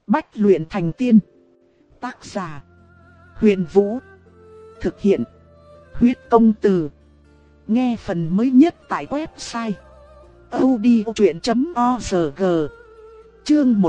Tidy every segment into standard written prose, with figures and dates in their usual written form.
Bách luyện thành tiên. Tác giả: Huyền Vũ. Thực hiện: Huyết Công Từ. Nghe phần mới nhất tại website audiochuyện.org. Chương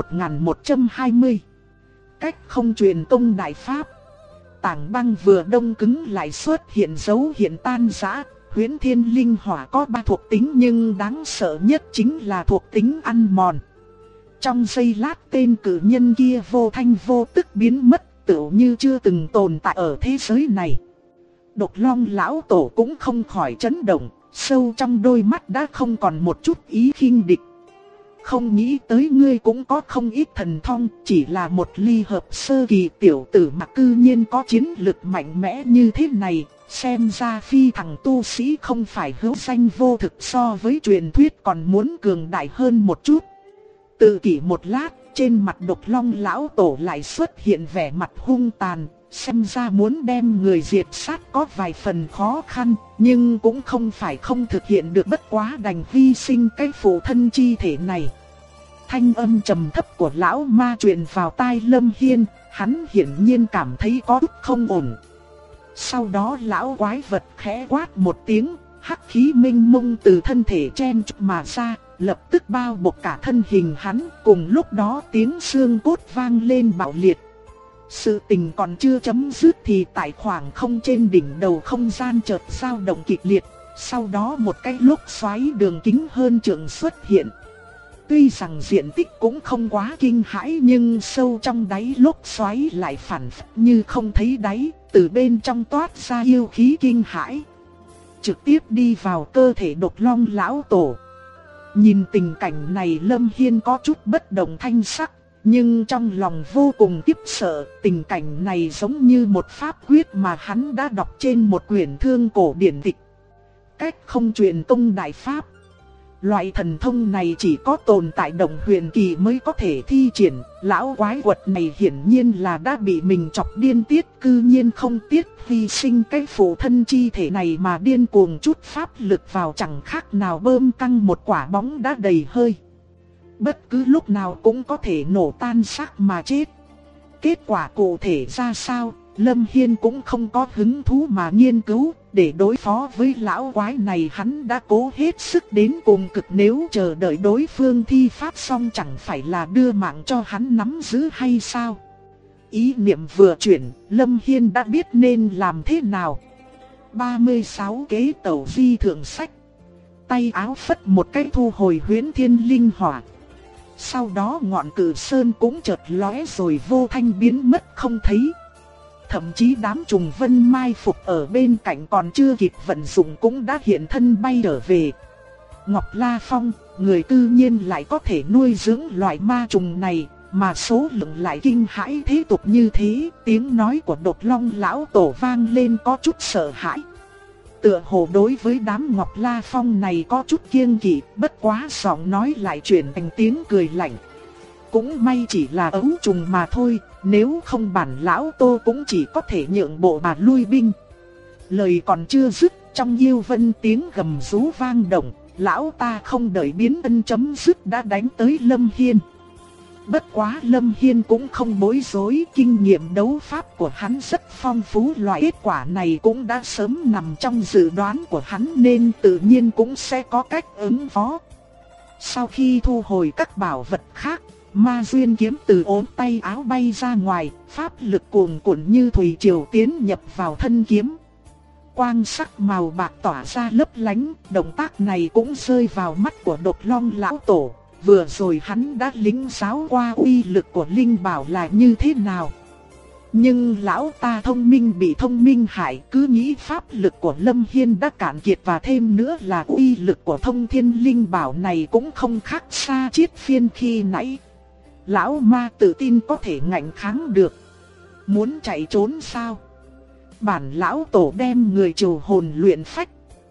1120. Cách không truyền công đại pháp. Tảng băng vừa đông cứng lại xuất hiện dấu hiện tan rã. Huyễn Thiên Linh Hỏa có 3 thuộc tính nhưng đáng sợ nhất chính là thuộc tính ăn mòn. Trong giây lát tên cử nhân kia vô thanh vô tức biến mất, tựa như chưa từng tồn tại ở thế giới này. Độc Long lão tổ cũng không khỏi chấn động, sâu trong đôi mắt đã không còn một chút ý khinh địch. Không nghĩ tới ngươi cũng có không ít thần thông, chỉ là một ly hợp sơ kỳ tiểu tử mà cư nhiên có chiến lực mạnh mẽ như thế này. Xem ra phi thằng tu sĩ không phải hữu danh vô thực, so với truyền thuyết còn muốn cường đại hơn một chút. Tự kỷ một lát, trên mặt Độc Long lão tổ lại xuất hiện vẻ mặt hung tàn. Xem ra muốn đem người diệt sát có vài phần khó khăn, nhưng cũng không phải không thực hiện được, bất quá đành hy sinh cái phụ thân chi thể này. Thanh âm trầm thấp của lão ma truyền vào tai Lâm Hiên, hắn hiển nhiên cảm thấy có chút không ổn. Sau đó lão quái vật khẽ quát một tiếng, hắc khí mênh mông từ thân thể chen chúc mà ra, lập tức bao bọc cả thân hình hắn. Cùng lúc đó tiếng xương cốt vang lên bạo liệt. Sự tình còn chưa chấm dứt thì tại khoảng không trên đỉnh đầu không gian chợt dao động kịch liệt. Sau đó một cái lốc xoáy đường kính hơn trượng xuất hiện. Tuy rằng diện tích cũng không quá kinh hãi, nhưng sâu trong đáy lốc xoáy lại phản phất như không thấy đáy, từ bên trong toát ra yêu khí kinh hãi, trực tiếp đi vào cơ thể Độc Long lão tổ. Nhìn tình cảnh này, Lâm Hiên có chút bất động thanh sắc, nhưng trong lòng vô cùng khiếp sợ. Tình cảnh này giống như một pháp quyết mà hắn đã đọc trên một quyển thương cổ điển tịch. Cách không truyền công đại pháp. Loại thần thông này chỉ có tồn tại đồng huyền kỳ mới có thể thi triển. Lão quái vật này hiển nhiên là đã bị mình chọc điên tiết, cư nhiên không tiếc hy sinh cái phụ thân chi thể này mà điên cuồng chút pháp lực vào, chẳng khác nào bơm căng một quả bóng đã đầy hơi. Bất cứ lúc nào cũng có thể nổ tan xác mà chết. Kết quả cụ thể ra sao, Lâm Hiên cũng không có hứng thú mà nghiên cứu. Để đối phó với lão quái này, hắn đã cố hết sức đến cùng cực, nếu chờ đợi đối phương thi pháp xong chẳng phải là đưa mạng cho hắn nắm giữ hay sao? Ý niệm vừa chuyển, Lâm Hiên đã biết nên làm thế nào. 36 kế tẩu vi thượng sách. Tay áo phất một cái thu hồi Huyễn Thiên Linh Hỏa. Sau đó ngọn cử sơn cũng chợt lóe rồi vô thanh biến mất không thấy. Thậm chí đám trùng vân mai phục ở bên cạnh còn chưa kịp vận dụng cũng đã hiện thân bay trở về. Ngọc La Phong, người cư nhiên lại có thể nuôi dưỡng loại ma trùng này, mà số lượng lại kinh hãi thế tục như thế. Tiếng nói của Độc Long lão tổ vang lên có chút sợ hãi. Tựa hồ đối với đám Ngọc La Phong này có chút kiêng kỵ, bất quá giọng nói lại chuyển thành tiếng cười lạnh. Cũng may chỉ là ấu trùng mà thôi, nếu không bản lão Tô cũng chỉ có thể nhượng bộ mà lui binh. Lời còn chưa dứt, trong yêu vân tiếng gầm rú vang động, lão ta không đợi biến ân chấm dứt đã đánh tới Lâm Hiên. Bất quá Lâm Hiên cũng không bối rối, kinh nghiệm đấu pháp của hắn rất phong phú, loại kết quả này cũng đã sớm nằm trong dự đoán của hắn nên tự nhiên cũng sẽ có cách ứng phó. Sau khi thu hồi các bảo vật khác, Ma Duyên kiếm từ ốm tay áo bay ra ngoài, pháp lực cuồn cuộn như thủy triều tiến nhập vào thân kiếm. Quang sắc màu bạc tỏa ra lấp lánh, động tác này cũng rơi vào mắt của Độc Long lão tổ. Vừa rồi hắn đã lĩnh giáo qua uy lực của linh bảo là như thế nào. Nhưng lão ta thông minh bị thông minh hại, cứ nghĩ pháp lực của Lâm Hiên đã cạn kiệt, và thêm nữa là uy lực của thông thiên linh bảo này cũng không khác xa chiết phiên khi nãy. Lão ma tự tin có thể ngạnh kháng được. Muốn chạy trốn sao? Bản lão tổ đem người trừ hồn luyện phách.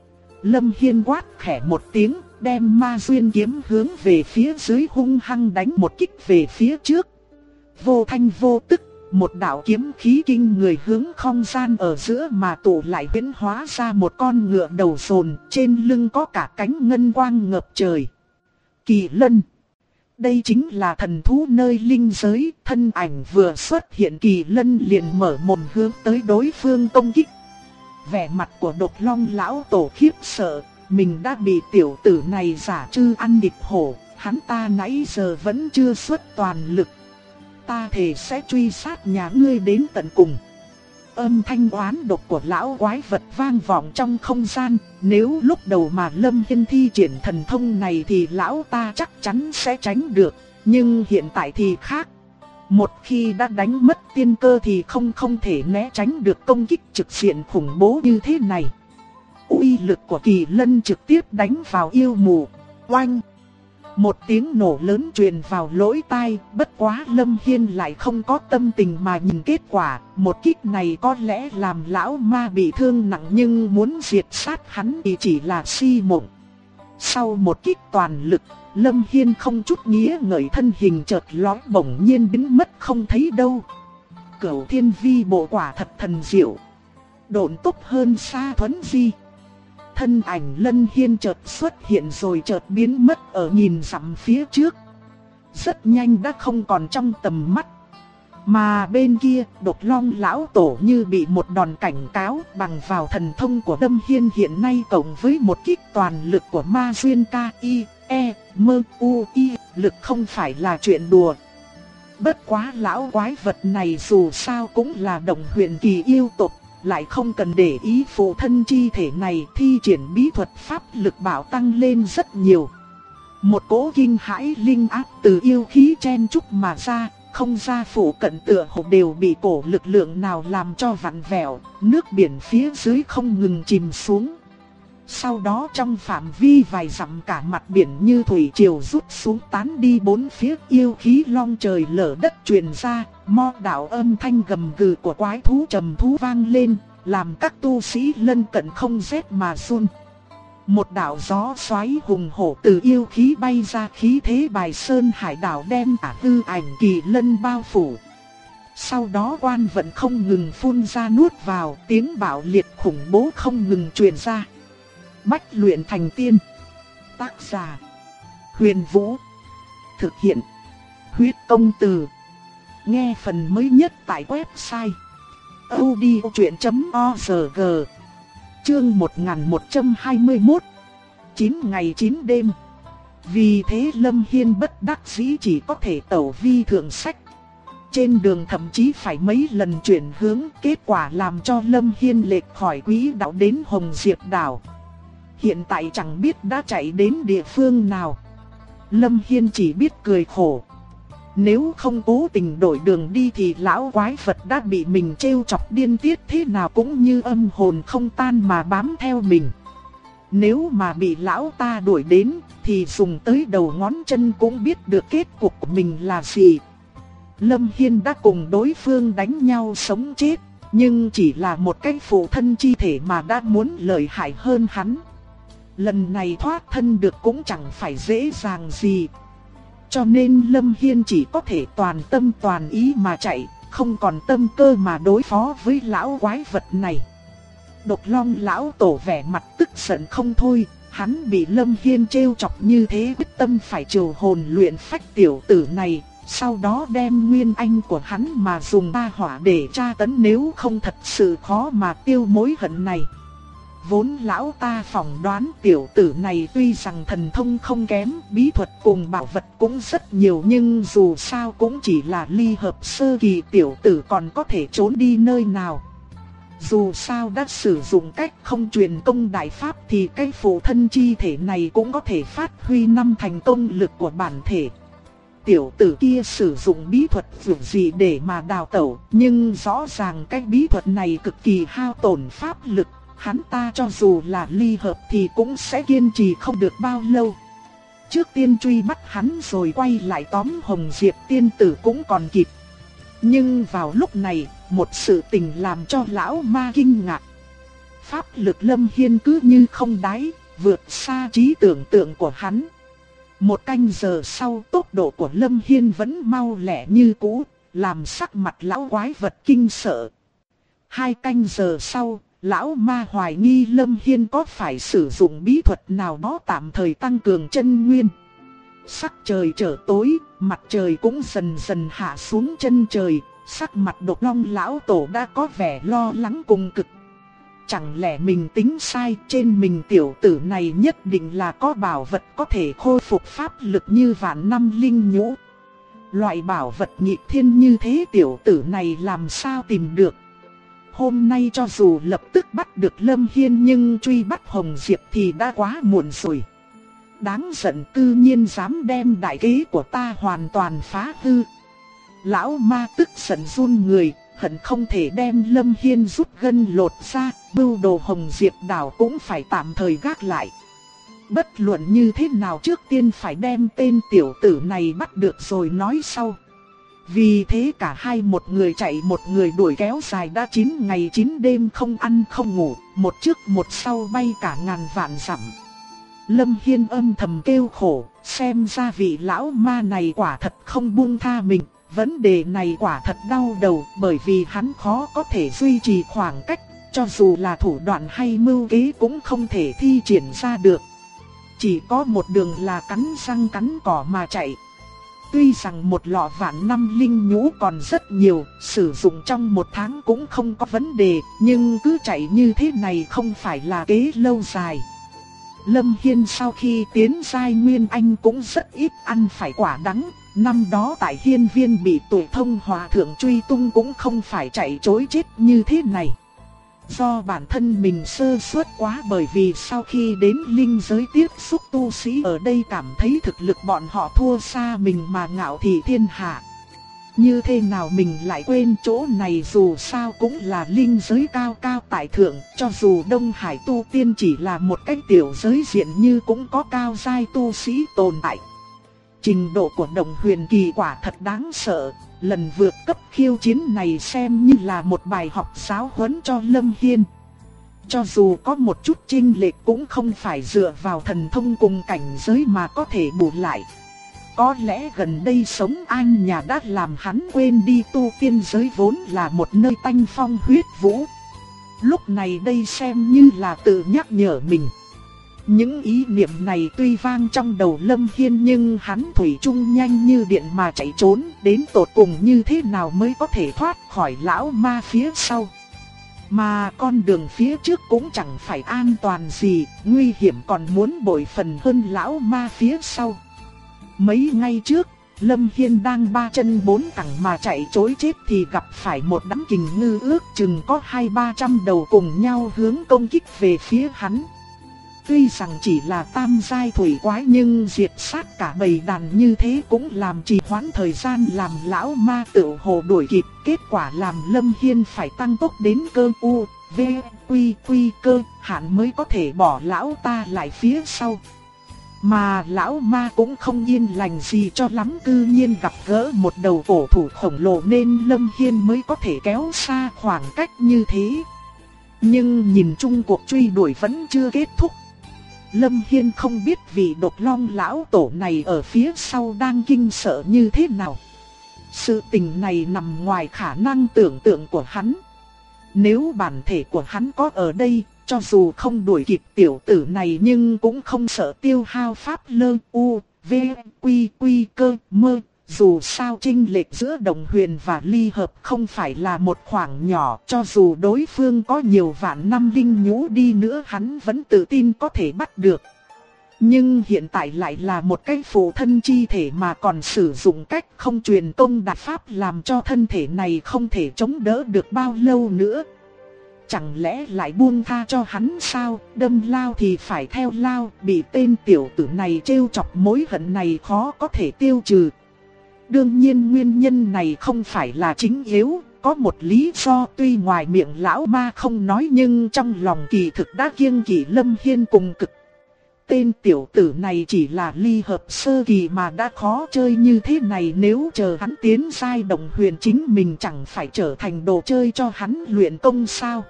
Lâm Hiên quát khẽ một tiếng, đem Ma Duyên kiếm hướng về phía dưới hung hăng đánh một kích về phía trước. Vô thanh vô tức, một đạo kiếm khí kinh người hướng không gian ở giữa mà tụ lại, huyễn hóa ra một con ngựa đầu sồn, trên lưng có cả cánh ngân quang ngập trời. Kỳ lân. Đây chính là thần thú nơi linh giới, thân ảnh vừa xuất hiện Kỳ Lân liền mở mồm hướng tới đối phương công kích. Vẻ mặt của Độc Long lão tổ khiếp sợ, mình đã bị tiểu tử này giả trư ăn địch hổ, hắn ta nãy giờ vẫn chưa xuất toàn lực. Ta thề sẽ truy sát nhà ngươi đến tận cùng. Âm thanh oán độc của lão quái vật vang vọng trong không gian, nếu lúc đầu mà Lâm Hiên thi triển thần thông này thì lão ta chắc chắn sẽ tránh được, nhưng hiện tại thì khác. Một khi đã đánh mất tiên cơ thì không thể né tránh được công kích trực diện khủng bố như thế này. Uy lực của Kỳ Lân trực tiếp đánh vào yêu mù. Oanh! Một tiếng nổ lớn truyền vào lỗ tai, bất quá Lâm Hiên lại không có tâm tình mà nhìn kết quả. Một kích này có lẽ làm lão ma bị thương nặng, nhưng muốn diệt sát hắn thì chỉ là si mộng. Sau một kích toàn lực, Lâm Hiên không chút nghĩa ngợi thân hình chợt lóe bỗng nhiên biến mất không thấy đâu. Cửu Thiên Vi bộ quả thật thần diệu, độn tốc hơn xa Thuấn Di. Thân ảnh Lân Hiên chợt xuất hiện rồi chợt biến mất ở nghìn dặm phía trước. Rất nhanh đã không còn trong tầm mắt. Mà bên kia, Độc Long lão tổ như bị một đòn cảnh cáo, bằng vào thần thông của Lâm Hiên hiện nay cộng với một kích toàn lực của Ma Duyên K.I.E.M.U.I, lực không phải là chuyện đùa. Bất quá lão quái vật này dù sao cũng là đồng huyền kỳ yêu tộc, lại không cần để ý phụ thân chi thể này, thi triển bí thuật pháp lực bảo tăng lên rất nhiều. Một cỗ kinh hãi linh áp từ yêu khí chen chúc mà ra, không gian phủ cận tựa hồ đều bị cổ lực lượng nào làm cho vặn vẹo, nước biển phía dưới không ngừng chìm xuống. Sau đó trong phạm vi vài dặm cả mặt biển như thủy triều rút xuống tán đi bốn phía, yêu khí long trời lở đất truyền ra, mo đạo âm thanh gầm gừ của quái thú trầm thú vang lên, làm các tu sĩ lân cận không rét mà run. Một đạo gió xoáy hùng hổ từ yêu khí bay ra, khí thế bài sơn hải đảo đem cả tư ảnh Kỳ Lân bao phủ. Sau đó quan vận không ngừng phun ra nuốt vào, tiếng bạo liệt khủng bố không ngừng truyền ra. Bách luyện thành tiên. Tác giả: Huyền Vũ. Thực hiện: Huyết Công Từ. Nghe phần mới nhất tại website audiochuyện.org. Chương 1121. 9 ngày 9 đêm. Vì thế Lâm Hiên bất đắc dĩ chỉ có thể tẩu vi thượng sách. Trên đường thậm chí phải mấy lần chuyển hướng, kết quả làm cho Lâm Hiên lệch khỏi quỹ đạo đến Hồng Diệp đảo. Hiện tại chẳng biết đã chạy đến địa phương nào. Lâm Hiên chỉ biết cười khổ. Nếu không cố tình đổi đường đi thì lão quái vật đã bị mình trêu chọc điên tiết, thế nào cũng như âm hồn không tan mà bám theo mình. Nếu mà bị lão ta đuổi đến thì dùng tới đầu ngón chân cũng biết được kết cục của mình là gì. Lâm Hiên đã cùng đối phương đánh nhau sống chết, nhưng chỉ là một cái phụ thân chi thể mà đã muốn lợi hại hơn hắn. Lần này thoát thân được cũng chẳng phải dễ dàng gì. Cho nên Lâm Hiên chỉ có thể toàn tâm toàn ý mà chạy, không còn tâm cơ mà đối phó với lão quái vật này. Độc Long lão tổ vẻ mặt tức giận không thôi, hắn bị Lâm Hiên trêu chọc như thế quyết tâm phải trừ hồn luyện phách tiểu tử này, sau đó đem nguyên anh của hắn mà dùng ba hỏa để tra tấn, nếu không thật sự khó mà tiêu mối hận này. Vốn lão ta phỏng đoán tiểu tử này tuy rằng thần thông không kém, bí thuật cùng bảo vật cũng rất nhiều, nhưng dù sao cũng chỉ là ly hợp sơ kỳ, tiểu tử còn có thể trốn đi nơi nào. Dù sao đã sử dụng cách không truyền công đại pháp thì cái phụ thân chi thể này cũng có thể phát huy năm thành công lực của bản thể. Tiểu tử kia sử dụng bí thuật dù gì để mà đào tẩu, nhưng rõ ràng cái bí thuật này cực kỳ hao tổn pháp lực. Hắn ta cho dù là ly hợp thì cũng sẽ kiên trì không được bao lâu. Trước tiên truy bắt hắn rồi quay lại tóm Hồng Diệp tiên tử cũng còn kịp. Nhưng vào lúc này, một sự tình làm cho lão ma kinh ngạc. Pháp lực Lâm Hiên cứ như không đáy, vượt xa trí tưởng tượng của hắn. Một canh giờ sau, tốc độ của Lâm Hiên vẫn mau lẹ như cũ, làm sắc mặt lão quái vật kinh sợ. 2 canh giờ sau, lão ma hoài nghi Lâm Hiên có phải sử dụng bí thuật nào đó tạm thời tăng cường chân nguyên. sắc trời trở tối, mặt trời cũng dần dần hạ xuống chân trời, sắc mặt Độc Long lão tổ đã có vẻ lo lắng cùng cực. Chẳng lẽ mình tính sai, trên mình tiểu tử này nhất định là có bảo vật có thể khôi phục pháp lực như vạn năm linh nhũ. Loại bảo vật nghịch thiên như thế tiểu tử này làm sao tìm được. Hôm nay cho dù lập tức bắt được Lâm Hiên nhưng truy bắt Hồng Diệp thì đã quá muộn rồi. Đáng giận, cư nhiên dám đem đại kế của ta hoàn toàn phá hư. Lão ma tức giận run người, hận không thể đem Lâm Hiên rút gân lột ra, bưu đồ Hồng Diệp đảo cũng phải tạm thời gác lại. Bất luận như thế nào trước tiên phải đem tên tiểu tử này bắt được rồi nói sau. Vì thế cả hai, một người chạy một người đuổi kéo dài đã 9 ngày 9 đêm không ăn không ngủ, một trước một sau bay cả ngàn vạn dặm. Lâm Hiên âm thầm kêu khổ, xem ra vị lão ma này quả thật không buông tha mình. Vấn đề này quả thật đau đầu, bởi vì hắn khó có thể duy trì khoảng cách, cho dù là thủ đoạn hay mưu kế cũng không thể thi triển ra được. Chỉ có một đường là cắn răng cắn cỏ mà chạy. Tuy rằng một lọ vạn năm linh nhũ còn rất nhiều, sử dụng trong một tháng cũng không có vấn đề, nhưng cứ chạy như thế này không phải là kế lâu dài. Lâm Hiên sau khi tiến giai Nguyên Anh cũng rất ít ăn phải quả đắng. Năm đó tại Hiên Viên bị Tuổi Thông Hòa Thượng truy tung cũng không phải chạy trối chết như thế này. Do bản thân mình sơ suất quá, bởi vì sau khi đến linh giới tiếp xúc tu sĩ ở đây cảm thấy thực lực bọn họ thua xa mình mà ngạo thị thiên hạ. Như thế nào mình lại quên chỗ này, dù sao cũng là linh giới cao cao tại thượng, cho dù Đông Hải tu tiên chỉ là một cái tiểu giới diện như cũng có cao giai tu sĩ tồn tại. Trình độ của Đồng Huyền Kỳ quả thật đáng sợ, lần vượt cấp khiêu chiến này xem như là một bài học giáo huấn cho Lâm Hiên. Cho dù có một chút chênh lệch cũng không phải dựa vào thần thông cùng cảnh giới mà có thể bù lại. Có lẽ gần đây sống an nhà đã làm hắn quên đi tu tiên giới vốn là một nơi tanh phong huyết vũ. Lúc này đây xem như là tự nhắc nhở mình. Những ý niệm này tuy vang trong đầu Lâm Hiên nhưng hắn thủy chung nhanh như điện mà chạy trốn, đến tột cùng như thế nào mới có thể thoát khỏi lão ma phía sau. Mà con đường phía trước cũng chẳng phải an toàn gì, nguy hiểm còn muốn bội phần hơn lão ma phía sau. Mấy ngày trước, Lâm Hiên đang ba chân bốn cẳng mà chạy trối chết thì gặp phải một đám kình ngư ước chừng có 200-300 đầu cùng nhau hướng công kích về phía hắn. Tuy rằng chỉ là tam giai thủy quái nhưng diệt sát cả bầy đàn như thế cũng làm trì hoãn thời gian, làm lão ma tự hồ đuổi kịp. Kết quả làm Lâm Hiên phải tăng tốc đến cơ u, v, quy cơ hạn mới có thể bỏ lão ta lại phía sau. Mà lão ma cũng không yên lành gì cho lắm, cư nhiên gặp gỡ một đầu cổ thủ khổng lồ nên Lâm Hiên mới có thể kéo xa khoảng cách như thế. Nhưng nhìn chung cuộc truy đuổi vẫn chưa kết thúc. Lâm Hiên không biết vị Độc Long lão tổ này ở phía sau đang kinh sợ như thế nào. Sự tình này nằm ngoài khả năng tưởng tượng của hắn. Nếu bản thể của hắn có ở đây, cho dù không đuổi kịp tiểu tử này nhưng cũng không sợ tiêu hao pháp lơ u, v, quy cơ mơ. Dù sao chênh lệch giữa Đồng Huyền và Ly Hợp không phải là một khoảng nhỏ, cho dù đối phương có nhiều vạn năm linh nhũ đi nữa hắn vẫn tự tin có thể bắt được. Nhưng hiện tại lại là một cái phụ thân chi thể mà còn sử dụng cách không truyền tông đại pháp làm cho thân thể này không thể chống đỡ được bao lâu nữa. Chẳng lẽ lại buông tha cho hắn sao, đâm lao thì phải theo lao, bị tên tiểu tử này trêu chọc mối hận này khó có thể tiêu trừ. Đương nhiên nguyên nhân này không phải là chính yếu, có một lý do tuy ngoài miệng lão ma không nói nhưng trong lòng kỳ thực đã kiêng kỵ Lâm Hiên cùng cực. Tên tiểu tử này chỉ là Ly Hợp sơ kỳ mà đã khó chơi như thế này, nếu chờ hắn tiến giai Đồng Huyền chính mình chẳng phải trở thành đồ chơi cho hắn luyện công sao.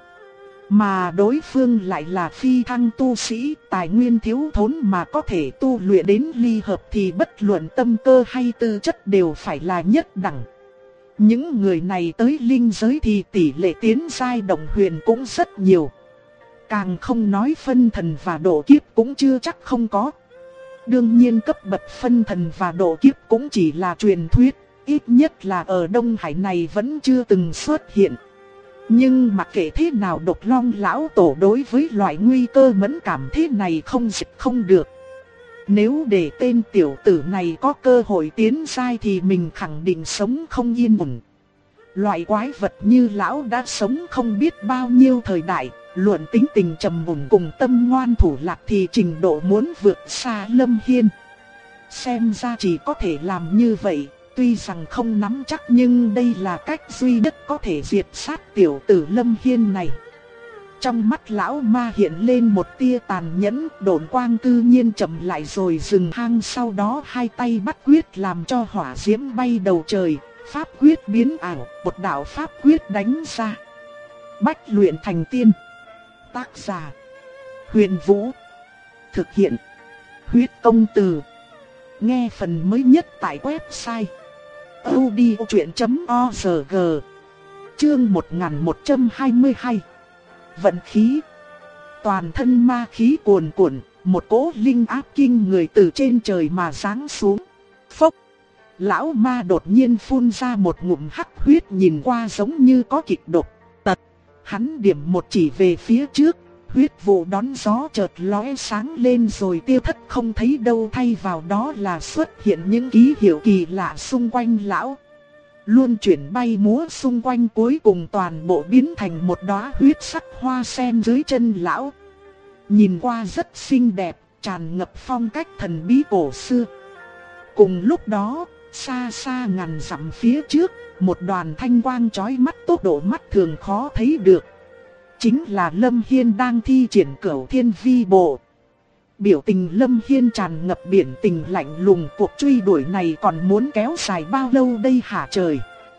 Mà đối phương lại là phi thăng tu sĩ, tài nguyên thiếu thốn mà có thể tu luyện đến Ly Hợp thì bất luận tâm cơ hay tư chất đều phải là nhất đẳng. Những người này tới linh giới thì tỷ lệ tiến giai Đồng Huyền cũng rất nhiều. Càng không nói phân thần và độ kiếp cũng chưa chắc không có. đương nhiên cấp bậc phân thần và độ kiếp cũng chỉ là truyền thuyết, ít nhất là ở Đông Hải này vẫn chưa từng xuất hiện. Nhưng mặc kệ thế nào Độc Long lão tổ đối với loại nguy cơ mẫn cảm thế này không dịch không được. Nếu để tên tiểu tử này có cơ hội tiến giai thì mình khẳng định sống không yên ổn. Loại quái vật như lão đã sống không biết bao nhiêu thời đại, luận tính tình trầm mùn cùng tâm ngoan thủ lạc thì trình độ muốn vượt xa Lâm Hiên. Xem ra chỉ có thể làm như vậy, tuy rằng không nắm chắc nhưng đây là cách duy nhất có thể diệt sát tiểu tử Lâm Hiên này. Trong mắt lão ma hiện lên một tia tàn nhẫn, độn quang cư nhiên chậm lại rồi dừng hang, sau đó hai tay bắt quyết làm cho hỏa diễm bay đầu trời, pháp quyết biến ảo, một đạo pháp quyết đánh ra. Bách luyện thành tiên. Tác giả: Huyền Vũ. Thực hiện: Huyết Công Từ. Nghe phần mới nhất tại website audiochuyện.org. Chương 1122. Vận khí. Toàn thân ma khí cuồn cuộn, một cỗ linh áp kinh người từ trên trời mà giáng xuống. Phốc. Lão ma đột nhiên phun ra một ngụm hắc huyết, nhìn qua giống như có kịch độc. Tật. Hắn điểm một chỉ về phía trước, huyết vụ đón gió chợt lóe sáng lên rồi tiêu thất không thấy đâu, thay vào đó là xuất hiện những ký hiệu kỳ lạ xung quanh lão. Luôn chuyển bay múa xung quanh, cuối cùng toàn bộ biến thành một đóa huyết sắc hoa sen dưới chân lão. Nhìn qua rất xinh đẹp, tràn ngập phong cách thần bí cổ xưa. Cùng lúc đó, xa xa ngàn dặm phía trước, một đoàn thanh quang chói mắt tốc độ mắt thường khó thấy được. Chính là Lâm Hiên đang thi triển Cửu Thiên Vi Bộ. Biểu tình Lâm Hiên tràn ngập biển tình lạnh lùng, cuộc truy đuổi này còn muốn kéo dài bao lâu đây hả trời.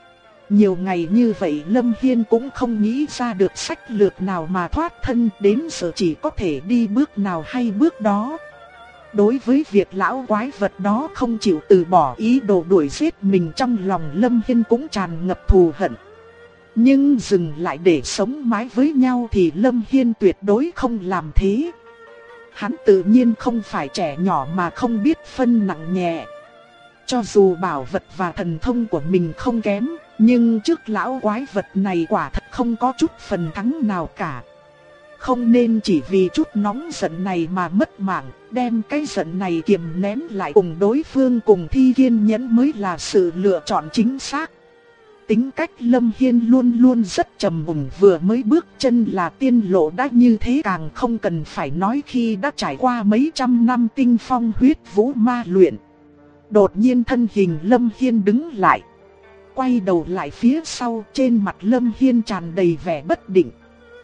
Nhiều ngày như vậy Lâm Hiên cũng không nghĩ ra được sách lược nào mà thoát thân, đến giờ chỉ có thể đi bước nào hay bước đó. Đối với việc lão quái vật đó không chịu từ bỏ ý đồ đuổi giết mình, trong lòng Lâm Hiên cũng tràn ngập thù hận. Nhưng dừng lại để sống mái với nhau thì Lâm Hiên tuyệt đối không làm thế. Hắn tự nhiên không phải trẻ nhỏ mà không biết phân nặng nhẹ. Cho dù bảo vật và thần thông của mình không kém, nhưng trước lão quái vật này quả thật không có chút phần thắng nào cả. Không nên chỉ vì chút nóng giận này mà mất mạng, đem cái giận này kiềm nén lại cùng đối phương cùng thi kiên nhẫn mới là sự lựa chọn chính xác. Tính cách Lâm Hiên luôn luôn rất trầm ổn, vừa mới bước chân là tiên lộ đã như thế càng không cần phải nói khi đã trải qua mấy trăm năm tinh phong huyết vũ ma luyện. Đột nhiên thân hình Lâm Hiên đứng lại, quay đầu lại phía sau, trên mặt Lâm Hiên tràn đầy vẻ bất định.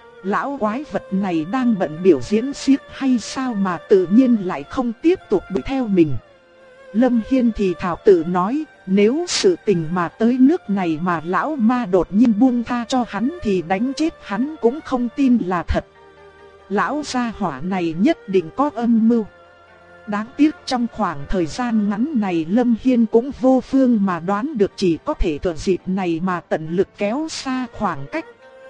Lão quái vật này đang bận biểu diễn xiếc hay sao mà tự nhiên lại không tiếp tục đuổi theo mình. Lâm Hiên thì thào tự nói, nếu sự tình mà tới nước này mà lão ma đột nhiên buông tha cho hắn thì đánh chết hắn cũng không tin là thật. Lão gia hỏa này nhất định có âm mưu. Đáng tiếc trong khoảng thời gian ngắn này Lâm Hiên cũng vô phương mà đoán được, chỉ có thể thừa dịp này mà tận lực kéo xa khoảng cách.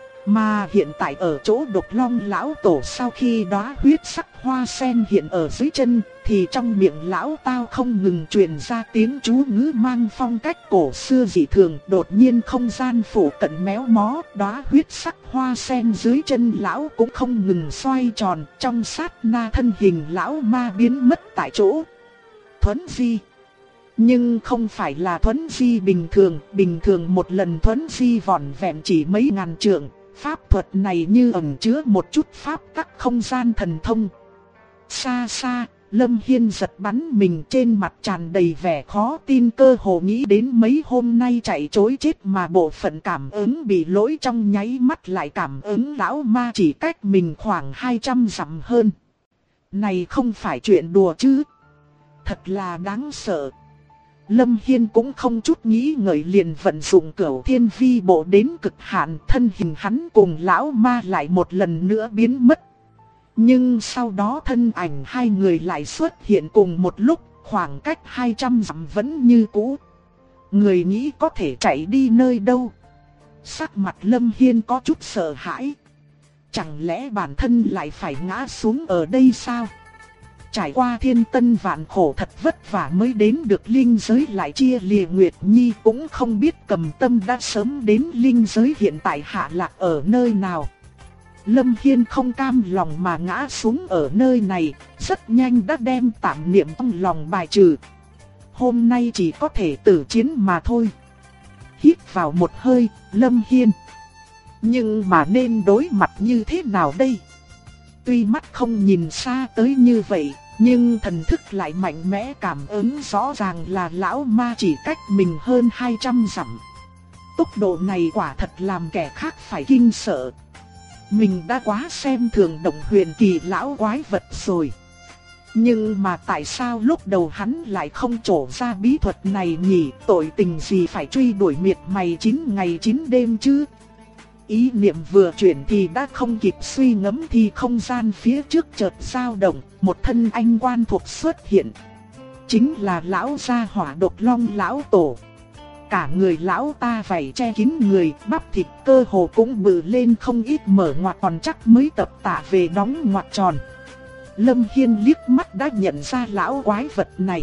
Mà hiện tại ở chỗ Độc Long lão tổ, sau khi đóa huyết sắc hoa sen hiện ở dưới chân thì trong miệng lão tao không ngừng truyền ra tiếng chú ngữ mang phong cách cổ xưa dị thường. Đột nhiên không gian phủ cận méo mó, đóa huyết sắc hoa sen dưới chân lão cũng không ngừng xoay tròn, trong sát na thân hình lão ma biến mất tại chỗ. Thuấn di. Nhưng không phải là thuấn di bình thường một lần thuấn di vỏn vẹn chỉ mấy ngàn trượng. Pháp thuật này như ẩn chứa một chút pháp tắc không gian thần thông. Xa xa, Lâm Hiên giật bắn mình, trên mặt tràn đầy vẻ khó tin, cơ hồ nghĩ đến mấy hôm nay chạy trối chết mà bộ phận cảm ứng bị lỗi trong nháy mắt lại cảm ứng lão ma chỉ cách mình khoảng 200 dặm hơn. Này không phải chuyện đùa chứ. Thật là đáng sợ. Lâm Hiên cũng không chút nghĩ ngợi liền vận dụng Cửu Thiên Vi Bộ đến cực hạn, thân hình hắn cùng lão ma lại một lần nữa biến mất. Nhưng sau đó thân ảnh hai người lại xuất hiện cùng một lúc, khoảng cách 200 dặm vẫn như cũ. Người nghĩ có thể chạy đi nơi đâu? Sắc mặt Lâm Hiên có chút sợ hãi. Chẳng lẽ bản thân lại phải ngã xuống ở đây sao? trải qua thiên tân vạn khổ thật vất vả mới đến được linh giới lại chia lìa Nguyệt Nhi, cũng không biết Cầm Tâm đã sớm đến linh giới hiện tại hạ lạc ở nơi nào. Lâm Hiên không cam lòng mà ngã xuống ở nơi này, rất nhanh đã đem tạm niệm trong lòng bài trừ. Hôm nay chỉ có thể tử chiến mà thôi. Hít vào một hơi, Lâm Hiên. Nhưng mà nên đối mặt như thế nào đây? Tuy mắt không nhìn xa tới như vậy, nhưng thần thức lại mạnh mẽ cảm ứng rõ ràng là lão ma chỉ cách mình hơn 200 dặm. Tốc độ này quả thật làm kẻ khác phải kinh sợ. Mình đã quá xem thường Động Huyền Kỳ lão quái vật rồi. Nhưng mà tại sao lúc đầu hắn lại không trổ ra bí thuật này nhỉ? Tội tình gì phải truy đuổi miệt mày 9 ngày 9 đêm chứ? Ý niệm vừa chuyển thì đã không kịp suy ngẫm thì không gian phía trước chợt dao động, một thân anh quan thuộc xuất hiện. Chính là lão gia hỏa Độc Long lão tổ. Cả người lão ta vảy che kín người, bắp thịt cơ hồ cũng bự lên không ít, mở ngoặt còn chắc mới tập tạ về đóng ngoặt tròn. Lâm Hiên liếc mắt đã nhận ra lão quái vật này.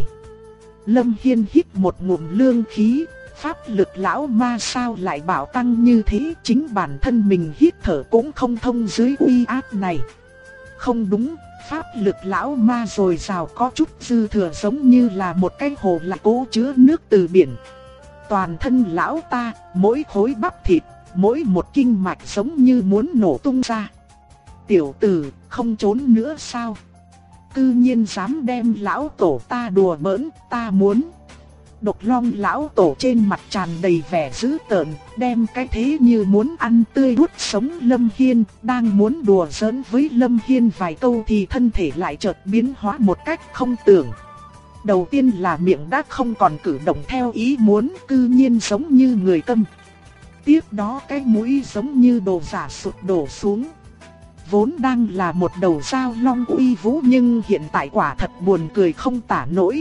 Lâm Hiên hít một ngụm lương khí, pháp lực lão ma sao lại bảo tăng như thế, chính bản thân mình hít thở cũng không thông dưới uy áp này. Không đúng, pháp lực lão ma dồi dào có chút dư thừa, giống như là một cái hồ lạ cố chứa nước từ biển. Toàn thân lão ta, mỗi khối bắp thịt, mỗi một kinh mạch giống như muốn nổ tung ra. Tiểu tử, không trốn nữa sao? Cư nhiên dám đem lão tổ ta đùa bỡn, ta muốn. Độc Long lão tổ trên mặt tràn đầy vẻ dữ tợn, đem cái thế như muốn ăn tươi nuốt sống Lâm Hiên, đang muốn đùa giỡn với Lâm Hiên vài câu thì thân thể lại chợt biến hóa một cách không tưởng. Đầu tiên là miệng đã không còn cử động theo ý muốn, cư nhiên giống như người câm. Tiếp đó cái mũi giống như đồ giả sụt đổ xuống. Vốn đang là một đầu dao long uy vũ nhưng hiện tại quả thật buồn cười không tả nổi.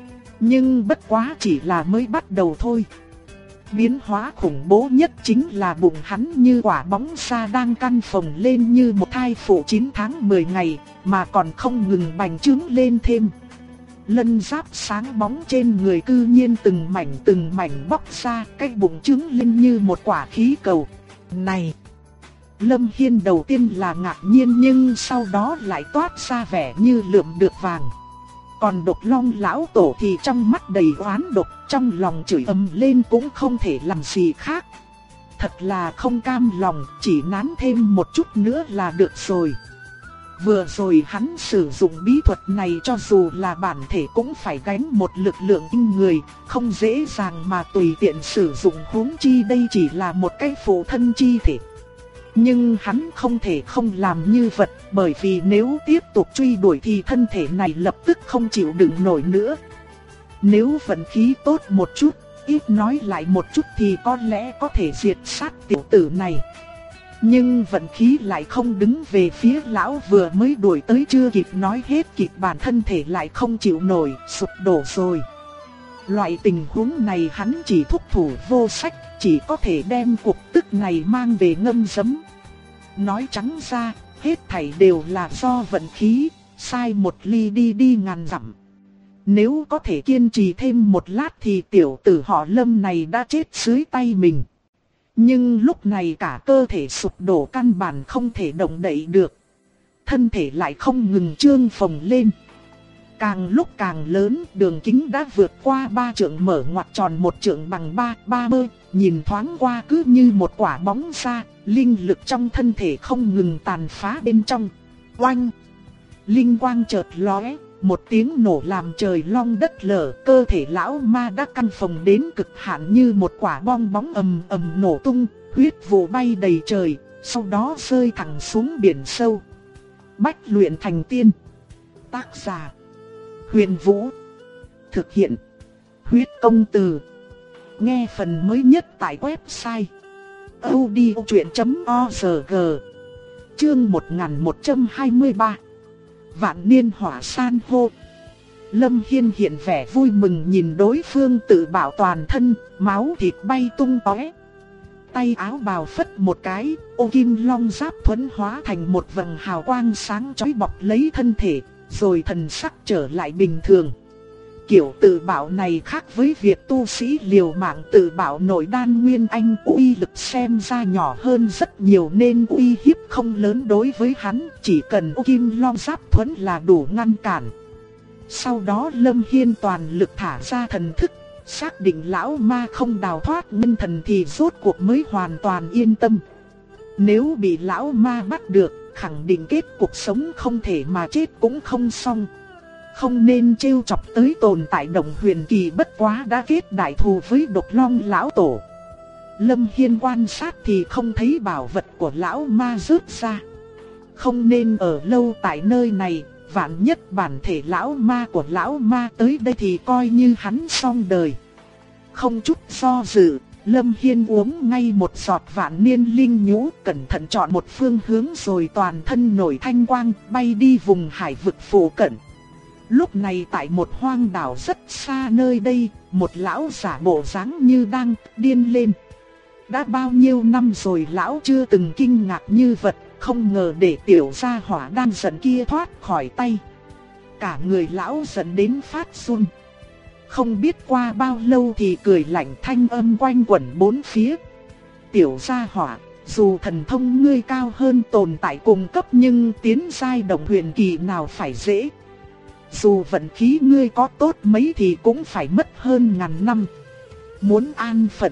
Nhưng bất quá chỉ là mới bắt đầu thôi. Biến hóa khủng bố nhất chính là bụng hắn như quả bóng sa đang căng phồng lên như một thai phụ 9 tháng 10 ngày, mà còn không ngừng bành trướng lên thêm. Lân giáp sáng bóng trên người cư nhiên từng mảnh bóc ra, cái bụng trướng lên như một quả khí cầu. Này! Lâm Hiên đầu tiên là ngạc nhiên nhưng sau đó lại toát ra vẻ như lượm được vàng. Còn Độc Long lão tổ thì trong mắt đầy oán độc, trong lòng chửi ầm lên cũng không thể làm gì khác. Thật là không cam lòng, chỉ nán thêm một chút nữa là được rồi. Vừa rồi hắn sử dụng bí thuật này cho dù là bản thể cũng phải gánh một lực lượng kinh người, không dễ dàng mà tùy tiện sử dụng, huống chi đây chỉ là một cái phụ thân chi thể. Nhưng hắn không thể không làm như vậy, bởi vì nếu tiếp tục truy đuổi thì thân thể này lập tức không chịu đựng nổi nữa. Nếu vận khí tốt một chút, ít nói lại một chút thì có lẽ có thể diệt sát tiểu tử này. Nhưng vận khí lại không đứng về phía lão, vừa mới đuổi tới chưa kịp nói hết kịch bản thân thể lại không chịu nổi, sụp đổ rồi. Loại tình huống này hắn chỉ thúc thủ vô sách, chỉ có thể đem cuộc tức này mang về ngâm sấm. Nói trắng ra, hết thảy đều là do vận khí, sai một ly đi ngàn dặm. Nếu có thể kiên trì thêm một lát thì tiểu tử họ Lâm này đã chết dưới tay mình. Nhưng lúc này cả cơ thể sụp đổ, căn bản không thể động đậy được. Thân thể lại không ngừng trương phồng lên. Càng lúc càng lớn, đường kính đã vượt qua 3 trượng, mở ngoặt tròn 1 trượng bằng 3 bơ, nhìn thoáng qua cứ như một quả bóng ra, linh lực trong thân thể không ngừng tàn phá bên trong. Oanh! Linh quang chợt lóe, một tiếng nổ làm trời long đất lở, cơ thể lão ma đã căng phồng đến cực hạn như một quả bom bóng ầm ầm nổ tung, huyết vụ bay đầy trời, sau đó rơi thẳng xuống biển sâu. Bách luyện thành tiên. Tác giả Huyền Vũ. Thực hiện Huyết Công Từ. Nghe phần mới nhất tại website audiochuyện.org. Chương 1123. Vạn niên hỏa san hô. Lâm Hiên hiện vẻ vui mừng nhìn đối phương tự bảo toàn thân, máu thịt bay tung tóe. Tay áo bào phất một cái, ô kim long giáp thuẫn hóa thành một vầng hào quang sáng chói bọc lấy thân thể, rồi thần sắc trở lại bình thường. Kiểu tự bảo này khác với việc tu sĩ liều mạng tự bảo nội đan nguyên anh, uy lực xem ra nhỏ hơn rất nhiều nên uy hiếp không lớn đối với hắn, chỉ cần kim long giáp thuẫn là đủ ngăn cản. Sau đó Lâm Hiên toàn lực thả ra thần thức, xác định lão ma không đào thoát nguyên thần thì rốt cuộc mới hoàn toàn yên tâm. Nếu bị lão ma bắt được, khẳng định kết cuộc sống không thể mà chết cũng không xong. Không nên trêu chọc tới tồn tại Động Huyền Kỳ, bất quá đã kết đại thù với Độc Long lão tổ. Lâm Hiên quan sát thì không thấy bảo vật của lão ma rớt ra. Không nên ở lâu tại nơi này, vạn nhất bản thể lão ma của lão ma tới đây thì coi như hắn xong đời. Không chút do dự, Lâm Hiên uống ngay một giọt vạn niên linh nhũ, cẩn thận chọn một phương hướng rồi toàn thân nổi thanh quang, bay đi vùng hải vực phụ cận. Lúc này tại một hoang đảo rất xa nơi đây, một lão giả bộ dáng như đang điên lên. Đã bao nhiêu năm rồi lão chưa từng kinh ngạc như vật, không ngờ để tiểu gia hỏa đang giận kia thoát khỏi tay. Cả người lão giận đến phát run. Không biết qua bao lâu thì cười lạnh, thanh âm quanh quẩn bốn phía. Tiểu gia hỏa, dù thần thông ngươi cao hơn tồn tại cùng cấp nhưng tiến giai Động Huyền Kỳ nào phải dễ. Dù vận khí ngươi có tốt mấy thì cũng phải mất hơn ngàn năm. Muốn an phận,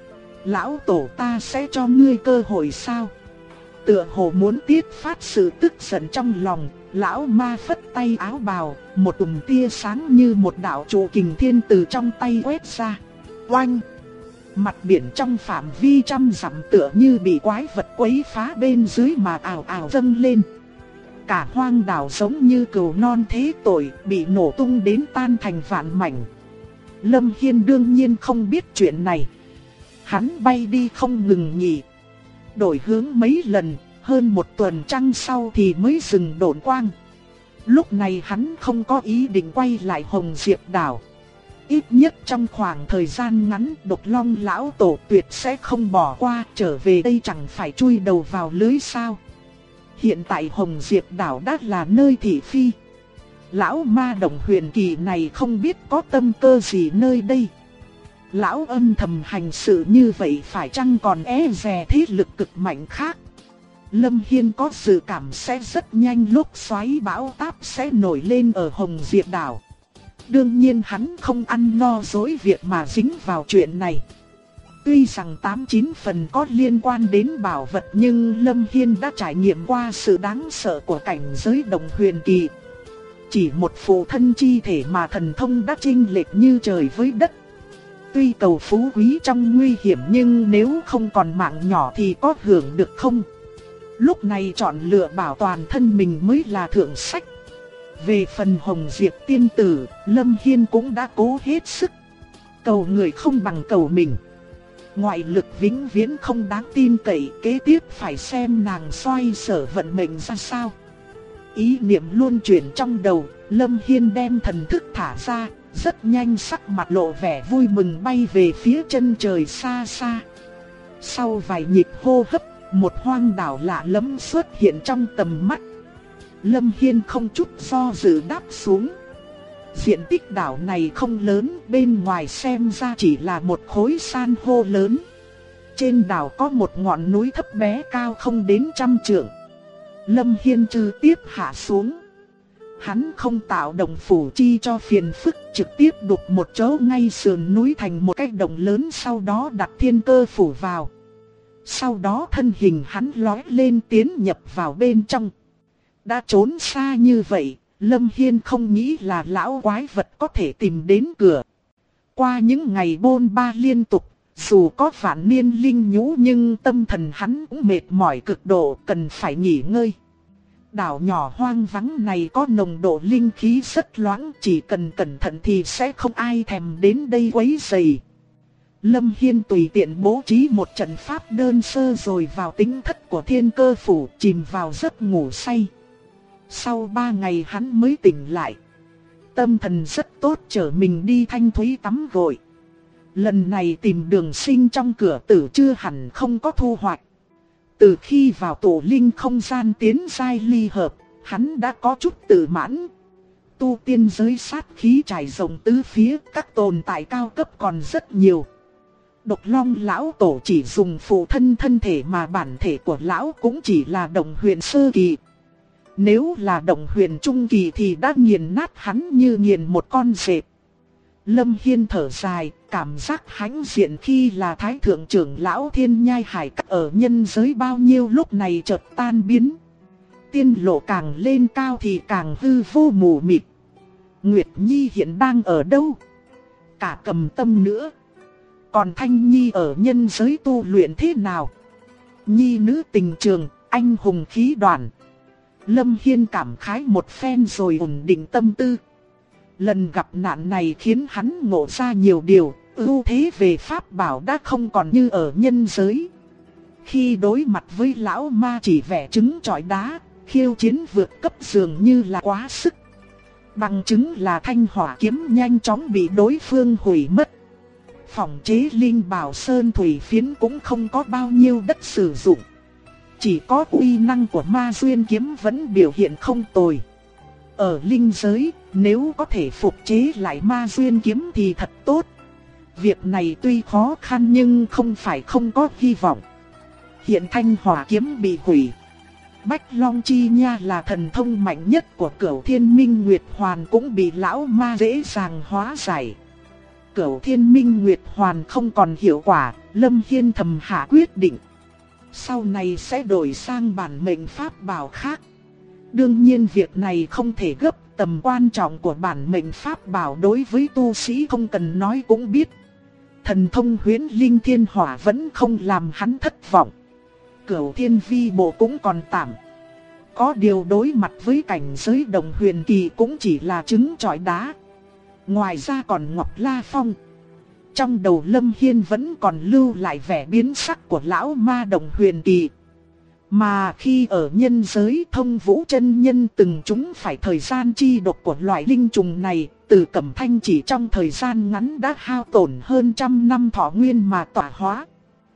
lão tổ ta sẽ cho ngươi cơ hội sao? Tựa hồ muốn tiết phát sự tức giận trong lòng, lão ma phất tay áo bào, một chùm tia sáng như một đạo trụ kình thiên từ trong tay quét ra. Oanh! Mặt biển trong phạm vi trăm dặm tựa như bị quái vật quấy phá bên dưới mà ào ào dâng lên. Cả hoang đảo giống như cừu non thế tội, bị nổ tung đến tan thành vạn mảnh. Lâm Hiên đương nhiên không biết chuyện này. Hắn bay đi không ngừng nghỉ, đổi hướng mấy lần, hơn một tuần trăng sau thì mới dừng độn quang. Lúc này hắn không có ý định quay lại Hồng Diệp đảo. Ít nhất trong khoảng thời gian ngắn, Độc Long lão tổ tuyệt sẽ không bỏ qua, trở về đây chẳng phải chui đầu vào lưới sao. Hiện tại Hồng Diệp đảo đã là nơi thị phi. Lão ma Động Huyền Kỳ này không biết có tâm cơ gì nơi đây. Lão âm thầm hành sự như vậy phải chăng còn dè thế lực cực mạnh khác. Lâm Hiên có dự cảm sẽ rất nhanh lúc xoáy bão táp sẽ nổi lên ở Hồng Diệp đảo. Đương nhiên hắn không ăn no dối việc mà dính vào chuyện này. Tuy rằng 89 phần có liên quan đến bảo vật nhưng Lâm Hiên đã trải nghiệm qua sự đáng sợ của cảnh giới Động Huyền Kỳ. Chỉ một phụ thân chi thể mà thần thông đã chênh lệch như trời với đất. Tuy cầu phú quý trong nguy hiểm nhưng nếu không còn mạng nhỏ thì có hưởng được không? Lúc này chọn lựa bảo toàn thân mình mới là thượng sách. Về phần Hồng Diệp tiên tử, Lâm Hiên cũng đã cố hết sức. Cầu người không bằng cầu mình. Ngoại lực vĩnh viễn không đáng tin cậy, kế tiếp phải xem nàng xoay sở vận mệnh ra sao. Ý niệm luôn chuyển trong đầu, Lâm Hiên đem thần thức thả ra, rất nhanh sắc mặt lộ vẻ vui mừng bay về phía chân trời xa xa. Sau vài nhịp hô hấp, một hoang đảo lạ lẫm xuất hiện trong tầm mắt. Lâm Hiên không chút do dự đáp xuống. Diện tích đảo này không lớn, bên ngoài xem ra chỉ là một khối san hô lớn. Trên đảo có một ngọn núi thấp bé cao không đến 100 trượng. Lâm Hiên trực tiếp hạ xuống. Hắn không tạo động phủ chi cho phiền phức, trực tiếp đục một chỗ ngay sườn núi thành một cái động lớn, sau đó đặt thiên cơ phủ vào. Sau đó thân hình hắn lói lên tiến nhập vào bên trong. Đã trốn xa như vậy, Lâm Hiên không nghĩ là lão quái vật có thể tìm đến cửa. Qua những ngày bôn ba liên tục, dù có vạn niên linh nhũ nhưng tâm thần hắn cũng mệt mỏi cực độ, cần phải nghỉ ngơi. Đảo nhỏ hoang vắng này có nồng độ linh khí rất loãng, chỉ cần cẩn thận thì sẽ không ai thèm đến đây quấy rầy. Lâm Hiên tùy tiện bố trí một trận pháp đơn sơ rồi vào tính thất của thiên cơ phủ, chìm vào giấc ngủ say. Sau 3 ngày hắn mới tỉnh lại. Tâm thần rất tốt, chở mình đi Thanh Thúy tắm gội. Lần này tìm Đường Sinh trong cửa tử chưa hẳn không có thu hoạch. Từ khi vào tổ linh không gian tiến giai ly hợp, hắn đã có chút tự mãn, Tu tiên giới sát khí trải rộng tứ phía, các tồn tại cao cấp còn rất nhiều. Độc Long lão tổ chỉ dùng phụ thân thân thể mà bản thể của lão cũng chỉ là Động Huyền sơ kỳ. Nếu là Động Huyền trung kỳ thì đã nghiền nát hắn như nghiền một con dẹp. Lâm Hiên thở dài, cảm giác hãnh diện khi là Thái Thượng trưởng lão Thiên Nhai Hải Các ở nhân giới bao nhiêu lúc này chợt tan biến. Tiên lộ càng lên cao thì càng hư vô mù mịt. Nguyệt Nhi hiện đang ở đâu? Cả Cầm Tâm nữa. Còn Thanh Nhi ở nhân giới tu luyện thế nào? Nhi nữ tình trường, anh hùng khí đoàn. Lâm Hiên cảm khái một phen rồi ổn định tâm tư. Lần gặp nạn này khiến hắn ngộ ra nhiều điều, ưu thế về pháp bảo đã không còn như ở nhân giới. Khi đối mặt với lão ma chỉ vẻ trứng trọi đá, khiêu chiến vượt cấp dường như là quá sức. Bằng chứng là thanh hỏa kiếm nhanh chóng bị đối phương hủy mất. Phòng chế linh bảo sơn thủy phiến cũng không có bao nhiêu đất sử dụng. Chỉ có uy năng của ma duyên kiếm vẫn biểu hiện không tồi. Ở linh giới, nếu có thể phục chế lại ma duyên kiếm thì thật tốt. Việc này tuy khó khăn nhưng không phải không có hy vọng. Hiện thanh hỏa kiếm bị hủy. Bách Long Chi Nha là thần thông mạnh nhất của Cửu Thiên Minh Nguyệt Hoàn cũng bị lão ma dễ dàng hóa giải. Cửu Thiên Minh Nguyệt Hoàn không còn hiệu quả, Lâm Hiên thầm hạ quyết định. Sau này sẽ đổi sang bản mệnh pháp bảo khác. Đương nhiên việc này không thể gấp, tầm quan trọng của bản mệnh pháp bảo đối với tu sĩ không cần nói cũng biết. Thần thông Huyễn Linh Thiên Hỏa vẫn không làm hắn thất vọng. Cửu Thiên Vi Bộ cũng còn tạm. Có điều đối mặt với cảnh giới Đồng Huyền kỳ cũng chỉ là trứng trọi đá. Ngoài ra còn Ngọc La Phong. Trong đầu Lâm Hiên vẫn còn lưu lại vẻ biến sắc của lão ma Đồng Huyền kỳ. Mà khi ở nhân giới Thông Vũ chân nhân từng trúng phải thời gian chi độc của loại linh trùng này, Từ Cẩm Thanh chỉ trong thời gian ngắn đã hao tổn hơn 100 năm thọ nguyên mà tỏa hóa.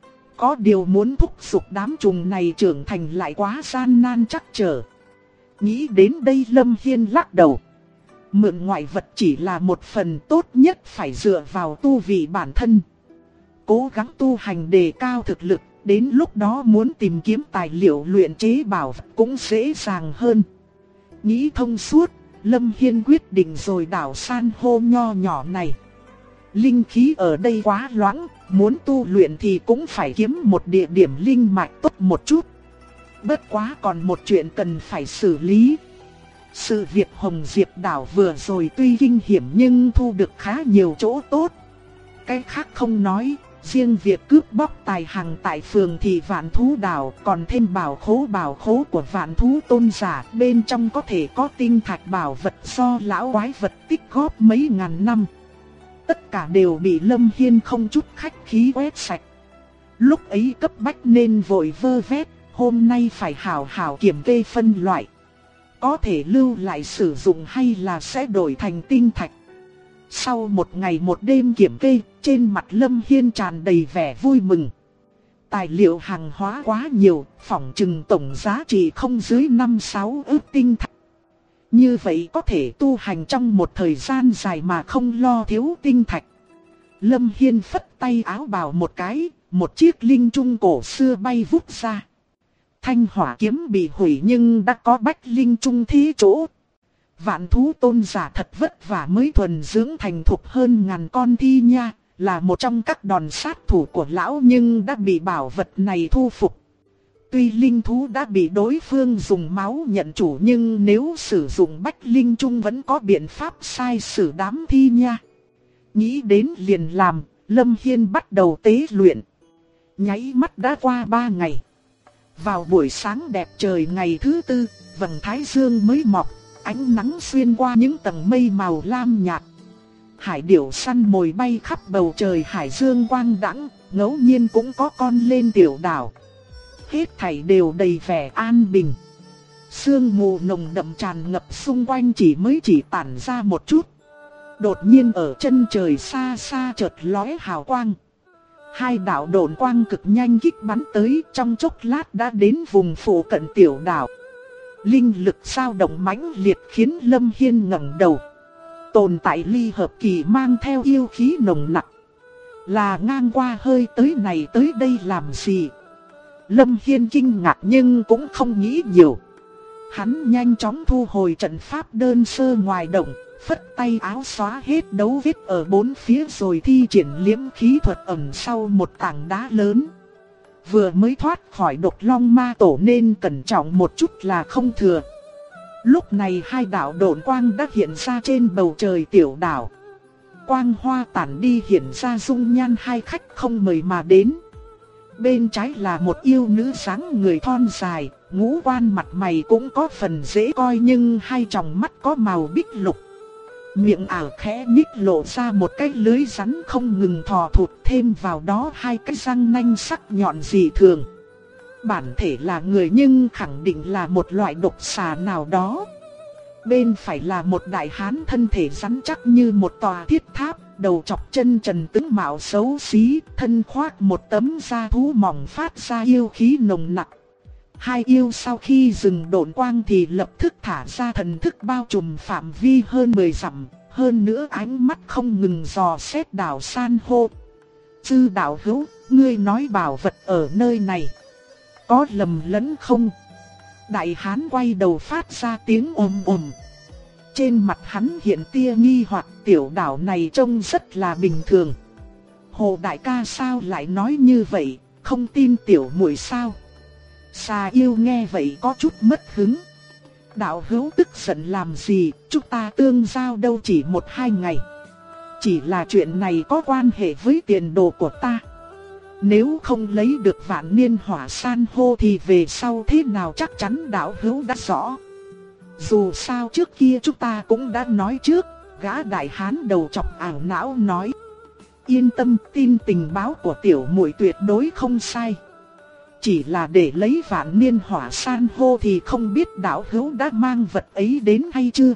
Có điều muốn thúc giục đám trùng này trưởng thành lại quá gian nan chắc trở. Nghĩ đến đây Lâm Hiên lắc đầu. Mượn ngoại vật chỉ là một phần, tốt nhất phải dựa vào tu vị bản thân. Cố gắng tu hành đề cao thực lực, đến lúc đó muốn tìm kiếm tài liệu luyện chế bảo vật cũng dễ dàng hơn. Nghĩ thông suốt, Lâm Hiên quyết định rồi đảo san hô nho nhỏ này. Linh khí ở đây quá loãng, muốn tu luyện thì cũng phải kiếm một địa điểm linh mạch tốt một chút. Bất quá còn một chuyện cần phải xử lý. Sự việc Hồng Diệp đảo vừa rồi tuy kinh hiểm nhưng thu được khá nhiều chỗ tốt. Cái khác không nói, riêng việc cướp bóc tài hàng tại phường thị Vạn Thú đảo còn thêm bảo khố của Vạn Thú tôn giả, bên trong có thể có tinh thạch bảo vật do lão quái vật tích góp mấy ngàn năm. Tất cả đều bị Lâm Hiên không chút khách khí quét sạch. Lúc ấy cấp bách nên vội vơ vét, hôm nay phải hảo hảo kiểm kê phân loại. Có thể lưu lại sử dụng hay là sẽ đổi thành tinh thạch. Sau một ngày một đêm kiểm kê, trên mặt Lâm Hiên tràn đầy vẻ vui mừng. Tài liệu hàng hóa quá nhiều, phỏng chừng tổng giá trị không dưới 5-6 ức tinh thạch. Như vậy có thể tu hành trong một thời gian dài mà không lo thiếu tinh thạch. Lâm Hiên phất tay áo bào một cái, một chiếc linh trung cổ xưa bay vút ra. Thanh hỏa kiếm bị hủy nhưng đã có bách linh trung thí chỗ. Vạn Thú tôn giả thật vất vả mới thuần dưỡng thành thục hơn ngàn con thi nha, là một trong các đòn sát thủ của lão nhưng đã bị bảo vật này thu phục. Tuy linh thú đã bị đối phương dùng máu nhận chủ nhưng nếu sử dụng bách linh trung vẫn có biện pháp sai sử đám thi nha. Nghĩ đến liền làm, Lâm Hiên bắt đầu tế luyện. Nháy mắt đã qua 3 ngày. Vào buổi sáng đẹp trời ngày thứ tư, vầng thái dương mới mọc, ánh nắng xuyên qua những tầng mây màu lam nhạt. Hải điểu săn mồi bay khắp bầu trời hải dương quang đãng, ngẫu nhiên cũng có con lên tiểu đảo. Hết thảy đều đầy vẻ an bình. Sương mù nồng đậm tràn ngập xung quanh chỉ tản ra một chút. Đột nhiên ở chân trời xa xa chợt lóe hào quang. Hai đạo độn quang cực nhanh kích bắn tới, trong chốc lát đã đến vùng phụ cận tiểu đảo. linh lực dao động mãnh liệt khiến Lâm Hiên ngẩng đầu. Tồn tại ly hợp kỳ mang theo yêu khí nồng nặc. Là ngang qua hơi tới này tới đây làm gì? Lâm Hiên kinh ngạc nhưng cũng không nghĩ nhiều. Hắn nhanh chóng thu hồi trận pháp đơn sơ ngoài động, phất tay áo xóa hết dấu vết ở bốn phía rồi thi triển liễm khí thuật ẩn sau một tảng đá lớn. Vừa mới thoát khỏi độc long ma tổ nên cẩn trọng một chút là không thừa. Lúc này hai đạo độn quang đã hiện ra trên bầu trời tiểu đảo. Quang hoa tản đi hiện ra dung nhan hai khách không mời mà đến. Bên trái là một yêu nữ dáng người thon dài, ngũ quan mặt mày cũng có phần dễ coi nhưng hai tròng mắt có màu bích lục. Miệng ảo khẽ nhích lộ ra một cái lưới rắn không ngừng thò thụt, thêm vào đó hai cái răng nanh sắc nhọn dị thường. Bản thể là người nhưng khẳng định là một loại độc xà nào đó. Bên phải là một đại hán thân thể rắn chắc như một tòa thiết tháp, đầu chọc chân trần tướng mạo xấu xí, thân khoác một tấm da thú mỏng phát ra yêu khí nồng nặc. Hai yêu sau khi dừng độn quang thì lập tức thả ra thần thức bao trùm phạm vi hơn 10 dặm, hơn nữa ánh mắt không ngừng dò xét đảo san hô. Sư đạo hữu, ngươi nói bảo vật ở nơi này, có lầm lẫn không? Đại hán quay đầu phát ra tiếng ồm ồm. Trên mặt hắn hiện tia nghi hoặc, tiểu đảo này trông rất là bình thường. Hồ đại ca sao lại nói như vậy, không tin tiểu muội sao? Xà yêu nghe vậy có chút mất hứng. Đạo hữu tức giận làm gì, chúng ta tương giao đâu chỉ 1-2 ngày. Chỉ là chuyện này có quan hệ với tiền đồ của ta. Nếu không lấy được vạn niên hỏa san hô thì về sau thế nào chắc chắn đạo hữu đã rõ. Dù sao trước kia chúng ta cũng đã nói trước, gã đại hán đầu chọc ảo não nói. Yên tâm, tin tình báo của tiểu muội tuyệt đối không sai. Chỉ là để lấy vạn niên hỏa san hô thì không biết đạo hữu đã mang vật ấy đến hay chưa?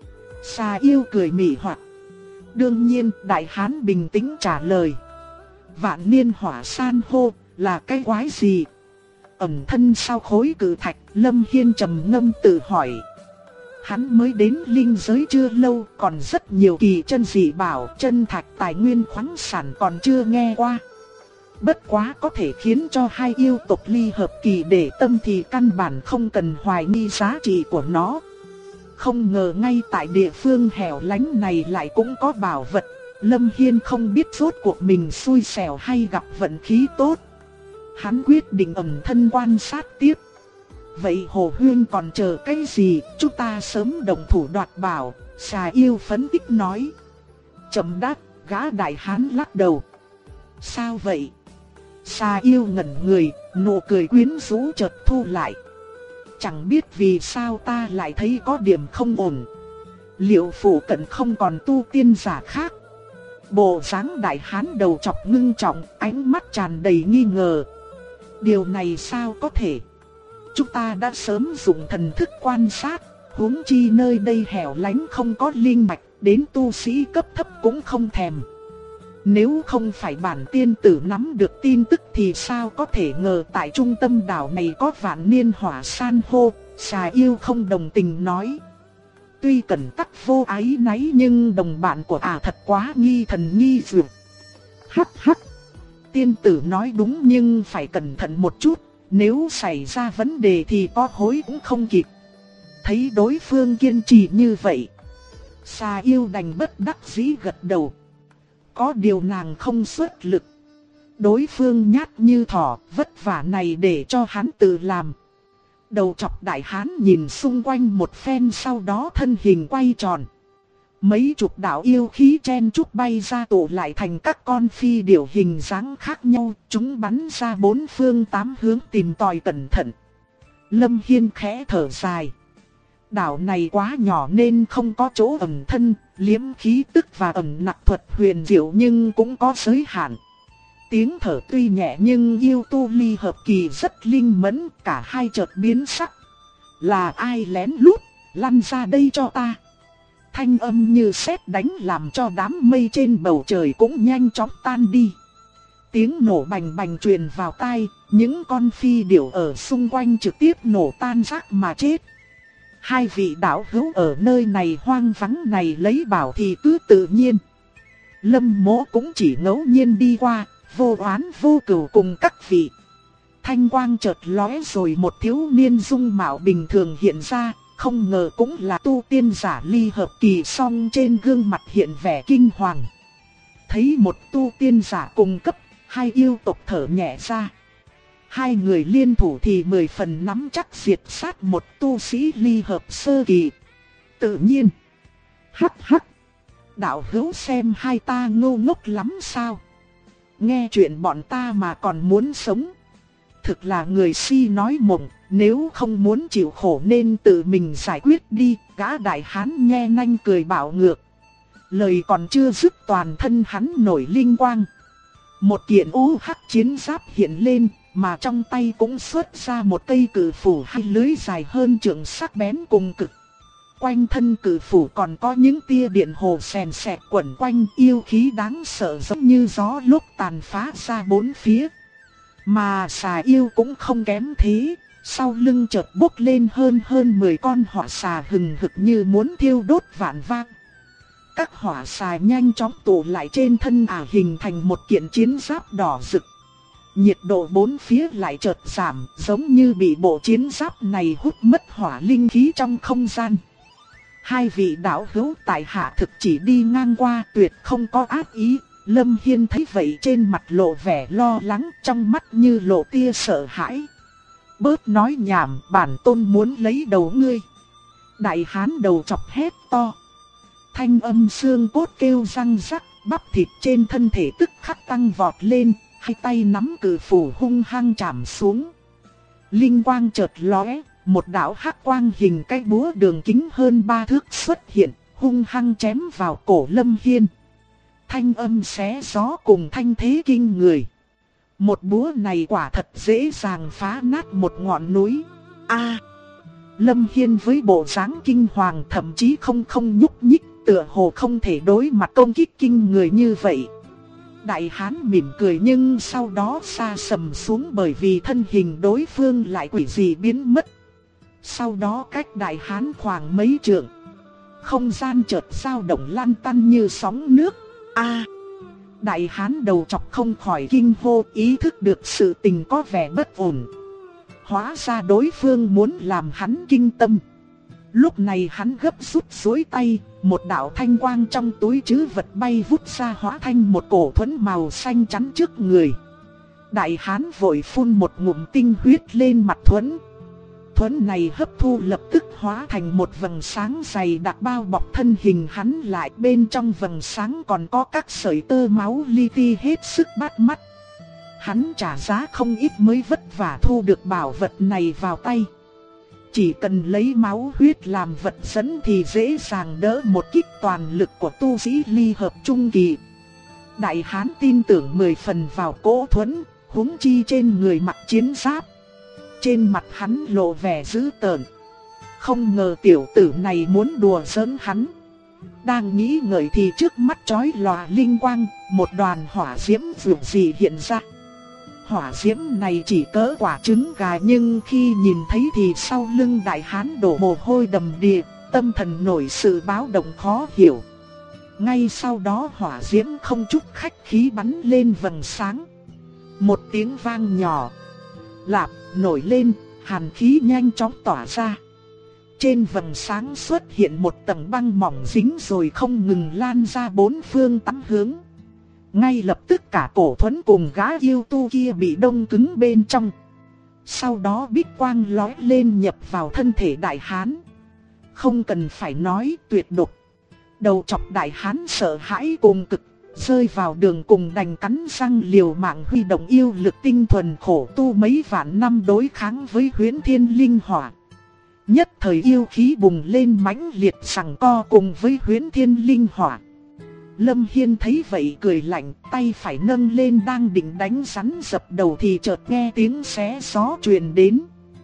Xà yêu cười mỉ hoặc. Đương nhiên, đại hán bình tĩnh trả lời. Vạn niên hỏa san hô là cái quái gì? Ẩn thân sau khối cự thạch, Lâm Hiên trầm ngâm tự hỏi. Hắn mới đến linh giới chưa lâu, còn rất nhiều kỳ chân dị bảo, chân thạch tài nguyên khoáng sản còn chưa nghe qua. Bất quá có thể khiến cho hai yêu tộc ly hợp kỳ để tâm thì căn bản không cần hoài nghi giá trị của nó. Không ngờ ngay tại địa phương hẻo lánh này lại cũng có bảo vật. Lâm Hiên không biết rốt cuộc mình xui xẻo hay gặp vận khí tốt. Hắn quyết định ẩn thân quan sát tiếp. Vậy Hồ Huyên còn chờ cái gì, chúng ta sớm đồng thủ đoạt bảo, xà yêu phấn tích nói. Chậm đáp, gã đại hán lắc đầu. Sao vậy? Xà yêu ngẩn người, nụ cười quyến rũ chợt thu lại. Chẳng biết vì sao ta lại thấy có điểm không ổn. Liệu phủ cận không còn tu tiên giả khác? Bộ dáng đại hán đầu chọc ngưng trọng, ánh mắt tràn đầy nghi ngờ. Điều này sao có thể? Chúng ta đã sớm dùng thần thức quan sát, huống chi nơi đây hẻo lánh không có linh mạch, đến tu sĩ cấp thấp cũng không thèm. Nếu không phải bản tiên tử nắm được tin tức thì sao có thể ngờ tại trung tâm đảo này có vạn niên hỏa san hô, xà yêu không đồng tình nói. Tuy cẩn tắc vô ái náy nhưng đồng bạn của thật quá nghi thần nghi dược. Hắc hắc, tiên tử nói đúng nhưng phải cẩn thận một chút, nếu xảy ra vấn đề thì có hối cũng không kịp. Thấy đối phương kiên trì như vậy, xà yêu đành bất đắc dĩ gật đầu. Có điều nàng không xuất lực. Đối phương nhát như thỏ, vất vả này để cho hắn tự làm. Đầu chọc đại hán nhìn xung quanh một phen, sau đó thân hình quay tròn. Mấy chục đạo yêu khí chen chúc bay ra tụ lại thành các con phi điểu hình dáng khác nhau. Chúng bắn ra 4 phương 8 hướng tìm tòi cẩn thận. Lâm Hiên khẽ thở dài. Đảo này quá nhỏ nên không có chỗ ẩn thân, liễm khí tức và ẩn nặc thuật huyền diệu nhưng cũng có giới hạn. Tiếng thở tuy nhẹ nhưng yêu tu ly hợp kỳ rất linh mẫn, cả hai chợt biến sắc. Là ai lén lút, lăn ra đây cho ta. Thanh âm như sét đánh làm cho đám mây trên bầu trời cũng nhanh chóng tan đi. Tiếng nổ bành bành truyền vào tai, những con phi điểu ở xung quanh trực tiếp nổ tan rác mà chết. Hai vị đạo hữu ở nơi này hoang vắng này lấy bảo thì cứ tự nhiên. Lâm Mỗ cũng chỉ ngẫu nhiên đi qua, vô oán vô cừu cùng các vị. Thanh quang chợt lóe rồi một thiếu niên dung mạo bình thường hiện ra, không ngờ cũng là tu tiên giả ly hợp kỳ, song trên gương mặt hiện vẻ kinh hoàng. Thấy một tu tiên giả cùng cấp, hai yêu tộc thở nhẹ ra. Hai người liên thủ thì 10 phần nắm chắc diệt sát một tu sĩ ly hợp sơ kỳ. Tự nhiên. Hắc hắc. Đạo hữu xem hai ta ngu ngốc lắm sao? Nghe chuyện bọn ta mà còn muốn sống. Thực là người si nói mộng, nếu không muốn chịu khổ nên tự mình giải quyết đi. Gã đại hán nhe nanh cười bảo ngược. Lời còn chưa dứt, toàn thân hắn nổi linh quang. Một kiện u hắc chiến giáp hiện lên, mà trong tay cũng xuất ra một cây cử phủ hai lưới dài hơn trượng sắc bén cùng cực. Quanh thân cử phủ còn có những tia điện hồ sèn sẹt quẩn quanh, yêu khí đáng sợ giống như gió lúc tàn phá ra bốn phía. Mà xà yêu cũng không kém thế, sau lưng chợt bốc lên hơn 10 con hỏa xà hừng hực như muốn thiêu đốt vạn vang. Các hỏa xà nhanh chóng tụ lại trên thân hình thành một kiện chiến giáp đỏ rực. Nhiệt độ bốn phía lại chợt giảm, giống như bị bộ chiến giáp này hút mất hỏa linh khí trong không gian. Hai vị đạo hữu tại hạ thực chỉ đi ngang qua, tuyệt không có ác ý. Lâm Hiên thấy vậy trên mặt lộ vẻ lo lắng, trong mắt như lộ tia sợ hãi. Bớt nói nhảm, bản tôn muốn lấy đầu ngươi. Đại hán đầu chọc hét to. Thanh âm xương cốt kêu răng rắc, bắp thịt trên thân thể tức khắc tăng vọt lên, hai tay nắm cử phủ hung hăng chạm xuống. Linh quang chợt lóe, một đạo hắc quang hình cái búa đường kính hơn 3 thước xuất hiện, hung hăng chém vào cổ Lâm Hiên. Thanh âm xé gió cùng thanh thế kinh người. Một búa này quả thật dễ dàng phá nát một ngọn núi. Lâm Hiên với bộ dáng kinh hoàng thậm chí không nhúc nhích, tựa hồ không thể đối mặt công kích kinh người như vậy. Đại hán mỉm cười nhưng sau đó xa sầm xuống bởi vì thân hình đối phương lại quỷ dị biến mất. Sau đó cách đại hán khoảng mấy trượng, không gian chợt dao động lăn tăn như sóng nước. Đại hán đầu chọc không khỏi kinh hô, ý thức được sự tình có vẻ bất ổn. Hóa ra đối phương muốn làm hắn kinh tâm. Lúc này hắn gấp rút duỗi tay, một đạo thanh quang trong túi trữ vật bay vút ra hóa thành một cổ thuẫn màu xanh chắn trước người. Đại hán vội phun một ngụm tinh huyết lên mặt thuẫn. Thuẫn này hấp thu lập tức hóa thành một vầng sáng dày đặc bao bọc thân hình hắn lại, bên trong vầng sáng còn có các sợi tơ máu li ti hết sức bắt mắt. Hắn trả giá không ít mới vất vả thu được bảo vật này vào tay. Chỉ cần lấy máu huyết làm vật dẫn thì dễ dàng đỡ một kích toàn lực của tu sĩ ly hợp trung kỳ. Đại hán tin tưởng 10 phần vào cỗ thuẫn, huống chi trên người mặc chiến giáp. Trên mặt hắn lộ vẻ dữ tợn. Không ngờ tiểu tử này muốn đùa giỡn hắn. Đang nghĩ ngợi thì trước mắt chói lòa linh quang, một đoàn hỏa diễm dịu dị hiện ra. Hỏa diễm này chỉ cỡ quả trứng gà, nhưng khi nhìn thấy thì sau lưng đại hán đổ mồ hôi đầm đìa, tâm thần nổi sự báo động khó hiểu. Ngay sau đó hỏa diễm không chút khách khí bắn lên vầng sáng. Một tiếng vang nhỏ, lạp nổi lên, hàn khí nhanh chóng tỏa ra. Trên vầng sáng xuất hiện một tầng băng mỏng dính rồi không ngừng lan ra bốn phương tám hướng. Ngay lập tức cả cổ thuẫn cùng gã yêu tu kia bị đông cứng bên trong. Sau đó bích quang lóe lên nhập vào thân thể đại hán. Không cần phải nói, tuyệt độc. Đầu chọc đại hán sợ hãi cùng cực, rơi vào đường cùng đành cắn răng liều mạng huy động yêu lực tinh thuần khổ tu mấy vạn năm đối kháng với Huyễn Thiên Linh Hỏa. Nhất thời yêu khí bùng lên mãnh liệt giằng co cùng với Huyễn Thiên Linh Hỏa. Lâm Hiên thấy vậy cười lạnh, tay phải nâng lên đang định đánh rắn dập đầu thì chợt nghe tiếng xé gió truyền đến.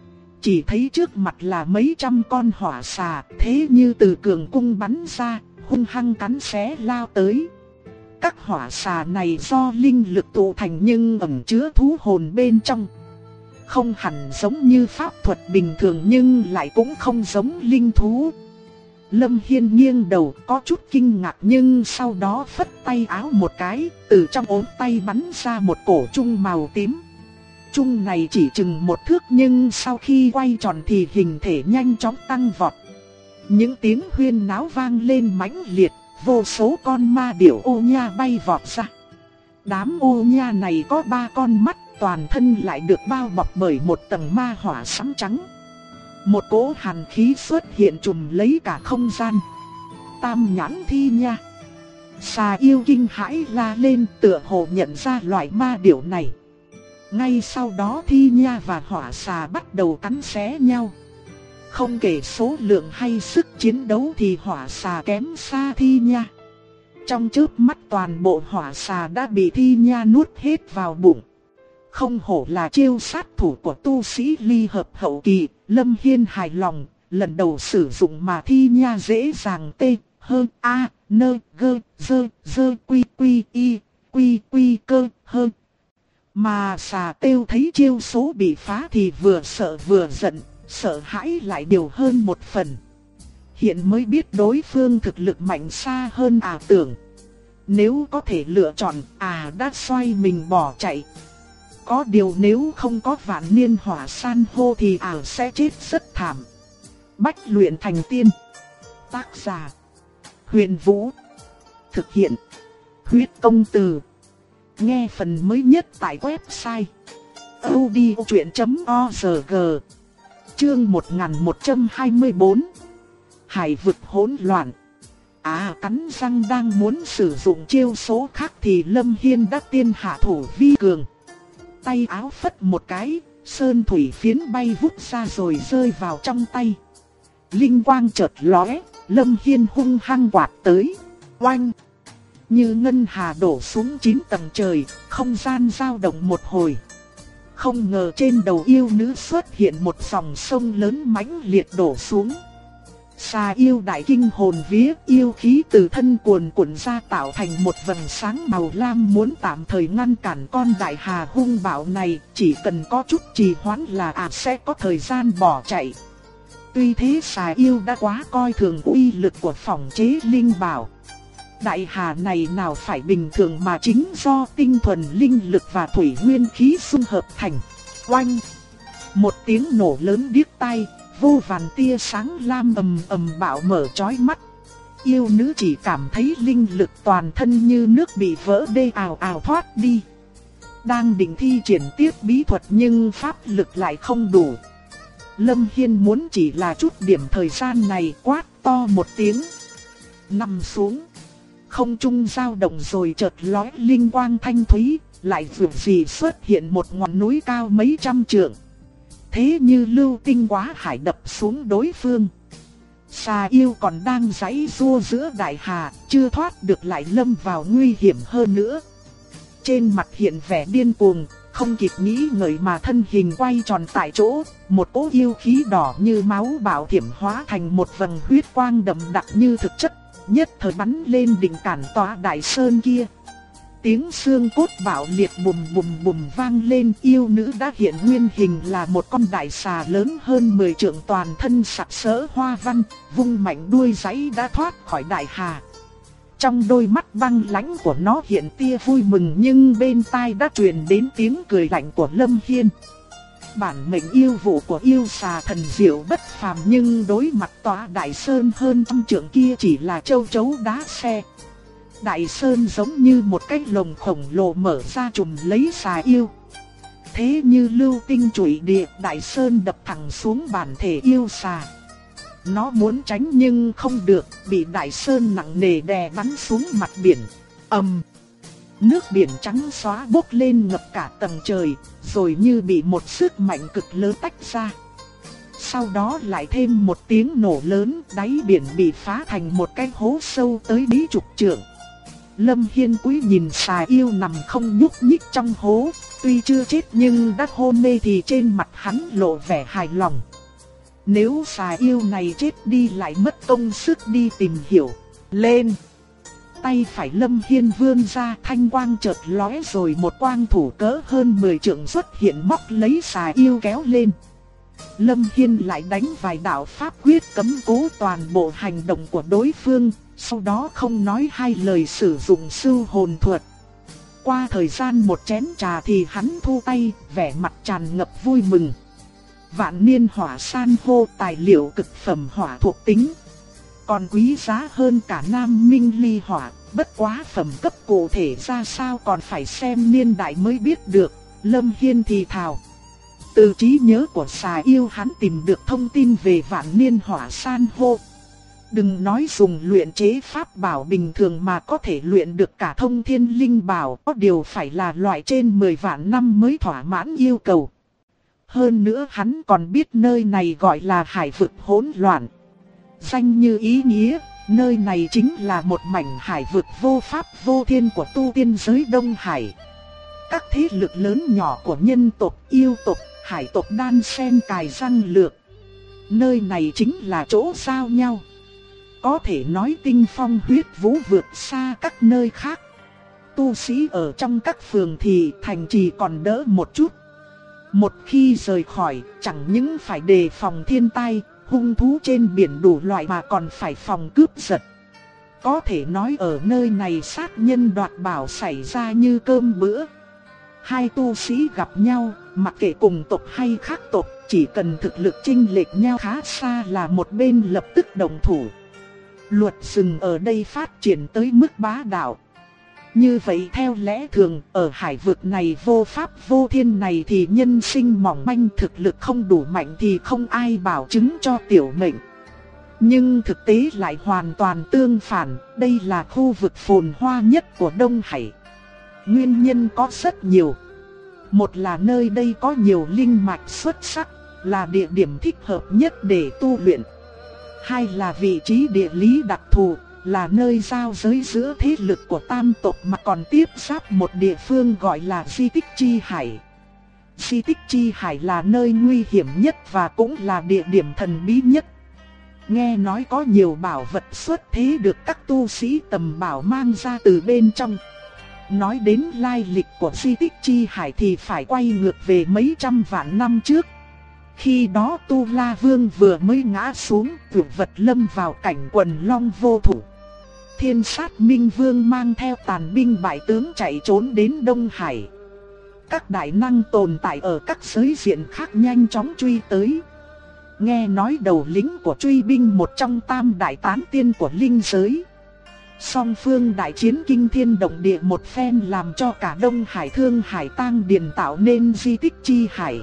Chỉ thấy trước mặt là mấy trăm con hỏa xà, thế như từ cường cung bắn ra, hung hăng cắn xé lao tới. Các hỏa xà này do linh lực tụ thành nhưng ẩn chứa thú hồn bên trong. không hẳn giống như pháp thuật bình thường nhưng lại cũng không giống linh thú. Lâm Hiên nghiêng đầu có chút kinh ngạc nhưng sau đó phất tay áo một cái, từ trong ốm tay bắn ra một cổ chung màu tím. Chung này chỉ chừng 1 thước nhưng sau khi quay tròn thì hình thể nhanh chóng tăng vọt. Những tiếng huyên náo vang lên mãnh liệt, vô số con ma điểu ô nha bay vọt ra. Đám ô nha này có 3 con mắt, toàn thân lại được bao bọc bởi một tầng ma hỏa sáng trắng. Một cỗ hàn khí xuất hiện trùm lấy cả không gian. Tam nhãn thi nha. Xà yêu kinh hãi la lên, tựa hồ nhận ra loại ma điểu này. Ngay sau đó thi nha và hỏa xà bắt đầu cắn xé nhau. Không kể số lượng hay sức chiến đấu thì hỏa xà kém xa thi nha. Trong chớp mắt toàn bộ hỏa xà đã bị thi nha nuốt hết vào bụng. Không hổ là chiêu sát thủ của tu sĩ ly hợp hậu kỳ, Lâm Hiên hài lòng, lần đầu sử dụng mà thi nha dễ dàng tê, hơn a, nơ, gơ, dơ, quy cơ, hơn. Mà xà têu thấy chiêu số bị phá thì vừa sợ vừa giận, sợ hãi lại điều hơn 1 phần. Hiện mới biết đối phương thực lực mạnh xa hơn tưởng. Nếu có thể lựa chọn, đã xoay mình bỏ chạy. Có điều nếu không có vạn niên hỏa san hô thì sẽ chết rất thảm. Bách luyện thành tiên. Tác giả: Huyền Vũ. Thực hiện: Huyết Công Từ. Nghe phần mới nhất tại website audiochuyen.org. Chương 1124. Hải vực hỗn loạn. Cắn răng đang muốn sử dụng chiêu số khác thì Lâm Hiên đã tiên hạ thủ vi cường. Tay áo phất một cái, sơn thủy phiến bay vút ra rồi rơi vào trong tay. Linh quang chợt lóe, Lâm Hiên hung hăng quạt tới. Oanh! Như ngân hà đổ xuống 9 tầng trời, không gian dao động một hồi. Không ngờ trên đầu yêu nữ xuất hiện một dòng sông lớn mãnh liệt đổ xuống. Xà yêu đại kinh hồn vía, yêu khí từ thân cuồn cuộn ra tạo thành một vầng sáng màu lam muốn tạm thời ngăn cản con đại hà hung bạo này, chỉ cần có chút trì hoãn là sẽ có thời gian bỏ chạy. Tuy thế xà yêu đã quá coi thường uy lực của phỏng chế linh bảo. Đại hà này nào phải bình thường mà chính do tinh thuần linh lực và thủy nguyên khí xung hợp thành. Oanh! Một tiếng nổ lớn điếc tai, vô vàn tia sáng lam ầm bạo mở chói mắt. Yêu nữ chỉ cảm thấy linh lực toàn thân như nước bị vỡ đê ào ào thoát đi. Đang định thi triển tiếp bí thuật nhưng pháp lực lại không đủ. Lâm Hiên muốn chỉ là chút điểm thời gian này, quát to một tiếng. Nằm xuống. Không trung dao động rồi chợt lóe linh quang thanh thúy, lại vượt gì xuất hiện một ngọn núi cao mấy trăm trượng. Thế như lưu tinh quá hải đập xuống đối phương. Xà yêu còn đang giãy giụa giữa đại hà, chưa thoát được lại lâm vào nguy hiểm hơn nữa. Trên mặt hiện vẻ điên cuồng, không kịp nghĩ ngợi mà thân hình quay tròn tại chỗ, một cỗ yêu khí đỏ như máu bạo thiểm hóa thành một vầng huyết quang đậm đặc như thực chất, nhất thời bắn lên đỉnh cản tòa đại sơn kia. Tiếng xương cốt bạo liệt bùm bùm bùm vang lên, yêu nữ đã hiện nguyên hình là một con đại xà lớn hơn 10 trượng toàn thân sặc sỡ hoa văn, vung mạnh đuôi giãy đã thoát khỏi đại hà. Trong đôi mắt băng lãnh của nó hiện tia vui mừng nhưng bên tai đã truyền đến tiếng cười lạnh của Lâm Hiên. Bản mệnh yêu vụ của yêu xà thần diệu bất phàm nhưng đối mặt tòa đại sơn hơn trăm trượng kia chỉ là châu chấu đá xe. Đại sơn giống như một cái lồng khổng lồ mở ra trùm lấy xà yêu. Thế như lưu tinh chủy địa, đại sơn đập thẳng xuống bản thể yêu xà. Nó muốn tránh nhưng không được, bị đại sơn nặng nề đè bắn xuống mặt biển. Nước biển trắng xóa bốc lên ngập cả tầng trời, rồi như bị một sức mạnh cực lớn tách ra. Sau đó lại thêm một tiếng nổ lớn, đáy biển bị phá thành một cái hố sâu tới mấy chục trượng. Lâm Hiên cúi nhìn xà yêu nằm không nhúc nhích trong hố, tuy chưa chết nhưng đã hôn mê thì trên mặt hắn lộ vẻ hài lòng. Nếu xà yêu này chết đi lại mất công sức đi tìm hiểu. Lên! Tay phải Lâm Hiên vươn ra, thanh quang chợt lóe rồi một quang thủ cỡ hơn 10 trượng xuất hiện móc lấy xà yêu kéo lên. Lâm Hiên lại đánh vài đạo pháp quyết cấm cố toàn bộ hành động của đối phương, sau đó không nói hai lời sử dụng sưu hồn thuật. Qua thời gian một chén trà thì hắn thu tay, vẻ mặt tràn ngập vui mừng. Vạn niên hỏa san hô, tài liệu cực phẩm hỏa thuộc tính, còn quý giá hơn cả nam minh ly hỏa, bất quá phẩm cấp cụ thể ra sao còn phải xem niên đại mới biết được. Lâm Hiên thì thào. Từ trí nhớ của xà yêu hắn tìm được thông tin về vạn niên hỏa san hô. Đừng nói dùng luyện chế pháp bảo bình thường mà có thể luyện được cả thông thiên linh bảo, có điều phải là loại trên 10 vạn năm mới thỏa mãn yêu cầu. Hơn nữa hắn còn biết nơi này gọi là hải vực hỗn loạn. Danh như ý nghĩa, nơi này chính là một mảnh hải vực vô pháp vô thiên của tu tiên giới Đông Hải. Các thế lực lớn nhỏ của nhân tộc, yêu tộc, hải tộc đan xen cài răng lược. Nơi này chính là chỗ giao nhau. Có thể nói tinh phong huyết vũ vượt xa các nơi khác. Tu sĩ ở trong các phường thì thành trì còn đỡ một chút. Một khi rời khỏi, chẳng những phải đề phòng thiên tai, hung thú trên biển đủ loại mà còn phải phòng cướp giật. Có thể nói ở nơi này sát nhân đoạt bảo xảy ra như cơm bữa. Hai tu sĩ gặp nhau, mặc kệ cùng tộc hay khác tộc, chỉ cần thực lực chênh lệch nhau khá xa là một bên lập tức động thủ. Luật rừng ở đây phát triển tới mức bá đạo. Như vậy theo lẽ thường, ở hải vực này vô pháp vô thiên này thì nhân sinh mỏng manh, thực lực không đủ mạnh thì không ai bảo chứng cho tiểu mệnh. Nhưng thực tế lại hoàn toàn tương phản, đây là khu vực phồn hoa nhất của Đông Hải. Nguyên nhân có rất nhiều. Một là nơi đây có nhiều linh mạch xuất sắc, là địa điểm thích hợp nhất để tu luyện. Hai là vị trí địa lý đặc thù, là nơi giao giới giữa thế lực của tam tộc mà còn tiếp giáp một địa phương gọi là Di Tích Chi Hải. Di Tích Chi Hải là nơi nguy hiểm nhất và cũng là địa điểm thần bí nhất. Nghe nói có nhiều bảo vật xuất thế được các tu sĩ tầm bảo mang ra từ bên trong. Nói đến lai lịch của Di Tích Chi Hải thì phải quay ngược về mấy trăm vạn năm trước. Khi đó Tu La Vương vừa mới ngã xuống, vượt vật lâm vào cảnh quần long vô thủ. Thiên Sát Minh Vương mang theo tàn binh bại tướng chạy trốn đến Đông Hải. Các đại năng tồn tại ở các giới diện khác nhanh chóng truy tới. Nghe nói đầu lĩnh của truy binh một trong tam đại tán tiên của linh giới. Song phương đại chiến kinh thiên động địa một phen làm cho cả Đông Hải Thương Hải Tang Điền tạo nên Di Tích Chi Hải.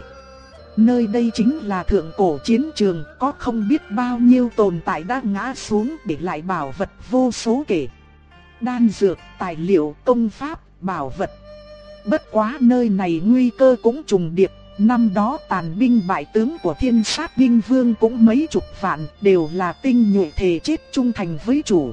Nơi đây chính là thượng cổ chiến trường, có không biết bao nhiêu tồn tại đã ngã xuống để lại bảo vật vô số kể. Đan dược, tài liệu, công pháp, bảo vật. Bất quá nơi này nguy cơ cũng trùng điệp, năm đó tàn binh bại tướng của Thiên Sát Binh Vương cũng mấy chục vạn, đều là tinh nhuệ thề chết trung thành với chủ.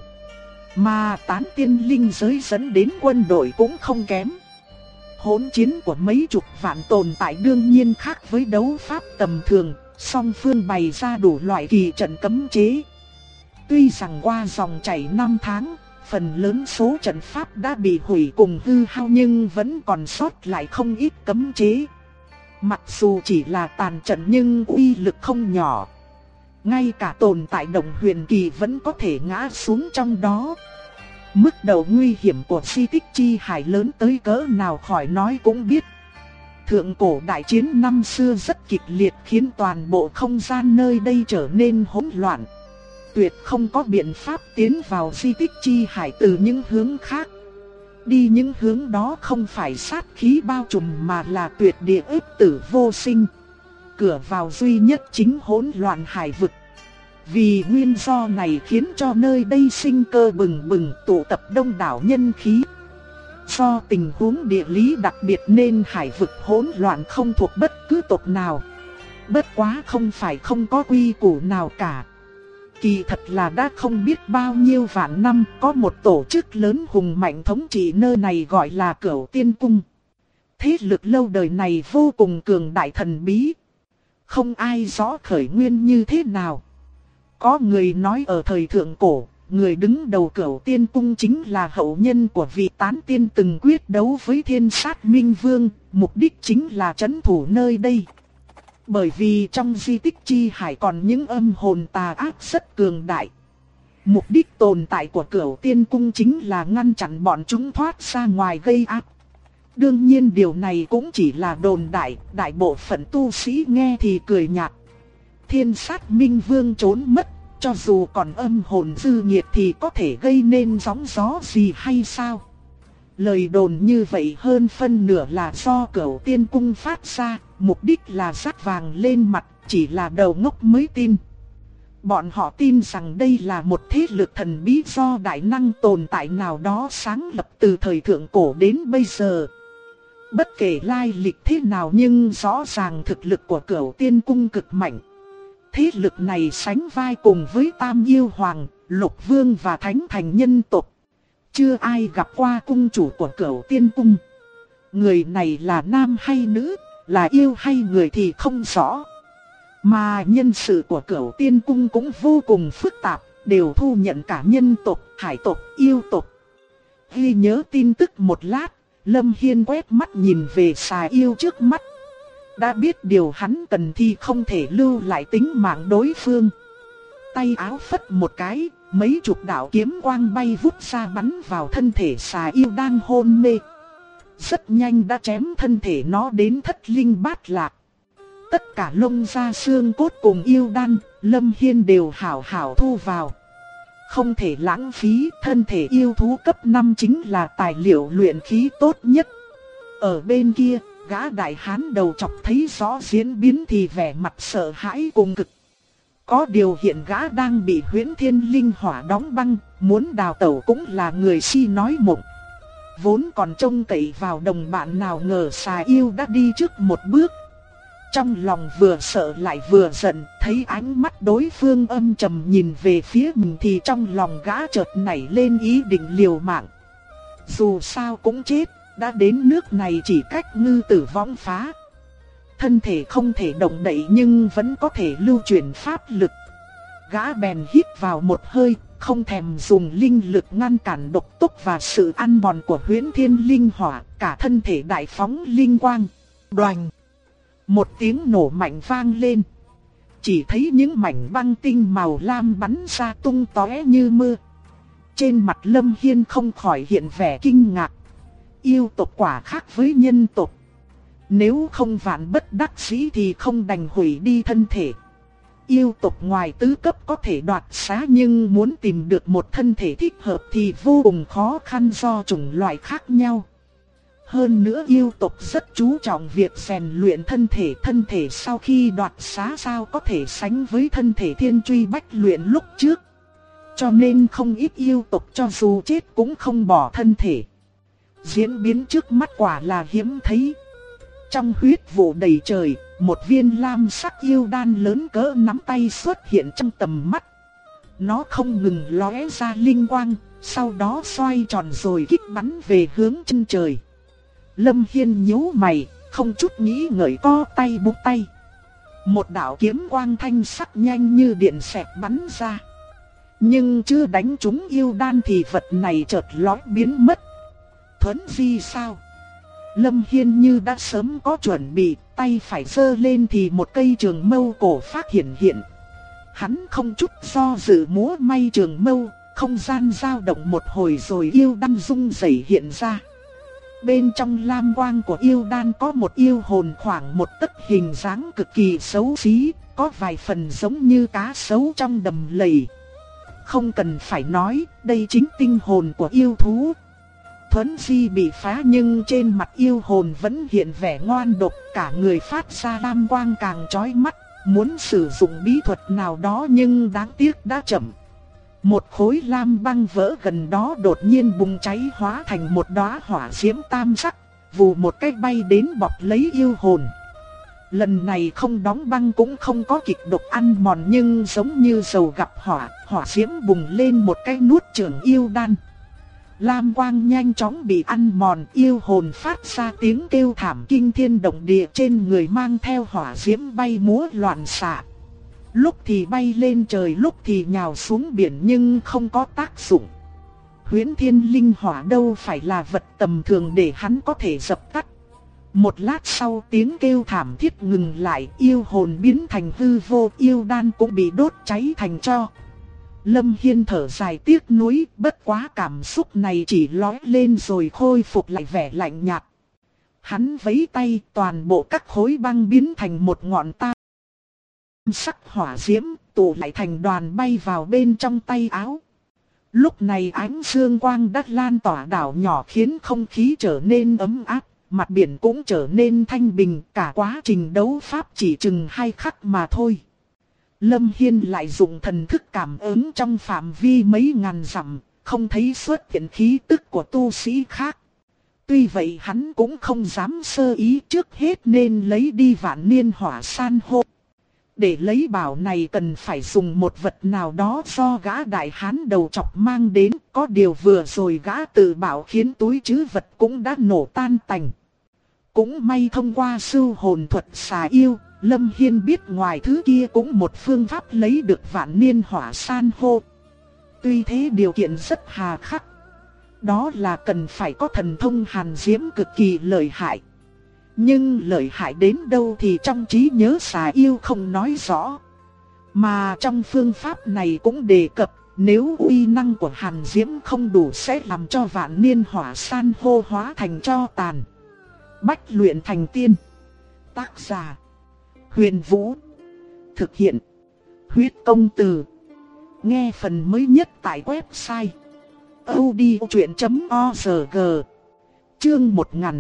Mà tán tiên linh giới dẫn đến quân đội cũng không kém. Hỗn chiến của mấy chục vạn tồn tại đương nhiên khác với đấu pháp tầm thường, song phương bày ra đủ loại kỳ trận cấm chế. Tuy rằng qua dòng chảy 5 tháng, phần lớn số trận pháp đã bị hủy cùng hư hao nhưng vẫn còn sót lại không ít cấm chế. Mặc dù chỉ là tàn trận nhưng uy lực không nhỏ. Ngay cả tồn tại động huyền kỳ vẫn có thể ngã xuống trong đó. Mức độ nguy hiểm của Di Tích Chi Hải lớn tới cỡ nào khỏi nói cũng biết. Thượng cổ đại chiến năm xưa rất kịch liệt khiến toàn bộ không gian nơi đây trở nên hỗn loạn. Tuyệt không có biện pháp tiến vào Di Tích Chi Hải từ những hướng khác. Đi những hướng đó không phải sát khí bao trùm mà là tuyệt địa ức tử vô sinh. Cửa vào duy nhất chính hỗn loạn hải vực. Vì nguyên do này khiến cho nơi đây sinh cơ bừng bừng, tụ tập đông đảo nhân khí. Do tình huống địa lý đặc biệt nên hải vực hỗn loạn không thuộc bất cứ tộc nào. Bất quá không phải không có quy củ nào cả. Kỳ thật là đã không biết bao nhiêu vạn năm có một tổ chức lớn hùng mạnh thống trị nơi này gọi là Cửu Tiên Cung. Thế lực lâu đời này vô cùng cường đại thần bí. Không ai rõ khởi nguyên như thế nào. Có người nói ở thời thượng cổ, người đứng đầu Cửu Tiên Cung chính là hậu nhân của vị tán tiên từng quyết đấu với Thiên Sát Minh Vương, mục đích chính là trấn thủ nơi đây. Bởi vì trong di tích chi hải còn những âm hồn tà ác rất cường đại. Mục đích tồn tại của Cửu Tiên Cung chính là ngăn chặn bọn chúng thoát ra ngoài gây ác. Đương nhiên điều này cũng chỉ là đồn đại, đại bộ phận tu sĩ nghe thì cười nhạt. Thiên Sát Minh Vương trốn mất, cho dù còn âm hồn dư nhiệt thì có thể gây nên sóng gió gì hay sao? Lời đồn như vậy hơn phân nửa là do Cửu Tiên Cung phát ra, mục đích là rát vàng lên mặt, chỉ là đầu ngốc mới tin. Bọn họ tin rằng đây là một thế lực thần bí do đại năng tồn tại nào đó sáng lập từ thời thượng cổ đến bây giờ. Bất kể lai lịch thế nào nhưng rõ ràng thực lực của Cửu Tiên Cung cực mạnh. Thế lực này sánh vai cùng với Tam Yêu Hoàng, Lục Vương và Thánh Thành nhân tộc. Chưa ai gặp qua cung chủ của Cửu Tiên Cung. Người này là nam hay nữ, là yêu hay người thì không rõ. Mà nhân sự của Cửu Tiên Cung cũng vô cùng phức tạp, đều thu nhận cả nhân tộc, hải tộc, yêu tộc. Ghi nhớ tin tức một lát, Lâm Hiên quét mắt nhìn về xà yêu trước mắt. Đã biết điều hắn cần thì không thể lưu lại tính mạng đối phương. Tay áo phất một cái, mấy chục đạo kiếm quang bay vút ra bắn vào thân thể xà yêu đang hôn mê. Rất nhanh đã chém thân thể nó đến thất linh bát lạc. Tất cả lông da xương cốt cùng yêu đan, Lâm Hiên đều hảo hảo thu vào. Không thể lãng phí, thân thể yêu thú cấp 5 chính là tài liệu luyện khí tốt nhất. Ở bên kia, gã đại hán đầu chọc thấy rõ diễn biến thì vẻ mặt sợ hãi cùng cực. Có điều hiện gã đang bị Huyễn Thiên Linh Hỏa đóng băng, muốn đào tẩu cũng là người si nói mộng. Vốn còn trông cậy vào đồng bạn nào ngờ xà yêu đã đi trước một bước. Trong lòng vừa sợ lại vừa giận, thấy ánh mắt đối phương âm trầm nhìn về phía mình thì trong lòng gã chợt nảy lên ý định liều mạng. Dù sao cũng chết, đã đến nước này chỉ cách ngư tử vong phá. Thân thể không thể động đậy nhưng vẫn có thể lưu chuyển pháp lực. Gã bèn hít vào một hơi, không thèm dùng linh lực ngăn cản độc túc và sự ăn mòn của Huyễn Thiên Linh Hỏa, cả thân thể đại phóng linh quang. Đoành! Một tiếng nổ mạnh vang lên. Chỉ thấy những mảnh băng tinh màu lam bắn ra tung tóe như mưa. Trên mặt Lâm Hiên không khỏi hiện vẻ kinh ngạc. Yêu tộc quả khác với nhân tộc. Nếu không vạn bất đắc dĩ thì không đành hủy đi thân thể. Yêu tộc ngoài tứ cấp có thể đoạt xá nhưng muốn tìm được một thân thể thích hợp thì vô cùng khó khăn do chủng loại khác nhau. Hơn nữa yêu tộc rất chú trọng việc rèn luyện thân thể sau khi đoạt xá sao có thể sánh với thân thể thiên truy bách luyện lúc trước. Cho nên không ít yêu tộc cho dù chết cũng không bỏ thân thể. Diễn biến trước mắt quả là hiếm thấy. Trong huyết vụ đầy trời, một viên lam sắc yêu đan lớn cỡ nắm tay xuất hiện trong tầm mắt. Nó không ngừng lóe ra linh quang, sau đó xoay tròn rồi kích bắn về hướng chân trời. Lâm Hiên nhíu mày, không chút nghĩ ngợi co tay búng tay. Một đạo kiếm quang thanh sắc nhanh như điện xẹt bắn ra. Nhưng chưa đánh trúng yêu đan thì vật này chợt lóe biến mất. Thuấn di sao? Lâm Hiên như đã sớm có chuẩn bị, tay phải giơ lên thì một cây trường mâu cổ phát hiện. Hắn không chút do dự múa may trường mâu, không gian dao động một hồi rồi yêu đan rung rẩy hiện ra. Bên trong lam quang của yêu đan có một yêu hồn khoảng một tấc, hình dáng cực kỳ xấu xí, có vài phần giống như cá sấu trong đầm lầy. Không cần phải nói, đây chính tinh hồn của yêu thú. Thuấn di bị phá nhưng trên mặt yêu hồn vẫn hiện vẻ ngoan độc, cả người phát ra lam quang càng chói mắt, muốn sử dụng bí thuật nào đó nhưng đáng tiếc đã chậm. Một khối lam băng vỡ gần đó đột nhiên bùng cháy hóa thành một đóa hỏa diễm tam sắc, vù một cái bay đến bọc lấy yêu hồn. Lần này không đóng băng cũng không có kịch độc ăn mòn nhưng giống như dầu gặp hỏa, hỏa diễm bùng lên một cái nuốt chửng yêu đan. Lam quang nhanh chóng bị ăn mòn, yêu hồn phát ra tiếng kêu thảm kinh thiên động địa, trên người mang theo hỏa diễm bay múa loạn xạ. lúc thì bay lên trời, lúc thì nhào xuống biển nhưng không có tác dụng. Huyễn Thiên Linh Hỏa đâu phải là vật tầm thường để hắn có thể dập tắt. Một lát sau tiếng kêu thảm thiết ngừng lại, yêu hồn biến thành hư vô, yêu đan cũng bị đốt cháy thành tro. Lâm Hiên thở dài tiếc nuối, bất quá cảm xúc này chỉ lóe lên rồi khôi phục lại vẻ lạnh nhạt. Hắn vẫy tay, toàn bộ các khối băng biến thành một ngọn tam sắc hỏa diễm, tụ lại thành đoàn bay vào bên trong tay áo. Lúc này ánh dương quang đã lan tỏa đảo nhỏ khiến không khí trở nên ấm áp, mặt biển cũng trở nên thanh bình, cả quá trình đấu pháp chỉ chừng 2 khắc mà thôi. Lâm Hiên lại dùng thần thức cảm ứng trong phạm vi mấy ngàn dặm, không thấy xuất hiện khí tức của tu sĩ khác. Tuy vậy hắn cũng không dám sơ ý, trước hết nên lấy đi Vạn Niên Hỏa San hô. Để lấy bảo này cần phải dùng một vật nào đó do gã đại hán đầu chọc mang đến, có điều vừa rồi gã tự bảo khiến túi trữ vật cũng đã nổ tan tành. Cũng may thông qua sưu hồn thuật xà yêu, Lâm Hiên biết ngoài thứ kia cũng một phương pháp lấy được Vạn Niên Hỏa San hô. Tuy thế điều kiện rất hà khắc. Đó là cần phải có thần thông hàn diễm cực kỳ lợi hại. Nhưng lợi hại đến đâu thì trong trí nhớ xà yêu không nói rõ. Mà trong phương pháp này cũng đề cập, nếu uy năng của hàn diễm không đủ sẽ làm cho Vạn Niên Hỏa San hô hóa thành tro tàn. Bách luyện thành tiên. Tác giả: Huyền Vũ. Thực hiện: Huyết Công Từ. Nghe phần mới nhất tại website audiochuyện.org. Chương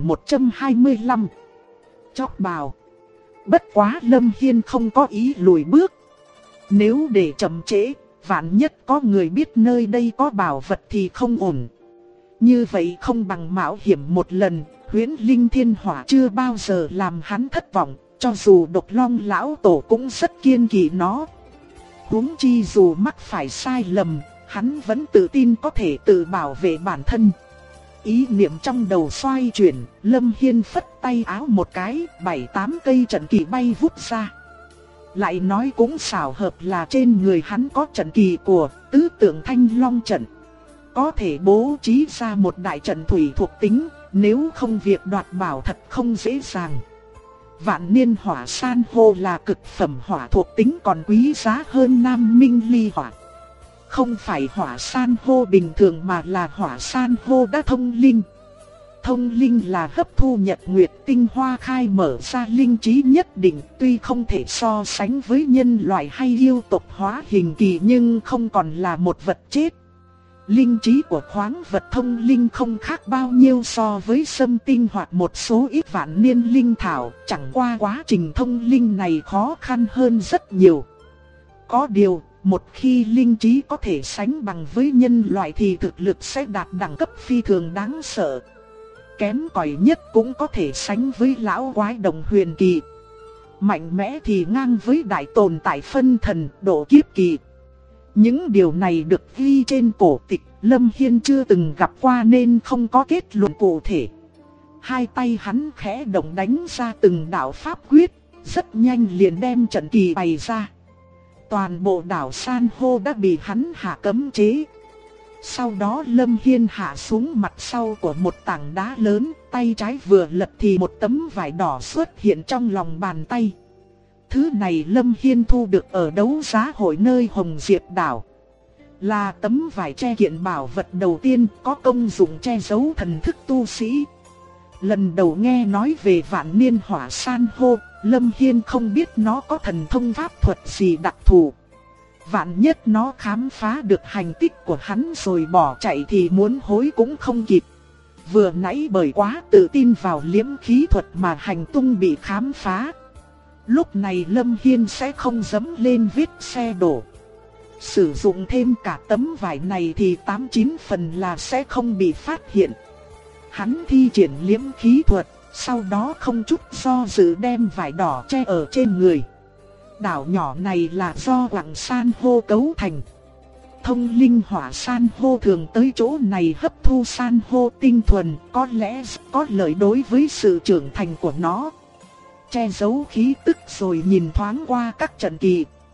1125. Chóp bào. Bất quá Lâm Hiên không có ý lùi bước. Nếu để chậm trễ, vạn nhất có người biết nơi đây có bảo vật thì không ổn. Như vậy không bằng mạo hiểm một lần. Huyễn Linh Thiên Hỏa chưa bao giờ làm hắn thất vọng, cho dù Độc Long lão tổ cũng rất kiêng kỵ nó. Huống chi dù mắc phải sai lầm, hắn vẫn tự tin có thể tự bảo vệ bản thân. Ý niệm trong đầu xoay chuyển, Lâm Hiên phất tay áo một cái, 7-8 cây trận kỳ bay vút ra. Lại nói cũng xảo hợp là trên người hắn có trận kỳ của Tứ Tượng Thanh Long trận. Có thể bố trí ra một đại trận thủy thuộc tính, nếu không việc đoạt bảo thật không dễ dàng. Vạn Niên Hỏa San hô là cực phẩm hỏa thuộc tính còn quý giá hơn Nam Minh Ly Hỏa. Không phải hỏa san hô bình thường mà là hỏa san hô đã thông linh. Thông linh là hấp thu nhật nguyệt tinh hoa khai mở ra linh trí nhất định, tuy không thể so sánh với nhân loại hay yêu tộc hóa hình kỳ nhưng không còn là một vật chết. Linh trí của khoáng vật thông linh không khác bao nhiêu so với sâm tinh hoặc một số ít vạn niên linh thảo, chẳng qua quá trình thông linh này khó khăn hơn rất nhiều. Có điều, một khi linh trí có thể sánh bằng với nhân loại thì thực lực sẽ đạt đẳng cấp phi thường đáng sợ. Kém cỏi nhất cũng có thể sánh với lão quái đồng huyền kỳ. Mạnh mẽ thì ngang với đại tồn tại phân thần, độ kiếp kỳ. Những điều này được ghi trên cổ tịch, Lâm Hiên chưa từng gặp qua nên không có kết luận cụ thể. Hai tay hắn khẽ động đánh ra từng đạo pháp quyết, rất nhanh liền đem trận kỳ bày ra. Toàn bộ đảo san hô đã bị hắn hạ cấm chế. Sau đó Lâm Hiên hạ xuống mặt sau của một tảng đá lớn, tay trái vừa lật thì một tấm vải đỏ xuất hiện trong lòng bàn tay. Thứ này Lâm Hiên thu được ở đấu giá hội nơi Hồng Diệp đảo. Là tấm vải che kiện bảo vật đầu tiên có công dụng che giấu thần thức tu sĩ. Lần đầu nghe nói về Vạn Niên Hỏa San hô, Lâm Hiên không biết nó có thần thông pháp thuật gì đặc thù. Vạn nhất nó khám phá được hành tích của hắn rồi bỏ chạy thì muốn hối cũng không kịp. Vừa nãy bởi quá tự tin vào liễm khí thuật mà hành tung bị khám phá. Lúc này Lâm Hiên sẽ không dẫm lên vết xe đổ. Sử dụng thêm cả tấm vải này thì 89 phần là sẽ không bị phát hiện. Hắn thi triển liễm khí thuật, sau đó không chút do dự đem vải đỏ che ở trên người. Đảo nhỏ này là do quặng san hô cấu thành. Thông linh hỏa san hô thường tới chỗ này hấp thu san hô tinh thuần, có lẽ có lợi đối với sự trưởng thành của nó. Che giấu khí tức rồi nhìn thoáng qua các trận kỳ.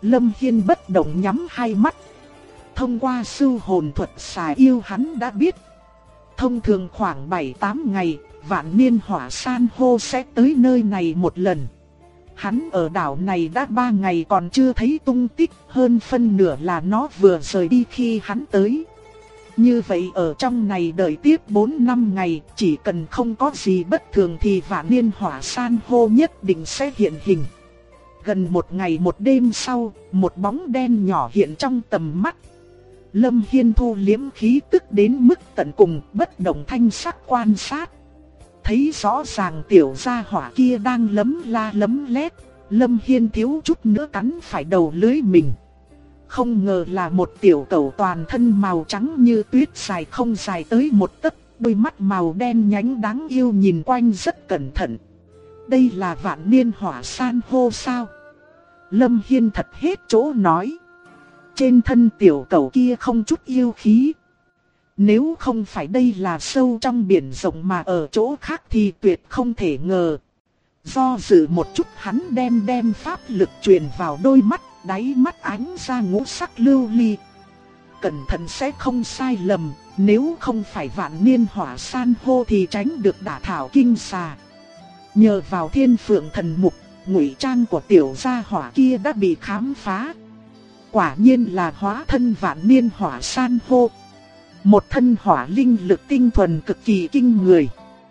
Lâm Hiên bất động nhắm hai mắt. Thông qua sư hồn thuật xà yêu hắn đã biết, thông thường khoảng 7-8 ngày, vạn niên hỏa san hô sẽ tới nơi này một lần. Hắn ở đảo này đã 3 ngày còn chưa thấy tung tích, hơn phân nửa là nó vừa rời đi khi hắn tới. Như vậy ở trong này đợi tiếp 4-5 ngày, chỉ cần không có gì bất thường thì vạn niên hỏa san hô nhất định sẽ hiện hình. Gần 1 ngày 1 đêm sau, một bóng đen nhỏ hiện trong tầm mắt. Lâm Hiên thu liếm khí tức đến mức tận cùng, bất động thanh sắc quan sát. Thấy rõ ràng tiểu gia hỏa kia đang lấm la lấm lét, Lâm Hiên thiếu chút nữa cắn phải đầu lưỡi mình. Không ngờ là một tiểu cẩu toàn thân màu trắng như tuyết, dài không dài tới 1 tấc, đôi mắt màu đen nhánh đáng yêu nhìn quanh rất cẩn thận. Đây là vạn niên hỏa san hô sao? Lâm Hiên thật hết chỗ nói. Trên thân tiểu cẩu kia không chút yêu khí. Nếu không phải đây là sâu trong biển rộng mà ở chỗ khác thì tuyệt không thể ngờ. Do dự một chút hắn đem pháp lực truyền vào đôi mắt, đáy mắt ánh ra ngũ sắc lưu ly. Cẩn thận sẽ không sai lầm, nếu không phải vạn niên hỏa san hô thì tránh được đả thảo kinh xà. Nhờ vào thiên phượng thần mục, ngụy trang của tiểu gia hỏa kia đã bị khám phá. Quả nhiên là hóa thân vạn niên hỏa san hô. Một thân hỏa linh lực tinh thuần cực kỳ kinh người.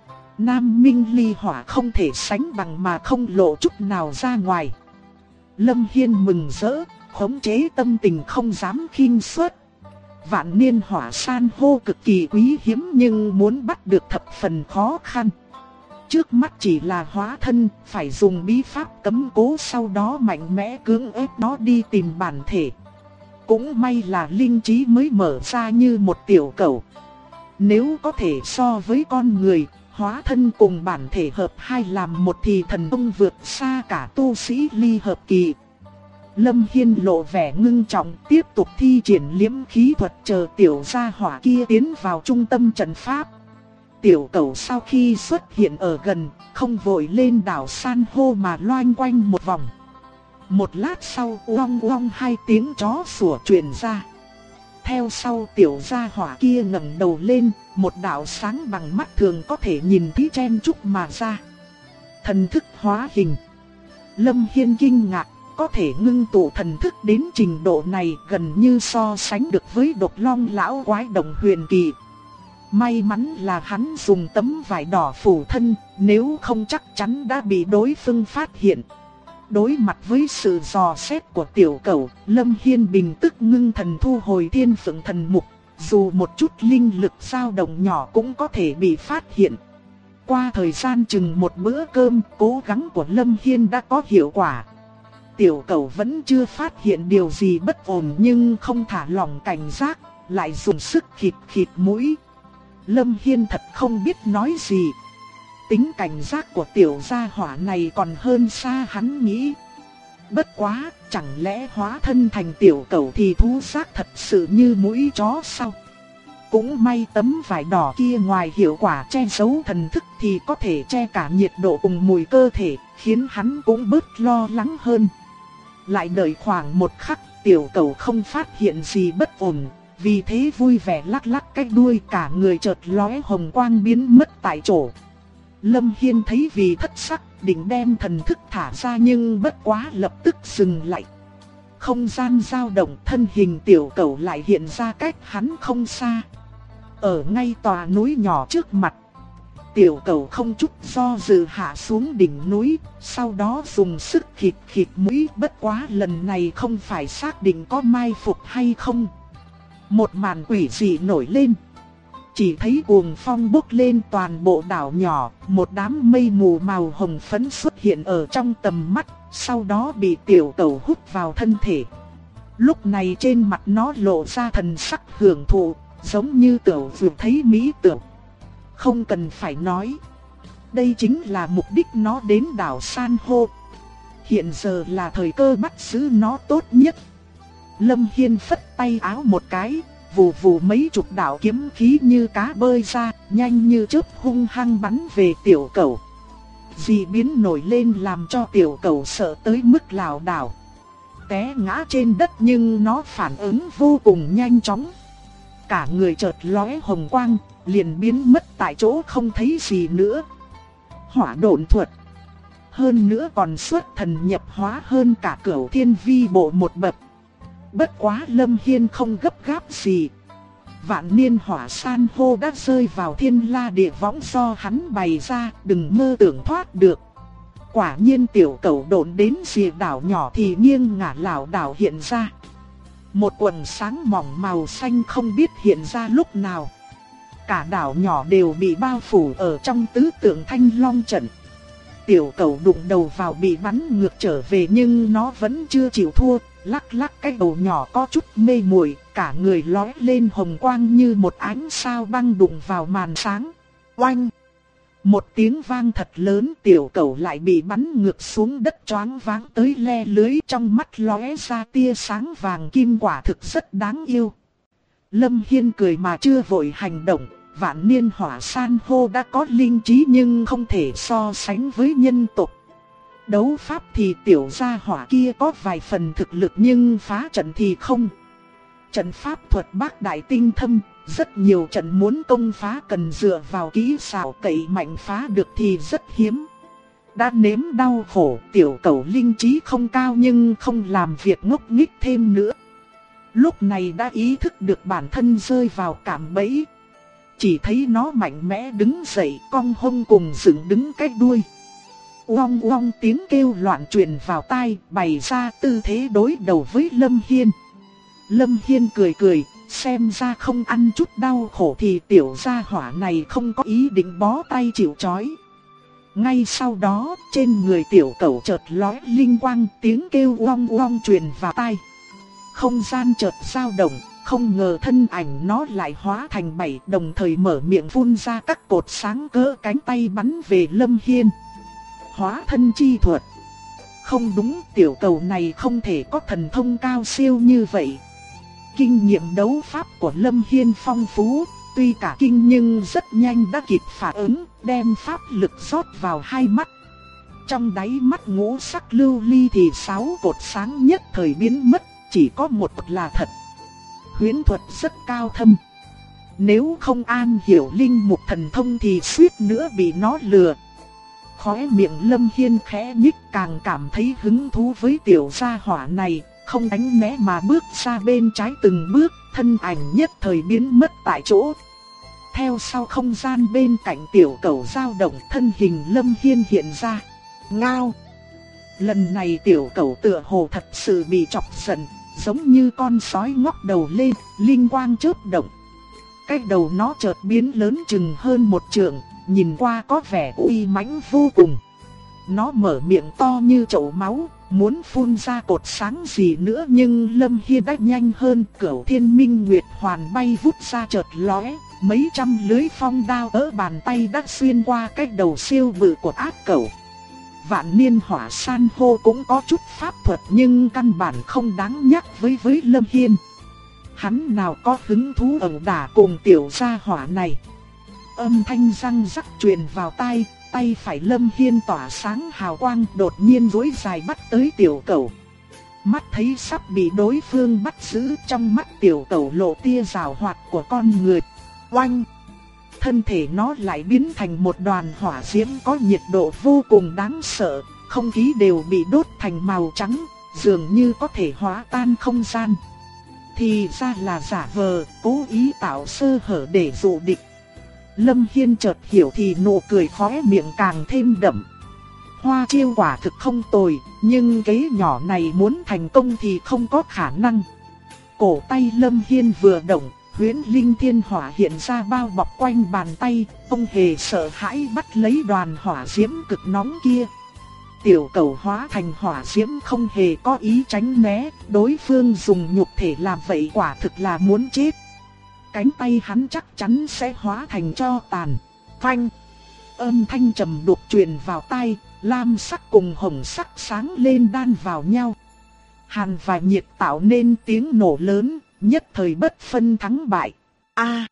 Nam minh ly hỏa không thể sánh bằng mà không lộ chút nào ra ngoài. Lâm Hiên mừng rỡ, khống chế tâm tình không dám khinh suất. Vạn niên hỏa san hô cực kỳ quý hiếm nhưng muốn bắt được thập phần khó khăn. Trước mắt chỉ là hóa thân, phải dùng bí pháp cấm cố, sau đó mạnh mẽ cưỡng ép nó đi tìm bản thể. Cũng may là linh trí mới mở ra như một tiểu cẩu. Nếu có thể so với con người, hóa thân cùng bản thể hợp hai làm một thì thần thông vượt xa cả tu sĩ ly hợp kỳ. Lâm Hiên lộ vẻ ngưng trọng, tiếp tục thi triển liễm khí thuật chờ tiểu gia hỏa kia tiến vào trung tâm trận pháp. Tiểu cẩu sau khi xuất hiện ở gần, không vội lên đảo san hô mà loanh quanh một vòng. Một lát sau, oong oong 2 tiếng chó sủa truyền ra. Theo sau tiểu gia hỏa kia ngẩng đầu lên, một đạo sáng bằng mắt thường có thể nhìn thấy chen chúc mà ra. Thần thức hóa hình. Lâm Hiên kinh ngạc, có thể ngưng tụ thần thức đến trình độ này gần như so sánh được với độc long lão quái đồng huyền kỳ. May mắn là hắn dùng tấm vải đỏ phủ thân, nếu không chắc chắn đã bị đối phương phát hiện. Đối mặt với sự dò xét của tiểu cẩu, Lâm Hiên bình tức ngưng thần thu hồi thiên phượng thần mục, dù một chút linh lực dao động nhỏ cũng có thể bị phát hiện. Qua thời gian chừng một bữa cơm, cố gắng của Lâm Hiên đã có hiệu quả. Tiểu cẩu vẫn chưa phát hiện điều gì bất ổn nhưng không thả lỏng cảnh giác, lại dùng sức khịt khịt mũi. Lâm Hiên thật không biết nói gì. Tính cảnh giác của tiểu gia hỏa này còn hơn xa hắn nghĩ. Bất quá, chẳng lẽ hóa thân thành tiểu cẩu thì thú giác thật sự như mũi chó sao? Cũng may tấm vải đỏ kia ngoài hiệu quả che giấu thần thức thì có thể che cả nhiệt độ cùng mùi cơ thể, khiến hắn cũng bớt lo lắng hơn. Lại đợi khoảng một khắc, tiểu cẩu không phát hiện gì bất ổn, vì thế vui vẻ lắc lắc cái đuôi, cả người chợt lóe hồng quang biến mất tại chỗ. Lâm Hiên thấy vì thất sắc, định đem thần thức thả ra nhưng bất quá lập tức dừng lại. Không gian dao động, thân hình tiểu cẩu lại hiện ra cách hắn không xa. Ở ngay tòa núi nhỏ trước mặt. Tiểu cẩu không chút do dự hạ xuống đỉnh núi, sau đó dùng sức khịt khịt mũi, bất quá lần này không phải xác định có mai phục hay không. Một màn quỷ dị nổi lên. Chỉ thấy cuồng phong bốc lên toàn bộ đảo nhỏ, một đám mây mù màu hồng phấn xuất hiện ở trong tầm mắt, sau đó bị tiểu cẩu hút vào thân thể. Lúc này trên mặt nó lộ ra thần sắc hưởng thụ, giống như tiểu vừa thấy mỹ tiểu. Không cần phải nói, đây chính là mục đích nó đến đảo san hô. Hiện giờ là thời cơ bắt giữ nó tốt nhất. Lâm Hiên phất tay áo một cái, vù vù mấy chục đạo kiếm khí như cá bơi ra, nhanh như chớp hung hăng bắn về tiểu cẩu. Dị biến nổi lên làm cho tiểu cẩu sợ tới mức lảo đảo. té ngã trên đất nhưng nó phản ứng vô cùng nhanh chóng. Cả người chợt lóe hồng quang, liền biến mất tại chỗ không thấy gì nữa. Hỏa độn thuật. Hơn nữa còn xuất thần nhập hóa hơn cả Cửu Thiên Vi Bộ một bậc. Bất quá Lâm Hiên không gấp gáp gì. Vạn niên hỏa san hô đã rơi vào thiên la địa võng do hắn bày ra, đừng mơ tưởng thoát được. Quả nhiên tiểu cẩu độn đến rìa đảo nhỏ thì nghiêng ngả lảo đảo hiện ra. Một quần sáng mỏng màu xanh không biết hiện ra lúc nào. Cả đảo nhỏ đều bị bao phủ ở trong tứ tượng thanh long trận. Tiểu cẩu đụng đầu vào bị bắn ngược trở về nhưng nó vẫn chưa chịu thua, lắc lắc cái đầu nhỏ có chút mê muội, cả người lóe lên hồng quang như một ánh sao băng đụng vào màn sáng. Oanh! Một tiếng vang thật lớn, tiểu cẩu lại bị bắn ngược xuống đất choáng váng tới le lưới, trong mắt lóe ra tia sáng vàng kim, quả thực rất đáng yêu. Lâm Hiên cười mà chưa vội hành động. Vạn niên hỏa san hô đã có linh trí nhưng không thể so sánh với nhân tộc. Đấu pháp thì tiểu gia hỏa kia có vài phần thực lực nhưng phá trận thì không. Trận pháp thuật bác đại tinh thâm, rất nhiều trận muốn công phá cần dựa vào kỹ xảo cậy mạnh phá được thì rất hiếm. Đã nếm đau khổ, tiểu cẩu linh trí không cao nhưng không làm việc ngốc nghếch thêm nữa. Lúc này đã ý thức được bản thân rơi vào cạm bẫy. Chỉ thấy nó mạnh mẽ đứng dậy, cong hông cùng dựng đứng cái đuôi. Oong oong tiếng kêu loạn truyền vào tai, bày ra tư thế đối đầu với Lâm Hiên. Lâm Hiên cười cười, xem ra không ăn chút đau khổ thì tiểu gia hỏa này không có ý định bó tay chịu trói. Ngay sau đó, trên người tiểu cẩu chợt lóe linh quang, tiếng kêu oong oong truyền vào tai. Không gian chợt dao động. Không ngờ thân ảnh nó lại hóa thành 7, đồng thời mở miệng phun ra các cột sáng cỡ cánh tay bắn về Lâm Hiên. Hóa thân chi thuật. Không đúng, tiểu cầu này không thể có thần thông cao siêu như vậy. Kinh nghiệm đấu pháp của Lâm Hiên phong phú, tuy cả kinh nhưng rất nhanh đã kịp phản ứng, đem pháp lực rót vào hai mắt. Trong đáy mắt ngũ sắc lưu ly thì 6 cột sáng nhất thời biến mất, chỉ có một là thật. Huyễn thuật rất cao thâm. Nếu không an hiểu linh mục thần thông thì suýt nữa bị nó lừa. Khóe miệng Lâm Hiên khẽ nhích, càng cảm thấy hứng thú với tiểu gia hỏa này, không đánh né mà bước ra bên trái từng bước, thân ảnh nhất thời biến mất tại chỗ. Theo sau không gian bên cạnh tiểu cẩu dao động, thân hình Lâm Hiên hiện ra. Ngao! Lần này tiểu cẩu tựa hồ thật sự bị chọc giận. Giống như con sói ngóc đầu lên, linh quang chớp động. Cái đầu nó chợt biến lớn chừng hơn 1 trượng, nhìn qua có vẻ uy mãnh vô cùng. Nó mở miệng to như chậu máu, muốn phun ra cột sáng gì nữa nhưng Lâm Hiên đã nhanh hơn. Cửu Thiên Minh Nguyệt Hoàn bay vút ra chợt lóe, mấy trăm lưới phong đao ở bàn tay đã xuyên qua cái đầu siêu bự của ác cẩu. Vạn niên hỏa san hô cũng có chút pháp thuật nhưng căn bản không đáng nhắc với Lâm Hiên. Hắn nào có hứng thú ẩu đả cùng tiểu gia hỏa này. Âm thanh răng rắc truyền vào tai, tay phải Lâm Hiên tỏa sáng hào quang, đột nhiên duỗi dài bắt tới tiểu cẩu. Mắt thấy sắp bị đối phương bắt giữ, trong mắt tiểu cẩu lộ tia rào hoạt của con người. Oanh! Thân thể nó lại biến thành một đoàn hỏa diễm có nhiệt độ vô cùng đáng sợ, không khí đều bị đốt thành màu trắng, dường như có thể hóa tan không gian. Thì ra là giả vờ, cố ý tạo sơ hở để dụ địch. Lâm Hiên chợt hiểu thì nụ cười khóe miệng càng thêm đậm. Hoa chiêu quả thực không tồi, nhưng kế nhỏ này muốn thành công thì không có khả năng. Cổ tay Lâm Hiên vừa động, huyễn linh thiên hỏa hiện ra bao bọc quanh bàn tay, không hề sợ hãi bắt lấy đoàn hỏa diễm cực nóng kia. Tiểu cẩu hóa thành hỏa diễm không hề có ý tránh né, đối phương dùng nhục thể làm vậy quả thực là muốn chết. Cánh tay hắn chắc chắn sẽ hóa thành tro tàn. Phanh! Âm thanh trầm đục truyền vào tai, lam sắc cùng hồng sắc sáng lên đan vào nhau. Hàn và nhiệt tạo nên tiếng nổ lớn, nhất thời bất phân thắng bại. A!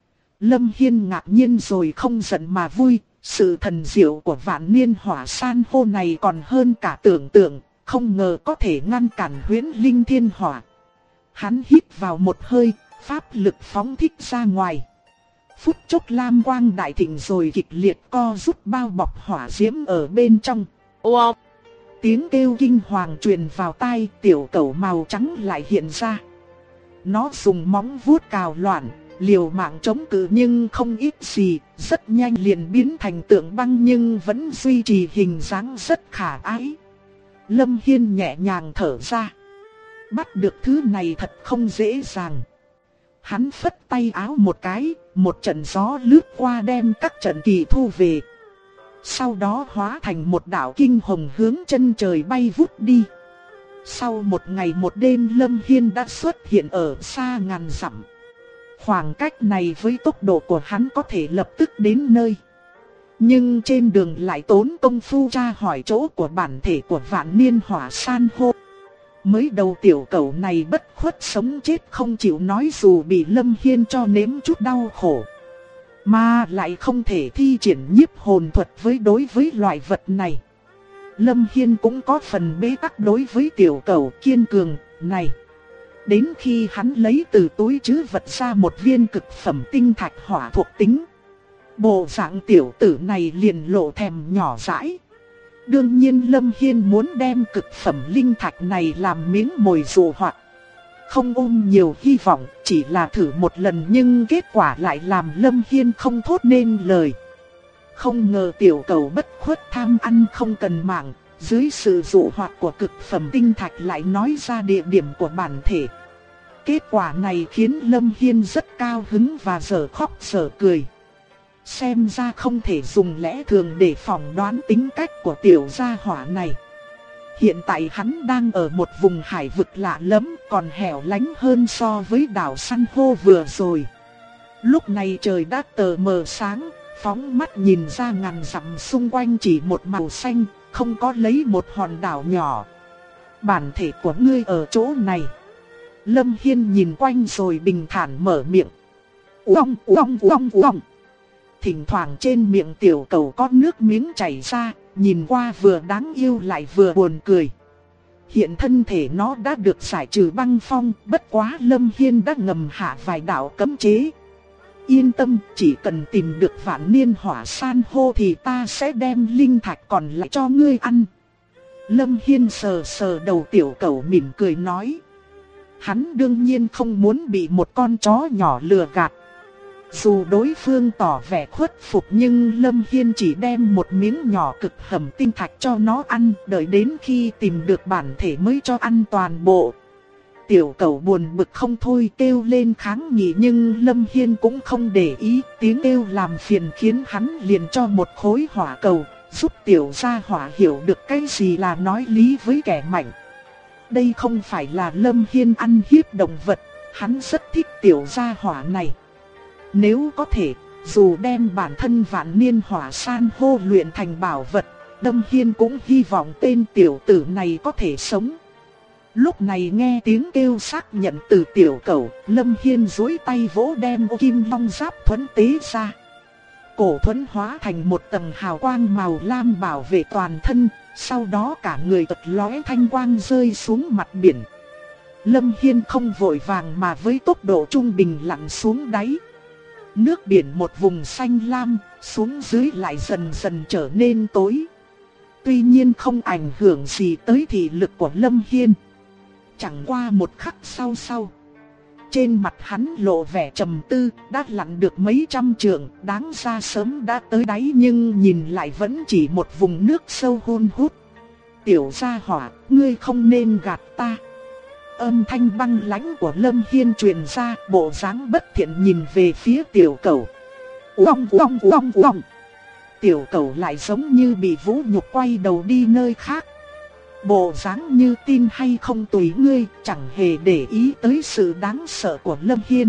Lâm Hiên ngạc nhiên rồi không giận mà vui, sự thần diệu của vạn niên hỏa san hô này còn hơn cả tưởng tượng, không ngờ có thể ngăn cản Huyễn Linh Thiên Hỏa. Hắn hít vào một hơi, pháp lực phóng thích ra ngoài. Phút chốc lam quang đại thịnh rồi kịch liệt co rút bao bọc hỏa diễm ở bên trong. Wow! Tiếng kêu kinh hoàng truyền vào tai, tiểu cẩu màu trắng lại hiện ra. Nó dùng móng vuốt cào loạn, liều mạng chống cự nhưng không ít gì, rất nhanh liền biến thành tượng băng nhưng vẫn duy trì hình dáng rất khả ái. Lâm Hiên nhẹ nhàng thở ra. Bắt được thứ này thật không dễ dàng. Hắn phất tay áo một cái, một trận gió lướt qua đem các trận kỳ thu về. Sau đó hóa thành một đạo kinh hồng hướng chân trời bay vút đi. Sau một ngày một đêm Lâm Hiên đã xuất hiện ở xa ngàn dặm. Khoảng cách này với tốc độ của hắn có thể lập tức đến nơi. Nhưng trên đường lại tốn công phu tra hỏi chỗ của bản thể của vạn niên hỏa san hô. Mới đầu tiểu cẩu này bất khuất sống chết không chịu nói dù bị Lâm Hiên cho nếm chút đau khổ. Mà lại không thể thi triển nhiếp hồn thuật đối với loại vật này. Lâm Hiên cũng có phần bế tắc đối với tiểu cẩu kiên cường này. Đến khi hắn lấy từ túi trữ vật ra một viên cực phẩm tinh thạch hỏa thuộc tính, bộ dạng tiểu tử này liền lộ thèm nhỏ dãi. Đương nhiên Lâm Hiên muốn đem cực phẩm linh thạch này làm miếng mồi dụ hoặc. Không ôm nhiều hy vọng, chỉ là thử một lần nhưng kết quả lại làm Lâm Hiên không thốt nên lời. Không ngờ tiểu cẩu bất khuất tham ăn không cần mạng, dưới sự dụ hoặc của cực phẩm tinh thạch lại nói ra địa điểm của bản thể. Kết quả này khiến Lâm Hiên rất cao hứng và dở khóc dở cười. Xem ra không thể dùng lẽ thường để phỏng đoán tính cách của tiểu gia hỏa này. Hiện tại hắn đang ở một vùng hải vực lạ lẫm, còn hẻo lánh hơn so với đảo san hô vừa rồi. Lúc này trời đã tờ mờ sáng, phóng mắt nhìn ra ngàn dặm xung quanh chỉ một màu xanh, không có lấy một hòn đảo nhỏ. Bản thể của ngươi ở chỗ này. Lâm Hiên nhìn quanh rồi bình thản mở miệng. Uong uong uong uong. Thỉnh thoảng trên miệng tiểu cẩu có nước miếng chảy ra, nhìn qua vừa đáng yêu lại vừa buồn cười. Hiện thân thể nó đã được giải trừ băng phong, bất quá Lâm Hiên đã ngầm hạ vài đạo cấm chế. Yên tâm, chỉ cần tìm được vạn niên hỏa san hô thì ta sẽ đem linh thạch còn lại cho ngươi ăn. Lâm Hiên sờ sờ đầu tiểu cẩu mỉm cười nói. Hắn đương nhiên không muốn bị một con chó nhỏ lừa gạt. Dù đối phương tỏ vẻ khuất phục nhưng Lâm Hiên chỉ đem một miếng nhỏ cực phẩm tinh thạch cho nó ăn, đợi đến khi tìm được bản thể mới cho ăn toàn bộ. Tiểu cẩu buồn bực không thôi kêu lên kháng nghị nhưng Lâm Hiên cũng không để ý, tiếng kêu làm phiền khiến hắn liền cho một khối hỏa cầu, giúp tiểu gia hỏa hiểu được cái gì là nói lý với kẻ mạnh. Đây không phải là Lâm Hiên ăn hiếp động vật, hắn rất thích tiểu gia hỏa này. Nếu có thể, dù đem bản thân vạn niên hỏa san hô luyện thành bảo vật, Lâm Hiên cũng hy vọng tên tiểu tử này có thể sống. Lúc này nghe tiếng kêu xác nhận từ tiểu cẩu, Lâm Hiên duỗi tay vỗ đem ô kim long giáp thuẫn tế ra. Cổ thuẫn hóa thành một tầng hào quang màu lam bảo vệ toàn thân, sau đó cả người tật lóe thanh quang rơi xuống mặt biển. Lâm Hiên không vội vàng mà với tốc độ trung bình lặn xuống đáy. Nước biển một vùng xanh lam, xuống dưới lại dần dần trở nên tối. Tuy nhiên không ảnh hưởng gì tới thị lực của Lâm Hiên. Chẳng qua một khắc sau, trên mặt hắn lộ vẻ trầm tư, đã lặn được mấy trăm trượng, đáng ra sớm đã tới đáy nhưng nhìn lại vẫn chỉ một vùng nước sâu hun hút. Tiểu gia hỏa, ngươi không nên gạt ta. Âm thanh băng lãnh của Lâm Hiên truyền ra, bộ dáng bất thiện nhìn về phía tiểu cẩu. Uong uong uong uong. Tiểu cẩu lại giống như bị vũ nhục quay đầu đi nơi khác. Bộ dáng như tin hay không tùy ngươi, chẳng hề để ý tới sự đáng sợ của Lâm Hiên.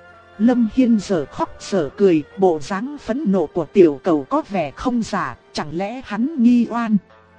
Lâm Hiên giờ khóc giờ cười, bộ dáng phẫn nộ của tiểu cẩu có vẻ không giả, chẳng lẽ hắn nghi oan.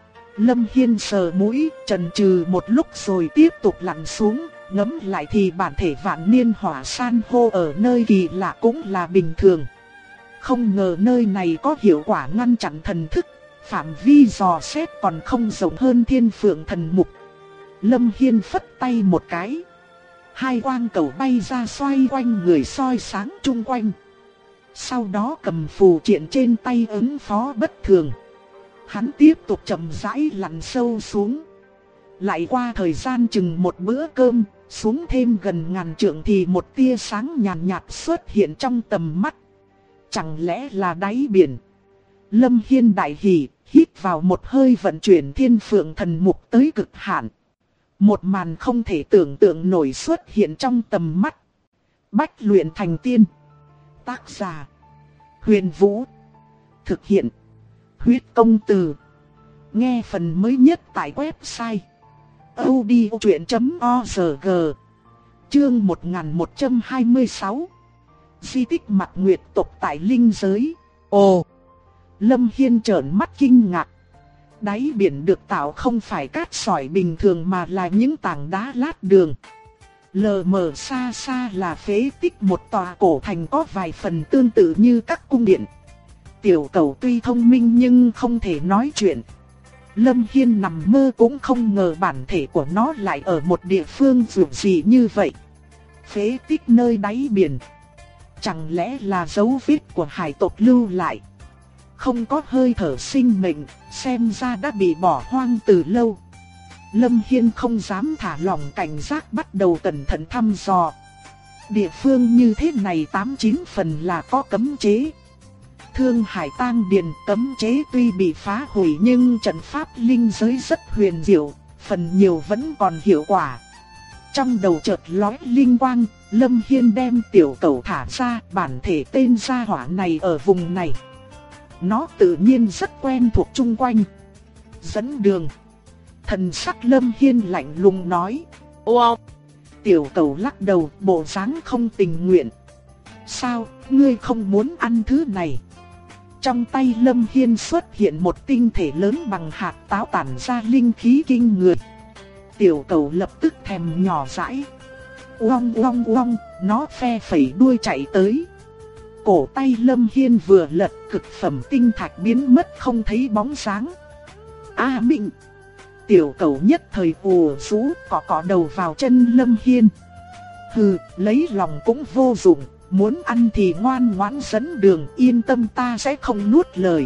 Lâm Hiên sờ mũi, chần chừ một lúc rồi tiếp tục lặn xuống, ngẫm lại thì bản thể vạn niên hỏa san hô ở nơi kỳ lạ cũng là bình thường. Không ngờ nơi này có hiệu quả ngăn chặn thần thức, phạm vi dò xét còn không rộng hơn Thiên Phượng Thần Mục. Lâm Hiên phất tay một cái. Hai quang cầu bay ra xoay quanh người soi sáng chung quanh. Sau đó cầm phù triện trên tay ứng phó bất thường. Hắn tiếp tục chậm rãi lặn sâu xuống. Lại qua thời gian chừng một bữa cơm, xuống thêm gần ngàn trượng thì một tia sáng nhàn nhạt xuất hiện trong tầm mắt. Chẳng lẽ là đáy biển? Lâm Hiên đại hỉ, hít vào một hơi vận chuyển Thiên Phượng Thần Mục tới cực hạn. Một màn không thể tưởng tượng nổi xuất hiện trong tầm mắt. Bách luyện thành tiên. Tác giả: Huyền Vũ. Thực hiện: Huyết Công Từ. Nghe phần mới nhất tại website audiochuyện.org. Chương 1126. Di tích Mạc Nguyệt tộc tại linh giới. Ồ! Lâm Hiên trợn mắt kinh ngạc. Đáy biển được tạo không phải cát sỏi bình thường mà là những tảng đá lát đường. Lờ mờ xa xa là phế tích một tòa cổ thành có vài phần tương tự như các cung điện. Tiểu Cẩu tuy thông minh nhưng không thể nói chuyện. Lâm Hiên nằm mơ cũng không ngờ bản thể của nó lại ở một địa phương dù gì như vậy. Phế tích nơi đáy biển. Chẳng lẽ là dấu vết của hải tộc lưu lại? Không có hơi thở sinh mệnh, xem ra đã bị bỏ hoang từ lâu. Lâm Hiên không dám thả lỏng cảnh giác, bắt đầu cẩn thận thăm dò. Địa phương như thế này 89 phần là có cấm chế. Thương Hải Tang Điền cấm chế tuy bị phá hủy nhưng trận pháp linh giới rất huyền diệu, phần nhiều vẫn còn hiệu quả. Trong đầu chợt lóe linh quang, Lâm Hiên đem Tiểu Cẩu thả ra, bản thể tên gia hỏa này ở vùng này. Nó tự nhiên rất quen thuộc chung quanh. Dẫn đường. Thần sắc Lâm Hiên lạnh lùng nói. Wow! Tiểu Cẩu lắc đầu, bộ dáng không tình nguyện. Sao, ngươi không muốn ăn thứ này? Trong tay Lâm Hiên xuất hiện một tinh thể lớn bằng hạt táo tản ra linh khí kinh người. Tiểu Cẩu lập tức thèm nhỏ dãi. Uong uong uong, nó phe phẩy đuôi chạy tới. Cổ tay Lâm Hiên vừa lật, cực phẩm tinh thạch biến mất không thấy bóng dáng. A Mịnh! Tiểu Cẩu nhất thời ù rũ, cọ đầu vào chân Lâm Hiên. Hừ, lấy lòng cũng vô dụng, muốn ăn thì ngoan ngoãn dẫn đường, yên tâm ta sẽ không nuốt lời.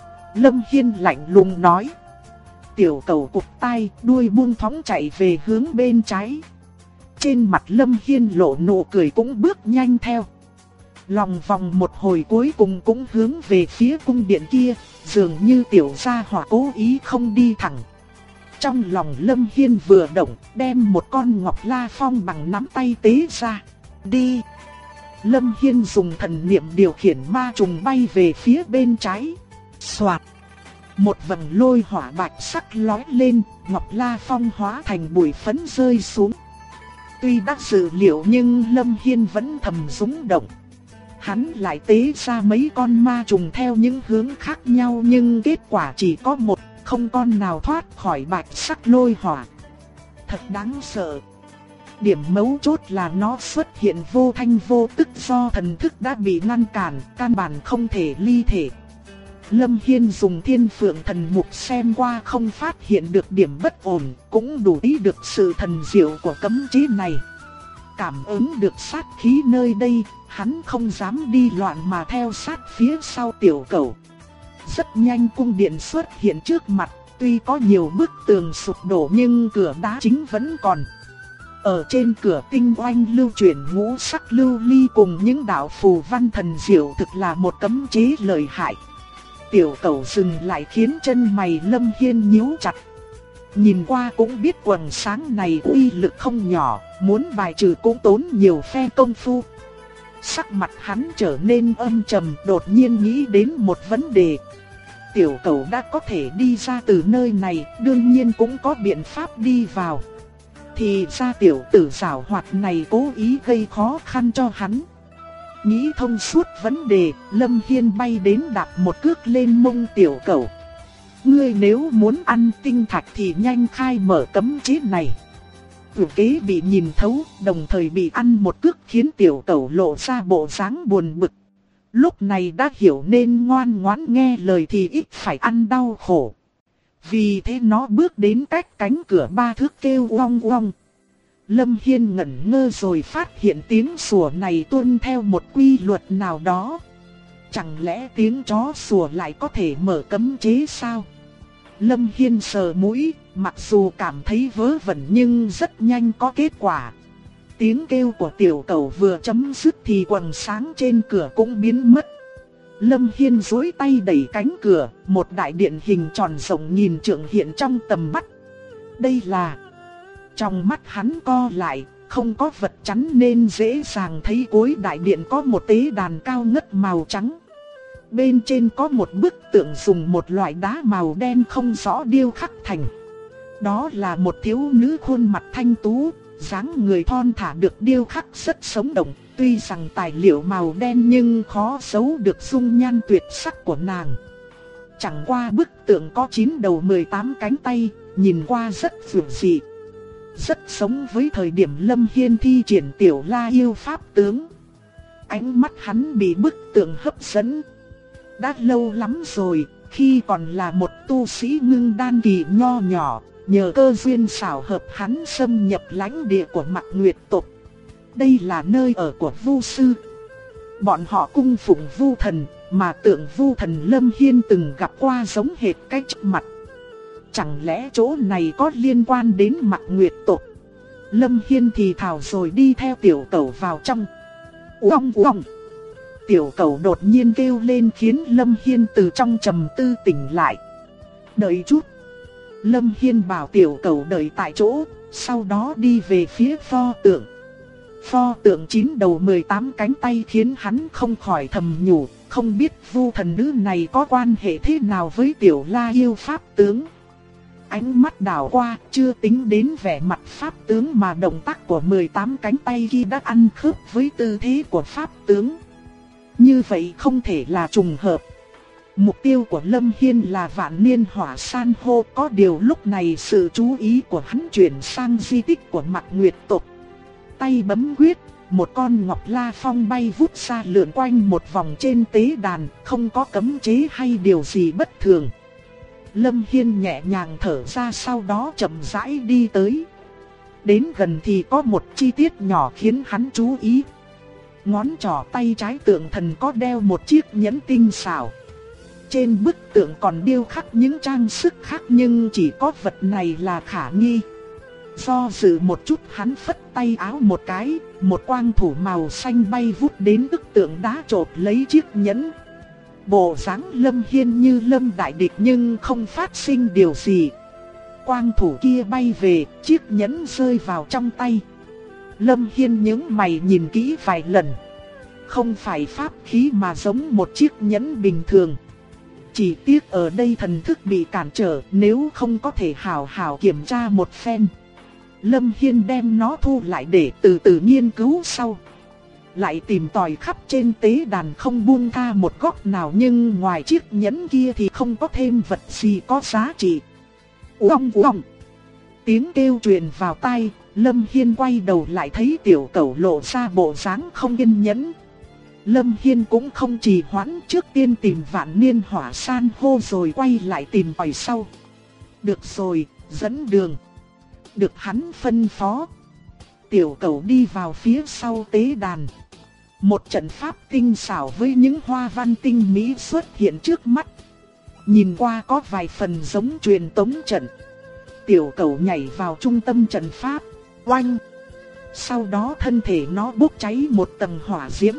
Lâm Hiên lạnh lùng nói. Tiểu Cẩu cụp tai, đuôi buông thõng chạy về hướng bên trái. Trên mặt Lâm Hiên lộ nụ cười cũng bước nhanh theo. Lòng vòng một hồi cuối cùng cũng hướng về phía cung điện kia, dường như tiểu gia hỏa cố ý không đi thẳng. Trong lòng Lâm Hiên vừa động, đem một con ngọc la phong bằng nắm tay tế ra. Đi! Lâm Hiên dùng thần niệm điều khiển ma trùng bay về phía bên trái. Soạt! Một vầng lôi hỏa bạch sắc lóe lên, ngọc la phong hóa thành bụi phấn rơi xuống. Tuy đã dự liệu nhưng Lâm Hiên vẫn thầm rung động. Hắn lại tế ra mấy con ma trùng theo những hướng khác nhau nhưng kết quả chỉ có một, không con nào thoát khỏi bạch sắc lôi hỏa. Thật đáng sợ. Điểm mấu chốt là nó xuất hiện vô thanh vô tức do thần thức đã bị ngăn cản, căn bản không thể ly thể. Lâm Hiên dùng Thiên Phượng Thần Mục xem qua không phát hiện được điểm bất ổn, cũng đủ ý được sự thần diệu của cấm chế này. Cảm ứng được sát khí nơi đây, hắn không dám đi loạn mà theo sát phía sau Tiểu Cẩu. Rất nhanh cung điện xuất hiện trước mặt, tuy có nhiều bức tường sụp đổ nhưng cửa đá chính vẫn còn. Ở trên cửa tinh oanh lưu chuyển ngũ sắc lưu ly cùng những đạo phù văn thần diệu, thực là một cấm chế lợi hại. Tiểu Cẩu dừng lại khiến chân mày Lâm Hiên nhíu chặt. Nhìn qua cũng biết quần sáng này uy lực không nhỏ, muốn bài trừ cũng tốn nhiều phe công phu. Sắc mặt hắn trở nên âm trầm, đột nhiên nghĩ đến một vấn đề. Tiểu Cẩu đã có thể đi ra từ nơi này, đương nhiên cũng có biện pháp đi vào. Thì ra tiểu tử giảo hoạt này cố ý gây khó khăn cho hắn. Nghĩ thông suốt vấn đề, Lâm Hiên bay đến đạp một cước lên mông Tiểu Cẩu. Ngươi nếu muốn ăn tinh thạch thì nhanh khai mở cấm chế này. Kế bị nhìn thấu, đồng thời bị ăn một cước khiến Tiểu Cẩu lộ ra bộ dáng buồn bực. lúc này đã hiểu nên ngoan ngoãn nghe lời thì ít phải ăn đau khổ. Vì thế nó bước đến cách cánh cửa 3 thước kêu oong oong. Lâm Hiên ngẩn ngơ rồi phát hiện tiếng sủa này tuân theo một quy luật nào đó. Chẳng lẽ tiếng chó sủa lại có thể mở cấm chế sao? Lâm Hiên sờ mũi, mặc dù cảm thấy vớ vẩn nhưng rất nhanh có kết quả. Tiếng kêu của tiểu cẩu vừa chấm dứt thì quầng sáng trên cửa cũng biến mất. Lâm Hiên duỗi tay đẩy cánh cửa, một đại điện hình tròn rộng nghìn trượng hiện trong tầm mắt. Đây là... Trong mắt hắn co lại, không có vật chắn nên dễ dàng thấy cuối đại điện có một tế đàn cao ngất màu trắng. Bên trên có một bức tượng dùng một loại đá màu đen không rõ điêu khắc thành. Đó là một thiếu nữ khuôn mặt thanh tú, dáng người thon thả được điêu khắc rất sống động. Tuy rằng tài liệu màu đen nhưng khó giấu được dung nhan tuyệt sắc của nàng. Chẳng qua bức tượng có 9 đầu 18 cánh tay, nhìn qua rất dịu dị. Rất giống với thời điểm Lâm Hiên thi triển tiểu la yêu pháp tướng. Ánh mắt hắn bị bức tượng hấp dẫn. Đã lâu lắm rồi, khi còn là một tu sĩ ngưng đan kỳ nho nhỏ, nhờ cơ duyên xảo hợp hắn xâm nhập lãnh địa của Mạc Nguyệt tộc. Đây là nơi ở của Vu sư. Bọn họ cung phụng Vu thần, mà tượng Vu thần Lâm Hiên từng gặp qua giống hệt cái trước mặt. Chẳng lẽ chỗ này có liên quan đến Mạc Nguyệt tộc? Lâm Hiên thì thào rồi đi theo tiểu cẩu vào trong. Uong uong. Tiểu cẩu đột nhiên kêu lên khiến Lâm Hiên từ trong trầm tư tỉnh lại. Đợi chút. Lâm Hiên bảo tiểu cẩu đợi tại chỗ, sau đó đi về phía pho tượng. Pho tượng 9 đầu 18 cánh tay khiến hắn không khỏi thầm nhủ, không biết Vu thần nữ này có quan hệ thế nào với tiểu la yêu pháp tướng. Ánh mắt đảo qua, chưa tính đến vẻ mặt pháp tướng mà động tác của 18 cánh tay kia đã ăn khớp với tư thế của pháp tướng. Như vậy không thể là trùng hợp. Mục tiêu của Lâm Hiên là Vạn Niên Hỏa San hô, có điều lúc này sự chú ý của hắn chuyển sang di tích của Mạc Nguyệt tộc. Tay bấm quyết, một con ngọc la phong bay vút ra lượn quanh một vòng trên tế đàn, không có cấm chế hay điều gì bất thường. Lâm Hiên nhẹ nhàng thở ra, sau đó chậm rãi đi tới. Đến gần thì có một chi tiết nhỏ khiến hắn chú ý. Ngón trỏ tay trái tượng thần có đeo một chiếc nhẫn tinh xảo. Trên bức tượng còn điêu khắc những trang sức khác nhưng chỉ có vật này là khả nghi. Do dự một chút hắn phất tay áo một cái, một quang thủ màu xanh bay vút đến bức tượng đá chộp lấy chiếc nhẫn. Bộ dáng Lâm Hiên như lâm đại địch nhưng không phát sinh điều gì. Quang thủ kia bay về, chiếc nhẫn rơi vào trong tay. Lâm Hiên nhướng mày nhìn kỹ vài lần. Không phải pháp khí mà giống một chiếc nhẫn bình thường. Chỉ tiếc ở đây thần thức bị cản trở, nếu không có thể hào hào kiểm tra một phen. Lâm Hiên đem nó thu lại để từ từ nghiên cứu sau. Lại tìm tòi khắp trên tế đàn không buông tha một góc nào, nhưng ngoài chiếc nhẫn kia thì không có thêm vật gì có giá trị. Uong uong. Tiếng kêu truyền vào tai, Lâm Hiên quay đầu lại thấy tiểu cẩu lộ ra bộ dáng không kiên nhẫn. Lâm Hiên cũng không trì hoãn, trước tiên tìm Vạn Niên Hỏa San hô rồi quay lại tìm tòi sau. Được rồi, dẫn đường. Được hắn phân phó. Tiểu cẩu đi vào phía sau tế đàn. Một trận pháp tinh xảo với những hoa văn tinh mỹ xuất hiện trước mắt. Nhìn qua có vài phần giống truyền tống trận. Tiểu cẩu nhảy vào trung tâm trận pháp, oanh. Sau đó thân thể nó bốc cháy một tầng hỏa diễm.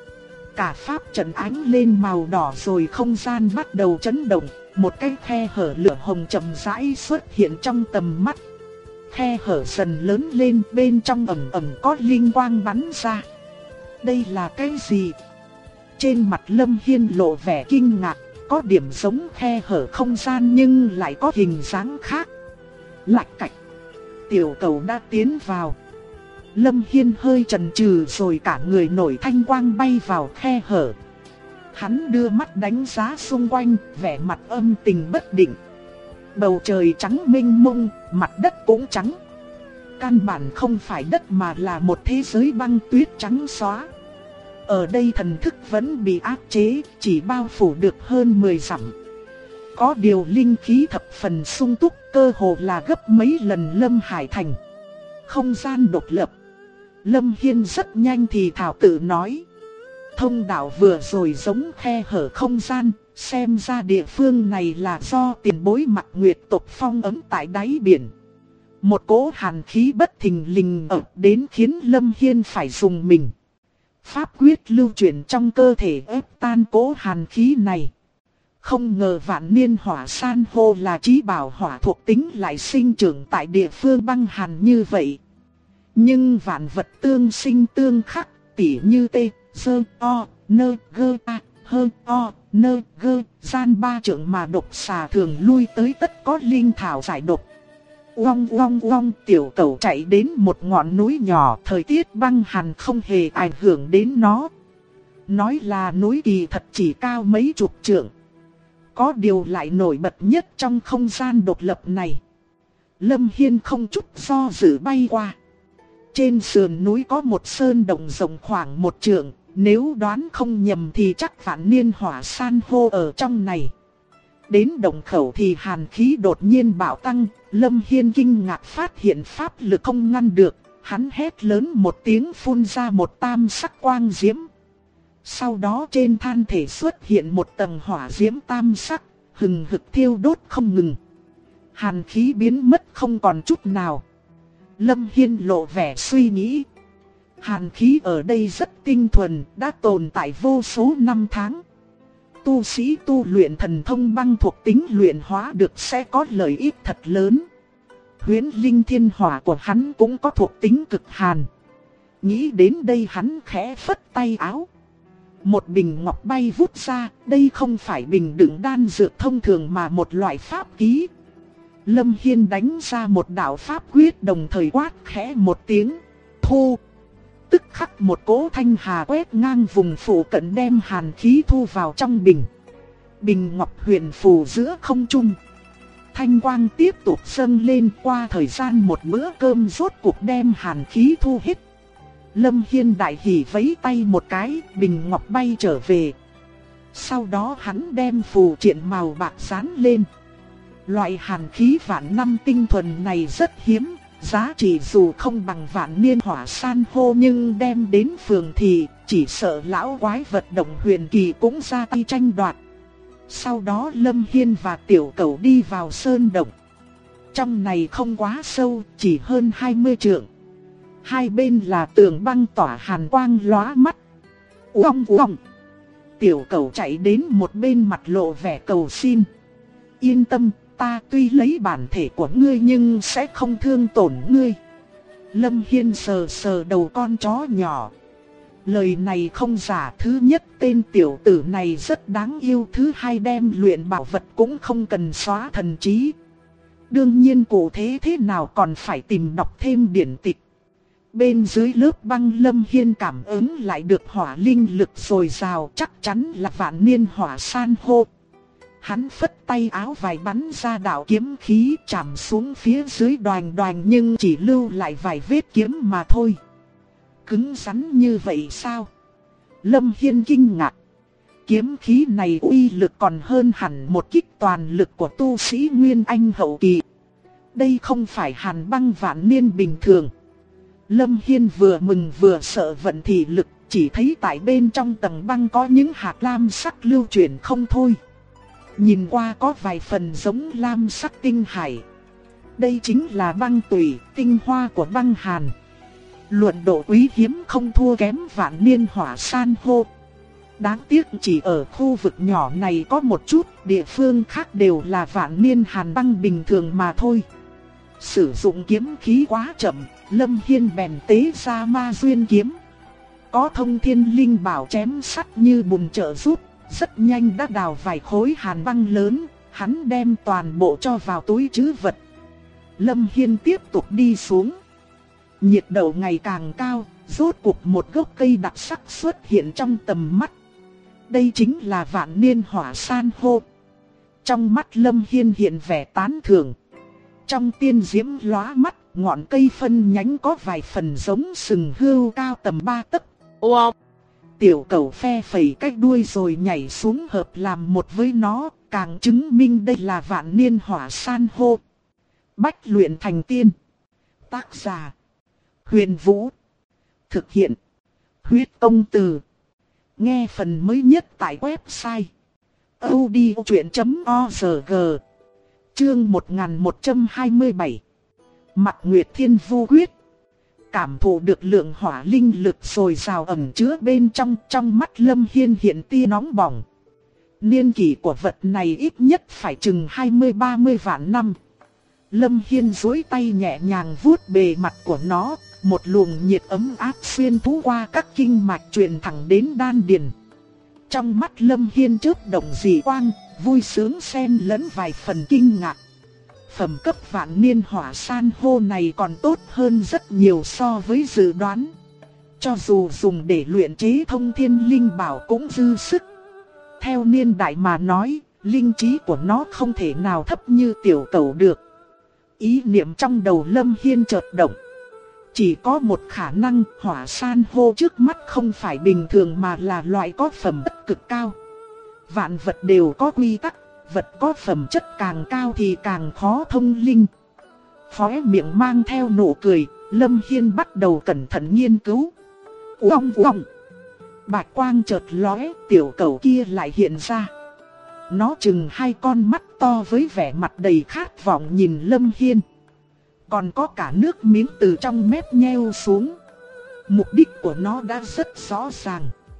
Cả pháp trận ánh lên màu đỏ rồi không gian bắt đầu chấn động. Một cái khe hở lửa hồng chậm rãi xuất hiện trong tầm mắt. Khe hở dần lớn lên, bên trong ẩn ẩn có linh quang bắn ra. Đây là cái gì? Trên mặt Lâm Hiên lộ vẻ kinh ngạc, có điểm giống khe hở không gian nhưng lại có hình dáng khác. Lạch cạch, tiểu cẩu đã tiến vào. Lâm Hiên hơi chần chừ rồi cả người nổi thanh quang bay vào khe hở. Hắn đưa mắt đánh giá xung quanh, vẻ mặt âm tình bất định. Bầu trời trắng mênh mông, mặt đất cũng trắng. Căn bản không phải đất mà là một thế giới băng tuyết trắng xóa. Ở đây thần thức vẫn bị áp chế, chỉ bao phủ được hơn 10 dặm. Có điều linh khí thập phần sung túc, cơ hồ là gấp mấy lần Lâm Hải Thành. Không gian độc lập. Lâm Hiên rất nhanh thì thảo tự nói. Thông đạo vừa rồi giống khe hở không gian, xem ra địa phương này là do tiền bối Mặc Nguyệt tộc phong ấn tại đáy biển. Một cỗ hàn khí bất thình lình ập đến khiến Lâm Hiên phải dùng mình. Pháp quyết lưu chuyển trong cơ thể ép tan cỗ hàn khí này. Không ngờ vạn niên hỏa san hô là chí bảo hỏa thuộc tính lại sinh trưởng tại địa phương băng hàn như vậy. Nhưng vạn vật tương sinh tương khắc, tỉ như tê, sơ, o, nơ, gơ, a, hơ, o, nơ, gơ, gian ba trưởng mà độc xà thường lui tới tất có linh thảo giải độc. Oong oong oong, tiểu cẩu chạy đến một ngọn núi nhỏ, thời tiết băng hàn không hề ảnh hưởng đến nó. Nói là núi kỳ thật chỉ cao mấy chục trượng. Có điều lại nổi bật nhất trong không gian độc lập này. Lâm Hiên không chút do dự bay qua. Trên sườn núi có một sơn động rộng khoảng 1 trượng, nếu đoán không nhầm thì chắc vạn niên hỏa san hô ở trong này. Đến động khẩu thì hàn khí đột nhiên bạo tăng, Lâm Hiên kinh ngạc phát hiện pháp lực không ngăn được, hắn hét lớn một tiếng phun ra một tam sắc quang diễm. Sau đó trên than thể xuất hiện một tầng hỏa diễm tam sắc, hừng hực thiêu đốt không ngừng. Hàn khí biến mất không còn chút nào. Lâm Hiên lộ vẻ suy nghĩ. Hàn khí ở đây rất tinh thuần, đã tồn tại vô số năm tháng. Tu sĩ tu luyện thần thông băng thuộc tính luyện hóa được sẽ có lợi ích thật lớn. Huyễn linh thiên hỏa của hắn cũng có thuộc tính cực hàn. Nghĩ đến đây hắn khẽ phất tay áo. Một bình ngọc bay vút ra, đây không phải bình đựng đan dược thông thường mà một loại pháp khí. Lâm Hiên đánh ra một đạo pháp quyết đồng thời quát khẽ một tiếng, thu. Tức khắc một cỗ thanh hà quét ngang vùng phủ cận đem hàn khí thu vào trong bình. Bình ngọc huyền phù giữa không trung. Thanh quang tiếp tục dâng lên, qua thời gian một bữa cơm rốt cuộc đem hàn khí thu hết. Lâm Hiên đại hỉ vẫy tay một cái, bình ngọc bay trở về. Sau đó hắn đem phù triện màu bạc dán lên. Loại hàn khí vạn năm tinh thuần này rất hiếm, giá trị dù không bằng vạn niên hỏa san hô nhưng đem đến phường thì chỉ sợ lão quái vật động huyền kỳ cũng ra tay tranh đoạt. Sau đó Lâm Hiên và tiểu cẩu đi vào sơn động. Trong này không quá sâu, chỉ hơn 20 trượng. Hai bên là tường băng tỏa hàn quang lóa mắt. Uong uong. Tiểu cẩu chạy đến một bên mặt lộ vẻ cầu xin. Yên tâm, ta tuy lấy bản thể của ngươi nhưng sẽ không thương tổn ngươi. Lâm Hiên sờ sờ đầu con chó nhỏ. Lời này không giả, thứ nhất tên tiểu tử này rất đáng yêu, thứ hai đem luyện bảo vật cũng không cần xóa thần trí. Đương nhiên cụ thể thế nào còn phải tìm đọc thêm điển tịch. Bên dưới lớp băng Lâm Hiên cảm ứng lại được hỏa linh lực dồi dào, chắc chắn là vạn niên hỏa san hô. Hắn phất tay áo vài bắn ra đạo kiếm khí chạm xuống phía dưới đoành đoành nhưng chỉ lưu lại vài vết kiếm mà thôi. Cứng rắn như vậy sao? Lâm Hiên kinh ngạc. Kiếm khí này uy lực còn hơn hẳn một kích toàn lực của tu sĩ Nguyên Anh hậu kỳ. Đây không phải hàn băng vạn niên bình thường. Lâm Hiên vừa mừng vừa sợ vận thị lực, chỉ thấy tại bên trong tầng băng có những hạt lam sắc lưu chuyển không thôi. Nhìn qua có vài phần giống lam sắc tinh hải. Đây chính là băng tủy, tinh hoa của băng hàn. Luận độ quý hiếm không thua kém vạn niên hỏa san hô. Đáng tiếc chỉ ở khu vực nhỏ này có một chút, địa phương khác đều là vạn niên hàn băng bình thường mà thôi. Sử dụng kiếm khí quá chậm, Lâm Hiên bèn tế ra ma duyên kiếm. Có thông thiên linh bảo chém sắt như bùn trợ giúp, rất nhanh đã đào vài khối hàn băng lớn, hắn đem toàn bộ cho vào túi trữ vật. Lâm Hiên tiếp tục đi xuống. Nhiệt độ ngày càng cao, rốt cuộc một gốc cây đặc sắc xuất hiện trong tầm mắt. Đây chính là vạn niên hỏa san hô. Trong mắt Lâm Hiên hiện vẻ tán thưởng. Trong tiên diễm lóa mắt, ngọn cây phân nhánh có vài phần giống sừng hươu cao tầm 3 tấc. Wow! tiểu cẩu phe phẩy cái đuôi rồi nhảy xuống hợp làm một với nó, càng chứng minh đây là vạn niên hỏa san hô. Bách luyện thành tiên. Tác giả: Huyền Vũ. Thực hiện: Huyết Công Từ. Nghe phần mới nhất tại website audiochuyen.org. Chương 1127. Mặt Nguyệt Thiên Vu Quyết. Cảm thụ được lượng hỏa linh lực dồi dào ẩn chứa bên trong mắt Lâm Hiên hiện tia nóng bỏng. Niên kỷ của vật này ít nhất phải chừng 20-30 vạn năm. Lâm Hiên duỗi tay nhẹ nhàng vuốt bề mặt của nó, một luồng nhiệt ấm áp xuyên thấu qua các kinh mạch truyền thẳng đến đan điền. Trong mắt Lâm Hiên chớp động dị quang, vui sướng xen lẫn vài phần kinh ngạc. Phẩm cấp vạn niên hỏa san hô này còn tốt hơn rất nhiều so với dự đoán. Cho dù dùng để luyện chế thông thiên linh bảo cũng dư sức. Theo niên đại mà nói, linh trí của nó không thể nào thấp như tiểu cẩu được. Ý niệm trong đầu Lâm Hiên chợt động. Chỉ có một khả năng, hỏa san hô trước mắt không phải bình thường mà là loại có phẩm chất cực cao. Vạn vật đều có quy tắc, vật có phẩm chất càng cao thì càng khó thông linh. Khóe miệng mang theo nụ cười, Lâm Hiên bắt đầu cẩn thận nghiên cứu. Uong uong. Bạch quang chợt lóe, tiểu cẩu kia lại hiện ra. Nó chừng hai con mắt to với vẻ mặt đầy khát vọng nhìn Lâm Hiên. Còn có cả nước miếng từ trong mép nheo xuống. Mục đích của nó đã rất rõ ràng.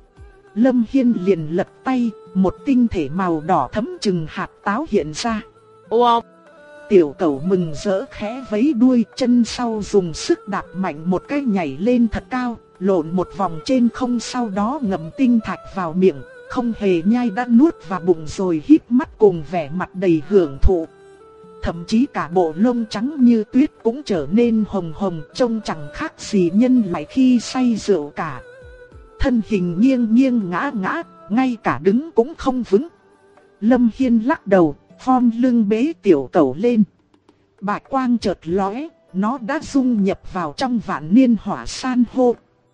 Lâm Hiên liền lật tay, một tinh thể màu đỏ thẫm chừng hạt táo hiện ra. Wow! Tiểu cẩu mừng rỡ khẽ vẫy đuôi, chân sau dùng sức đạp mạnh một cái nhảy lên thật cao, lộn một vòng trên không, sau đó ngậm tinh thạch vào miệng, không hề nhai đã nuốt vào bụng rồi híp mắt cùng vẻ mặt đầy hưởng thụ. Thậm chí cả bộ lông trắng như tuyết cũng trở nên hồng hồng, trông chẳng khác gì nhân loại khi say rượu cả. Thân hình nghiêng nghiêng ngã ngã, ngay cả đứng cũng không vững. Lâm Hiên lắc đầu, khom lưng bế tiểu cẩu lên. Bạch quang chợt lóe, nó đã dung nhập vào trong vạn niên hỏa san hô.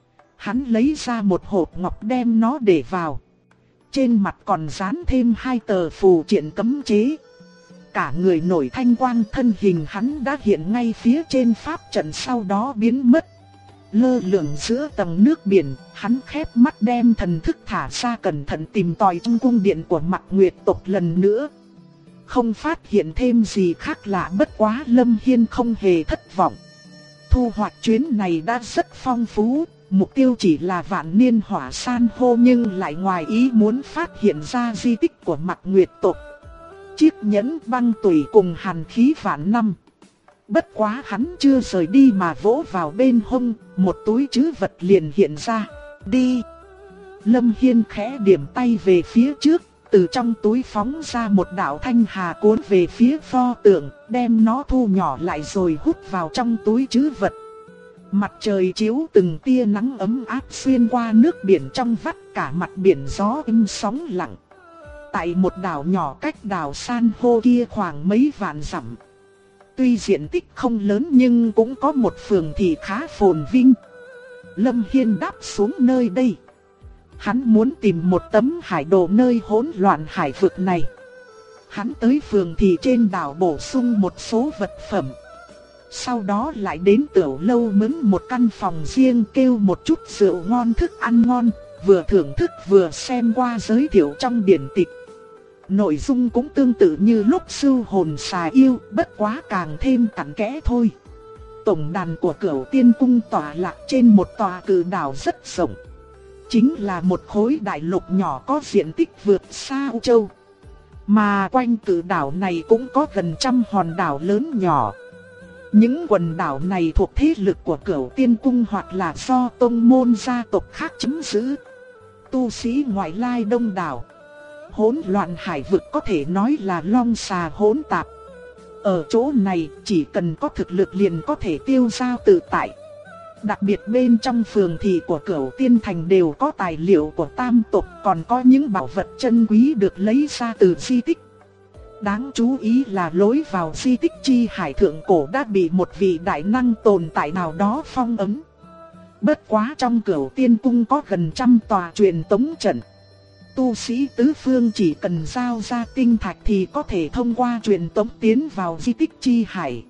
Hắn lấy ra một hộp ngọc đem nó để vào. Trên mặt còn dán thêm 2 tờ phù triện cấm chế. Cả người nổi thanh quang, thân hình hắn đã hiện ngay phía trên pháp trận, sau đó biến mất. Lơ lửng giữa tầng nước biển, hắn khép mắt đem thần thức thả ra, cẩn thận tìm tòi trong cung điện của Mạc Nguyệt tộc lần nữa. Không phát hiện thêm gì khác lạ, bất quá Lâm Hiên không hề thất vọng. Thu hoạch chuyến này đã rất phong phú, mục tiêu chỉ là vạn niên hỏa san hô nhưng lại ngoài ý muốn phát hiện ra di tích của Mạc Nguyệt tộc. Chiếc nhẫn băng tủy cùng hàn khí vạn năm. Bất quá hắn chưa rời đi mà vỗ vào bên hông, một túi trữ vật liền hiện ra. Đi! Lâm Hiên khẽ điểm tay về phía trước, từ trong túi phóng ra một đạo thanh hà cuốn về phía pho tượng, đem nó thu nhỏ lại rồi hút vào trong túi trữ vật. Mặt trời chiếu từng tia nắng ấm áp xuyên qua nước biển trong vắt, cả mặt biển gió êm sóng lặng. Tại một đảo nhỏ cách đảo san hô kia khoảng mấy vạn dặm. Tuy diện tích không lớn nhưng cũng có một phường thị khá phồn vinh. Lâm Hiên đáp xuống nơi đây. Hắn muốn tìm một tấm hải đồ nơi hỗn loạn hải vực này. Hắn tới phường thị trên đảo bổ sung một số vật phẩm. Sau đó lại đến tiểu lâu mướn một căn phòng riêng, kêu một chút rượu ngon thức ăn ngon, vừa thưởng thức vừa xem qua giới thiệu trong điển tịch. Nội dung cũng tương tự như lúc Sưu Hồn Xà Yêu, bất quá càng thêm cặn kẽ thôi. Tổng đàn của Cửu Tiên Cung tọa lạc trên một tòa cự đảo rất rộng. Chính là một khối đại lục nhỏ có diện tích vượt xa Âu Châu. Mà quanh cự đảo này cũng có gần 100 hòn đảo lớn nhỏ. Những quần đảo này thuộc thế lực của Cửu Tiên Cung hoặc là do tông môn gia tộc khác chiếm giữ. Tu sĩ ngoại lai đông đảo. Hỗn loạn hải vực có thể nói là long xà hỗn tạp. Ở chỗ này chỉ cần có thực lực liền có thể tiêu dao tự tại. Đặc biệt bên trong phường thị của Cửu Tiên Thành đều có tài liệu của tam tộc, còn có những bảo vật chân quý được lấy ra từ di tích. Đáng chú ý là lối vào di tích Chi Hải Thượng Cổ đã bị một vị đại năng tồn tại nào đó phong ấn. Bất quá trong Cửu Tiên Cung có gần 100 tòa truyền tống trận. Tu sĩ tứ phương chỉ cần giao ra tinh thạch thì có thể thông qua truyền tống tiến vào di tích chi hải.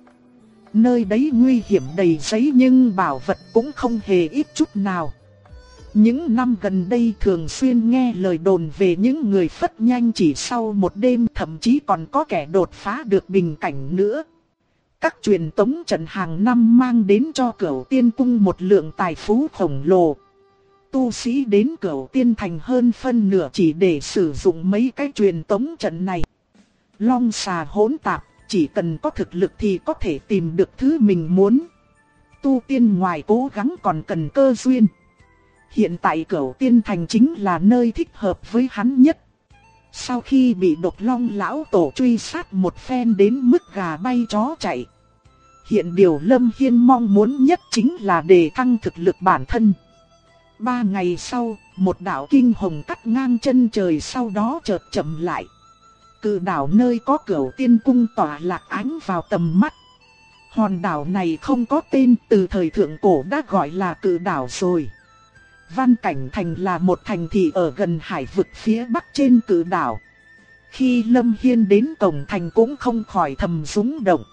Nơi đấy nguy hiểm đầy giấy nhưng bảo vật cũng không hề ít chút nào. Những năm gần đây thường xuyên nghe lời đồn về những người phất nhanh chỉ sau một đêm, thậm chí còn có kẻ đột phá được bình cảnh nữa. Các truyền tống trận hàng năm mang đến cho Cửu Tiên Cung một lượng tài phú khổng lồ. Tu sĩ đến Cửu Tiên Thành hơn phân nửa chỉ để sử dụng mấy cái truyền tống trận này. Long xà hỗn tạp, chỉ cần có thực lực thì có thể tìm được thứ mình muốn. Tu tiên ngoài cố gắng còn cần cơ duyên. Hiện tại Cửu Tiên Thành chính là nơi thích hợp với hắn nhất. Sau khi bị Độc Long lão tổ truy sát một phen đến mức gà bay chó chạy, hiện điều Lâm Hiên mong muốn nhất chính là đề thăng thực lực bản thân. 3 ngày sau, một đạo kinh hồng cắt ngang chân trời, sau đó chợt chậm lại. Cự đảo nơi có Cửu Tiên Cung tỏa lạc ánh vào tầm mắt. Hòn đảo này không có tên, từ thời thượng cổ đã gọi là Cự đảo rồi. Văn Cảnh Thành là một thành thị ở gần hải vực phía bắc trên Cự đảo. Khi Lâm Hiên đến cổng thành cũng không khỏi thầm rung động.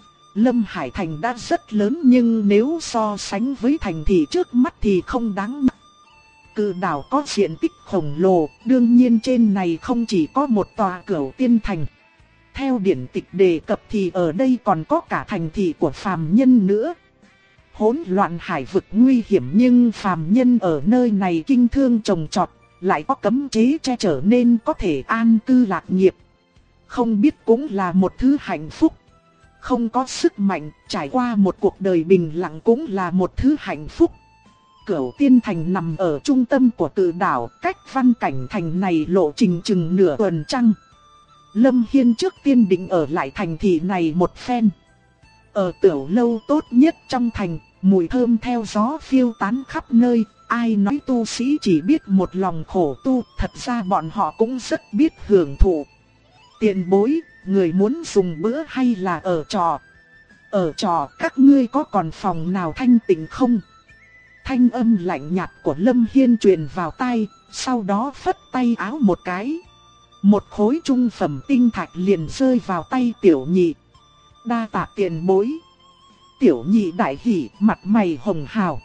Lâm Hải Thành đã rất lớn nhưng nếu so sánh với thành thị trước mắt thì không đáng nhắc. Cự đảo có diện tích khổng lồ, đương nhiên trên này không chỉ có một tòa Cửu Tiên Thành. Theo điển tịch đề cập thì ở đây còn có cả thành thị của phàm nhân nữa. Hỗn loạn hải vực nguy hiểm nhưng phàm nhân ở nơi này kinh thương trồng trọt, lại có cấm chế che chở nên có thể an cư lạc nghiệp. Không biết cũng là một thứ hạnh phúc. Không có sức mạnh, trải qua một cuộc đời bình lặng cũng là một thứ hạnh phúc. Cửu Tiên Thành nằm ở trung tâm của Cự đảo, cách Văn Cảnh Thành này lộ trình chừng nửa tuần trăng. Lâm Hiên trước tiên định ở lại thành thị này một phen. Ở tiểu lâu tốt nhất trong thành, mùi thơm theo gió phiêu tán khắp nơi. Ai nói tu sĩ chỉ biết một lòng khổ tu, thật ra bọn họ cũng rất biết hưởng thụ. Tiền bối, người muốn dùng bữa hay là ở trọ? Ở trọ các ngươi có còn phòng nào thanh tịnh không? Thanh âm lạnh nhạt của Lâm Hiên truyền vào tai, sau đó phất tay áo một cái. Một khối trung phẩm tinh thạch liền rơi vào tay tiểu nhị. Đa tạ tiền bối. Tiểu nhị đại hỉ, mặt mày hồng hào.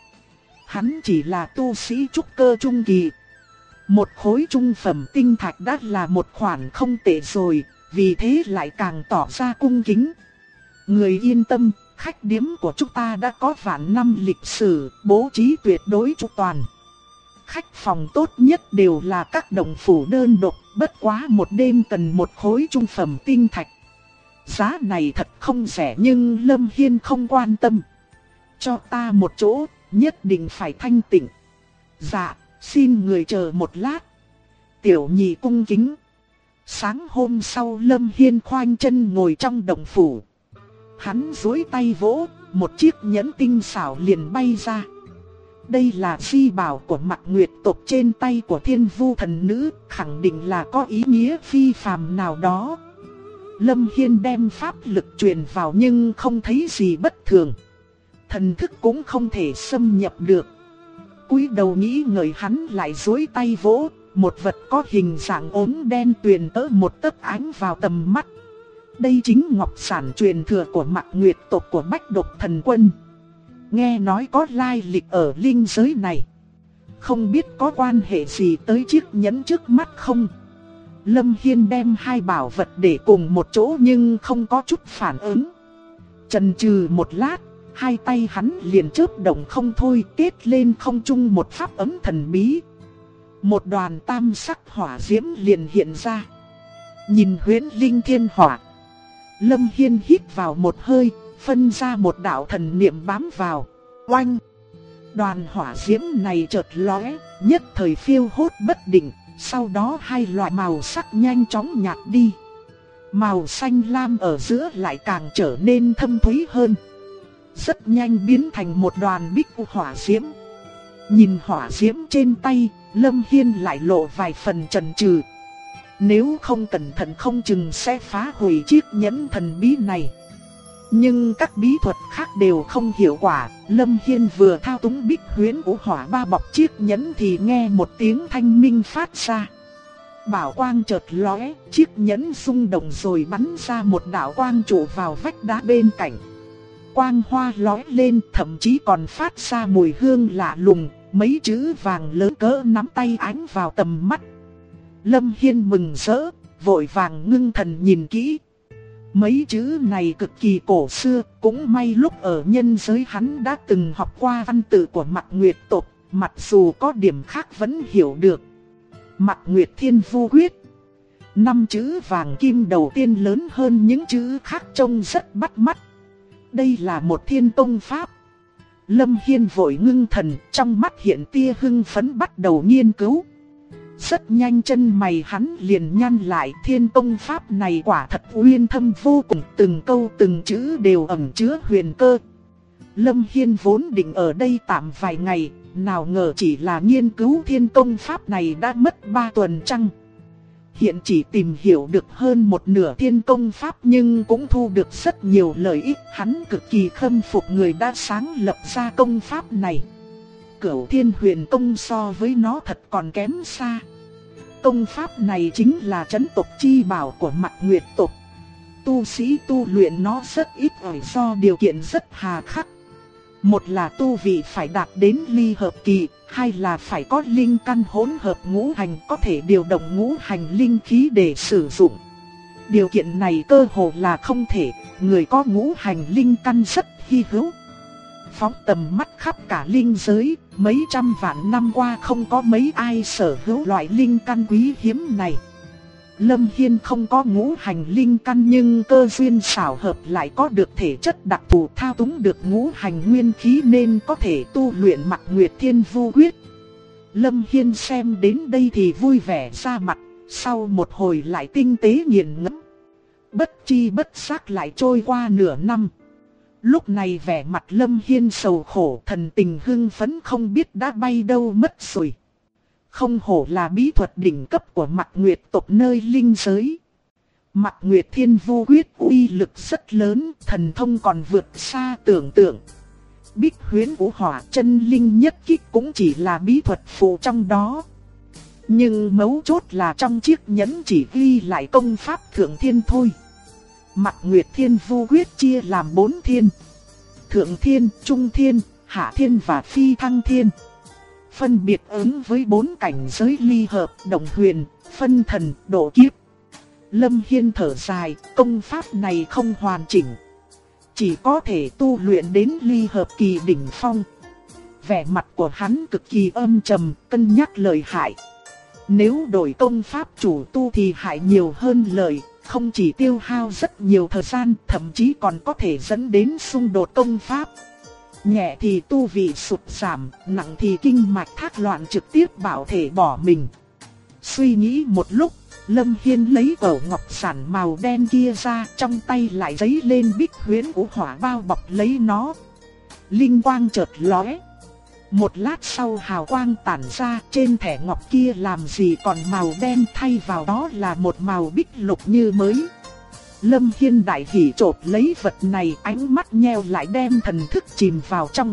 Hắn chỉ là tu sĩ trúc cơ trung kỳ. Một khối trung phẩm tinh thạch đã là một khoản không tệ rồi, vì thế lại càng tỏ ra cung kính. Người yên tâm, khách điếm của chúng ta đã có vạn năm lịch sử, bố trí tuyệt đối chu toàn. Khách phòng tốt nhất đều là các động phủ đơn độc, bất quá một đêm cần một khối trung phẩm tinh thạch. Giá này thật không rẻ nhưng Lâm Hiên không quan tâm. Cho ta một chỗ, nhất định phải thanh tịnh. Dạ, xin người chờ một lát. Tiểu nhị cung kính. Sáng hôm sau Lâm Hiên khoanh chân ngồi trong động phủ. Hắn duỗi tay vỗ, một chiếc nhẫn tinh xảo liền bay ra. Đây là di bảo của Mạc Nguyệt tộc trên tay của Thiên Vu thần nữ, khẳng định là có ý nghĩa phi phàm nào đó. Lâm Hiên đem pháp lực truyền vào nhưng không thấy gì bất thường. Thần thức cũng không thể xâm nhập được. Cúi đầu nghĩ ngợi hắn lại duỗi tay vỗ, một vật có hình dạng ốm đen tuyền tới một tấc ánh vào tầm mắt. Đây chính ngọc sản truyền thừa của Mạc Nguyệt tộc của Bách Độc Thần Quân. Nghe nói có lai lịch ở linh giới này. Không biết có quan hệ gì tới chiếc nhẫn trước mắt không? Lâm Hiên đem hai bảo vật để cùng một chỗ nhưng không có chút phản ứng. Chần chừ một lát, hai tay hắn liền chớp động không thôi, kết lên không trung một pháp ấm thần bí. Một đoàn tam sắc hỏa diễm liền hiện ra. Nhìn Huyễn Linh Thiên Hỏa, Lâm Hiên hít vào một hơi, phân ra một đạo thần niệm bám vào. Oanh! Đoàn hỏa diễm này chợt lóe, nhất thời phiêu hốt bất định. Sau đó hai loại màu sắc nhanh chóng nhạt đi. Màu xanh lam ở giữa lại càng trở nên thâm thúy hơn. Rất nhanh biến thành một đoàn bích hỏa diễm. Nhìn hỏa diễm trên tay, Lâm Hiên lại lộ vài phần chần chừ. Nếu không cẩn thận không chừng sẽ phá hủy chiếc nhẫn thần bí này. Nhưng các bí thuật khác đều không hiệu quả. Lâm Hiên vừa thao túng Bích Huyễn Vũ Hỏa bao bọc chiếc nhẫn thì nghe một tiếng thanh minh phát ra. Bảo quang chợt lóe, chiếc nhẫn rung động rồi bắn ra một đạo quang trụ vào vách đá bên cạnh. Quang hoa lóe lên, thậm chí còn phát ra mùi hương lạ lùng, mấy chữ vàng lớn cỡ nắm tay ánh vào tầm mắt. Lâm Hiên mừng rỡ, vội vàng ngưng thần nhìn kỹ. Mấy chữ này cực kỳ cổ xưa, cũng may lúc ở nhân giới hắn đã từng học qua văn tự của Mạc Nguyệt tộc, mặc dù có điểm khác vẫn hiểu được. Mạc Nguyệt Thiên Vu Quyết. 5 chữ vàng kim đầu tiên lớn hơn những chữ khác trông rất bắt mắt. Đây là một thiên tông pháp. Lâm Hiên vội ngưng thần, trong mắt hiện tia hưng phấn bắt đầu nghiên cứu. Rất nhanh chân mày hắn liền nhăn lại, thiên tông pháp này quả thật uyên thâm vô cùng, từng câu từng chữ đều ẩn chứa huyền cơ. Lâm Hiên vốn định ở đây tạm vài ngày, nào ngờ chỉ là nghiên cứu thiên tông pháp này đã mất 3 tuần trăng. Hiện chỉ tìm hiểu được hơn một nửa thiên công pháp nhưng cũng thu được rất nhiều lợi ích. Hắn cực kỳ khâm phục người đã sáng lập ra công pháp này. Cửu Thiên Huyền Công so với nó thật còn kém xa. Công pháp này chính là trấn tộc chi bảo của Mạc Nguyệt tộc. Tu sĩ tu luyện nó rất ít ỏi do điều kiện rất hà khắc. Một là tu vị phải đạt đến ly hợp kỳ, hai là phải có linh căn hỗn hợp ngũ hành có thể điều động ngũ hành linh khí để sử dụng. Điều kiện này cơ hồ là không thể, người có ngũ hành linh căn rất hy hữu. Phóng tầm mắt khắp cả linh giới, mấy trăm vạn năm qua không có mấy ai sở hữu loại linh căn quý hiếm này. Lâm Hiên không có ngũ hành linh căn nhưng cơ duyên xảo hợp lại có được thể chất đặc thù thao túng được ngũ hành nguyên khí nên có thể tu luyện Mạc Nguyệt Thiên Vu Quyết. Lâm Hiên xem đến đây thì vui vẻ ra mặt, sau một hồi lại tinh tế nghiền ngẫm. Bất chi bất giác lại trôi qua nửa năm. Lúc này vẻ mặt Lâm Hiên sầu khổ, thần tình hưng phấn không biết đã bay đâu mất rồi. Không hổ là bí thuật đỉnh cấp của Mạc Nguyệt tộc nơi linh giới. Mạc Nguyệt Thiên Vu Quyết uy lực rất lớn, thần thông còn vượt xa tưởng tượng. Bích Huyễn Vũ Hỏa chân linh nhất kích cũng chỉ là bí thuật phụ trong đó. Nhưng mấu chốt là trong chiếc nhẫn chỉ ghi lại công pháp thượng thiên thôi. Mạc Nguyệt Thiên Vu Quyết chia làm 4 thiên: Thượng Thiên, Trung Thiên, Hạ Thiên và Phi Thăng Thiên. Phân biệt ứng với 4 cảnh giới ly hợp, động huyền, phân thần, độ kiếp. Lâm Hiên thở dài, công pháp này không hoàn chỉnh, chỉ có thể tu luyện đến ly hợp kỳ đỉnh phong. Vẻ mặt của hắn cực kỳ âm trầm, cân nhắc lợi hại. Nếu đổi công pháp chủ tu thì hại nhiều hơn lợi, không chỉ tiêu hao rất nhiều thời gian, thậm chí còn có thể dẫn đến xung đột công pháp. Nhẹ thì tu vị sụt giảm, nặng thì kinh mạch thác loạn trực tiếp bảo thể bỏ mình. Suy nghĩ một lúc, Lâm Hiên lấy vỏ ngọc sản màu đen kia ra, trong tay lại giấy lên Bích Huyễn Vũ Hỏa bao bọc lấy nó. Linh quang chợt lóe. Một lát sau hào quang tản ra, trên thẻ ngọc kia làm gì còn màu đen, thay vào đó là một màu bích lục như mới. Lâm Hiên đại hỉ chộp lấy vật này, ánh mắt nheo lại đem thần thức chìm vào trong.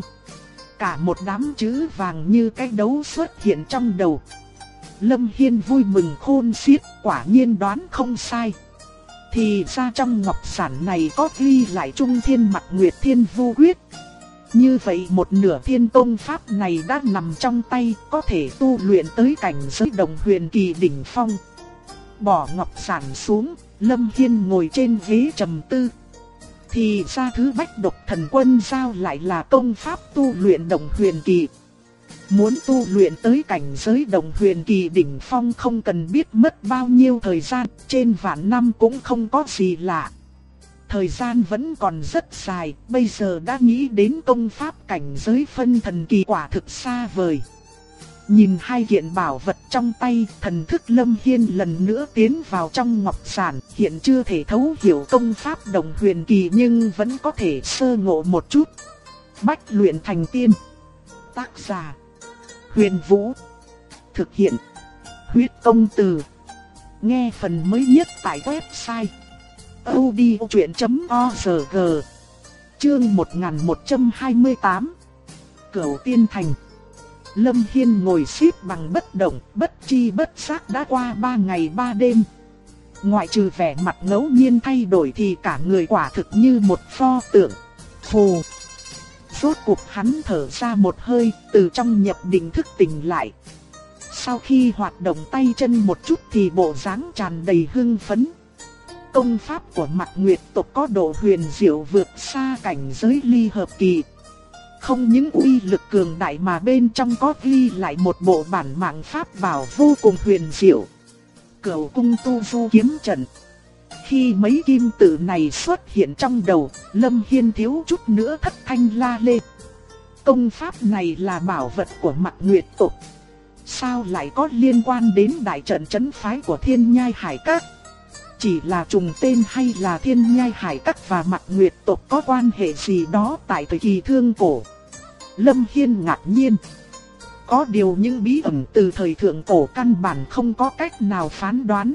Cả một đám chữ vàng như cái đấu xuất hiện trong đầu. Lâm Hiên vui mừng khôn xiết, quả nhiên đoán không sai. Thì ra trong ngọc sản này có ghi lại Trung Thiên Mạc Nguyệt Thiên Vu Quyết. Như vậy một nửa thiên tông pháp này đã nằm trong tay, có thể tu luyện tới cảnh giới đồng huyền kỳ đỉnh phong. Bỏ ngọc sản xuống, Lâm Hiên ngồi trên ghế trầm tư. Thì ra thứ Bách Độc Thần Quân giao lại là công pháp tu luyện đồng huyền kỳ. Muốn tu luyện tới cảnh giới đồng huyền kỳ đỉnh phong không cần biết mất bao nhiêu thời gian, trên vạn năm cũng không có gì lạ. Thời gian vẫn còn rất dài, bây giờ đã nghĩ đến công pháp cảnh giới phân thần kỳ quả thực xa vời. Nhìn hai kiện bảo vật trong tay, thần thức Lâm Hiên lần nữa tiến vào trong ngọc sản, hiện chưa thể thấu hiểu công pháp đồng huyền kỳ nhưng vẫn có thể sơ ngộ một chút. Bách luyện thành tiên. Tác giả: Huyền Vũ. Thực hiện: Huyết Công Từ. Nghe phần mới nhất tại website audiochuyen.org. Chương 1128 Cửu Tiên Thành. Lâm Hiên ngồi xếp bằng bất động, bất chi bất giác đã qua 3 ngày 3 đêm. Ngoại trừ vẻ mặt ngẫu nhiên thay đổi thì cả người quả thực như một pho tượng. Phù. Rốt cuộc hắn thở ra một hơi, từ trong nhập định thức tỉnh lại. Sau khi hoạt động tay chân một chút thì bộ dáng tràn đầy hưng phấn. Công pháp của Mạc Nguyệt tộc có độ huyền diệu vượt xa cảnh giới ly hợp kỳ. Không những uy lực cường đại mà bên trong có ghi lại một bộ bản mạng pháp bảo vô cùng huyền diệu. Cửu cung tu du kiếm trận. Khi mấy kim tự này xuất hiện trong đầu, Lâm Hiên thiếu chút nữa thất thanh la lên. Công pháp này là bảo vật của Mạc Nguyệt tộc. Sao lại có liên quan đến đại trận trấn phái của Thiên Nhai Hải Các? Chỉ là trùng tên hay là Thiên Nhai Hải Các và Mạc Nguyệt tộc có quan hệ gì đó tại thời kỳ thương cổ? Lâm Hiên ngạc nhiên. Có điều những bí ẩn từ thời thượng cổ căn bản không có cách nào phán đoán.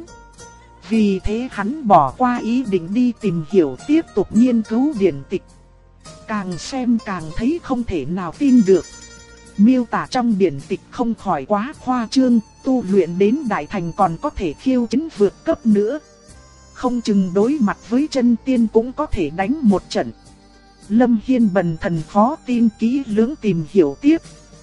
Vì thế hắn bỏ qua ý định đi tìm hiểu tiếp tục nghiên cứu điển tịch. Càng xem càng thấy không thể nào tin được. Miêu tả trong điển tịch không khỏi quá khoa trương, tu luyện đến đại thành còn có thể khiêu chiến vượt cấp nữa. Không chừng đối mặt với chân tiên cũng có thể đánh một trận. Lâm Hiên bần thần khó tin kỹ lưỡng tìm hiểu tiếp.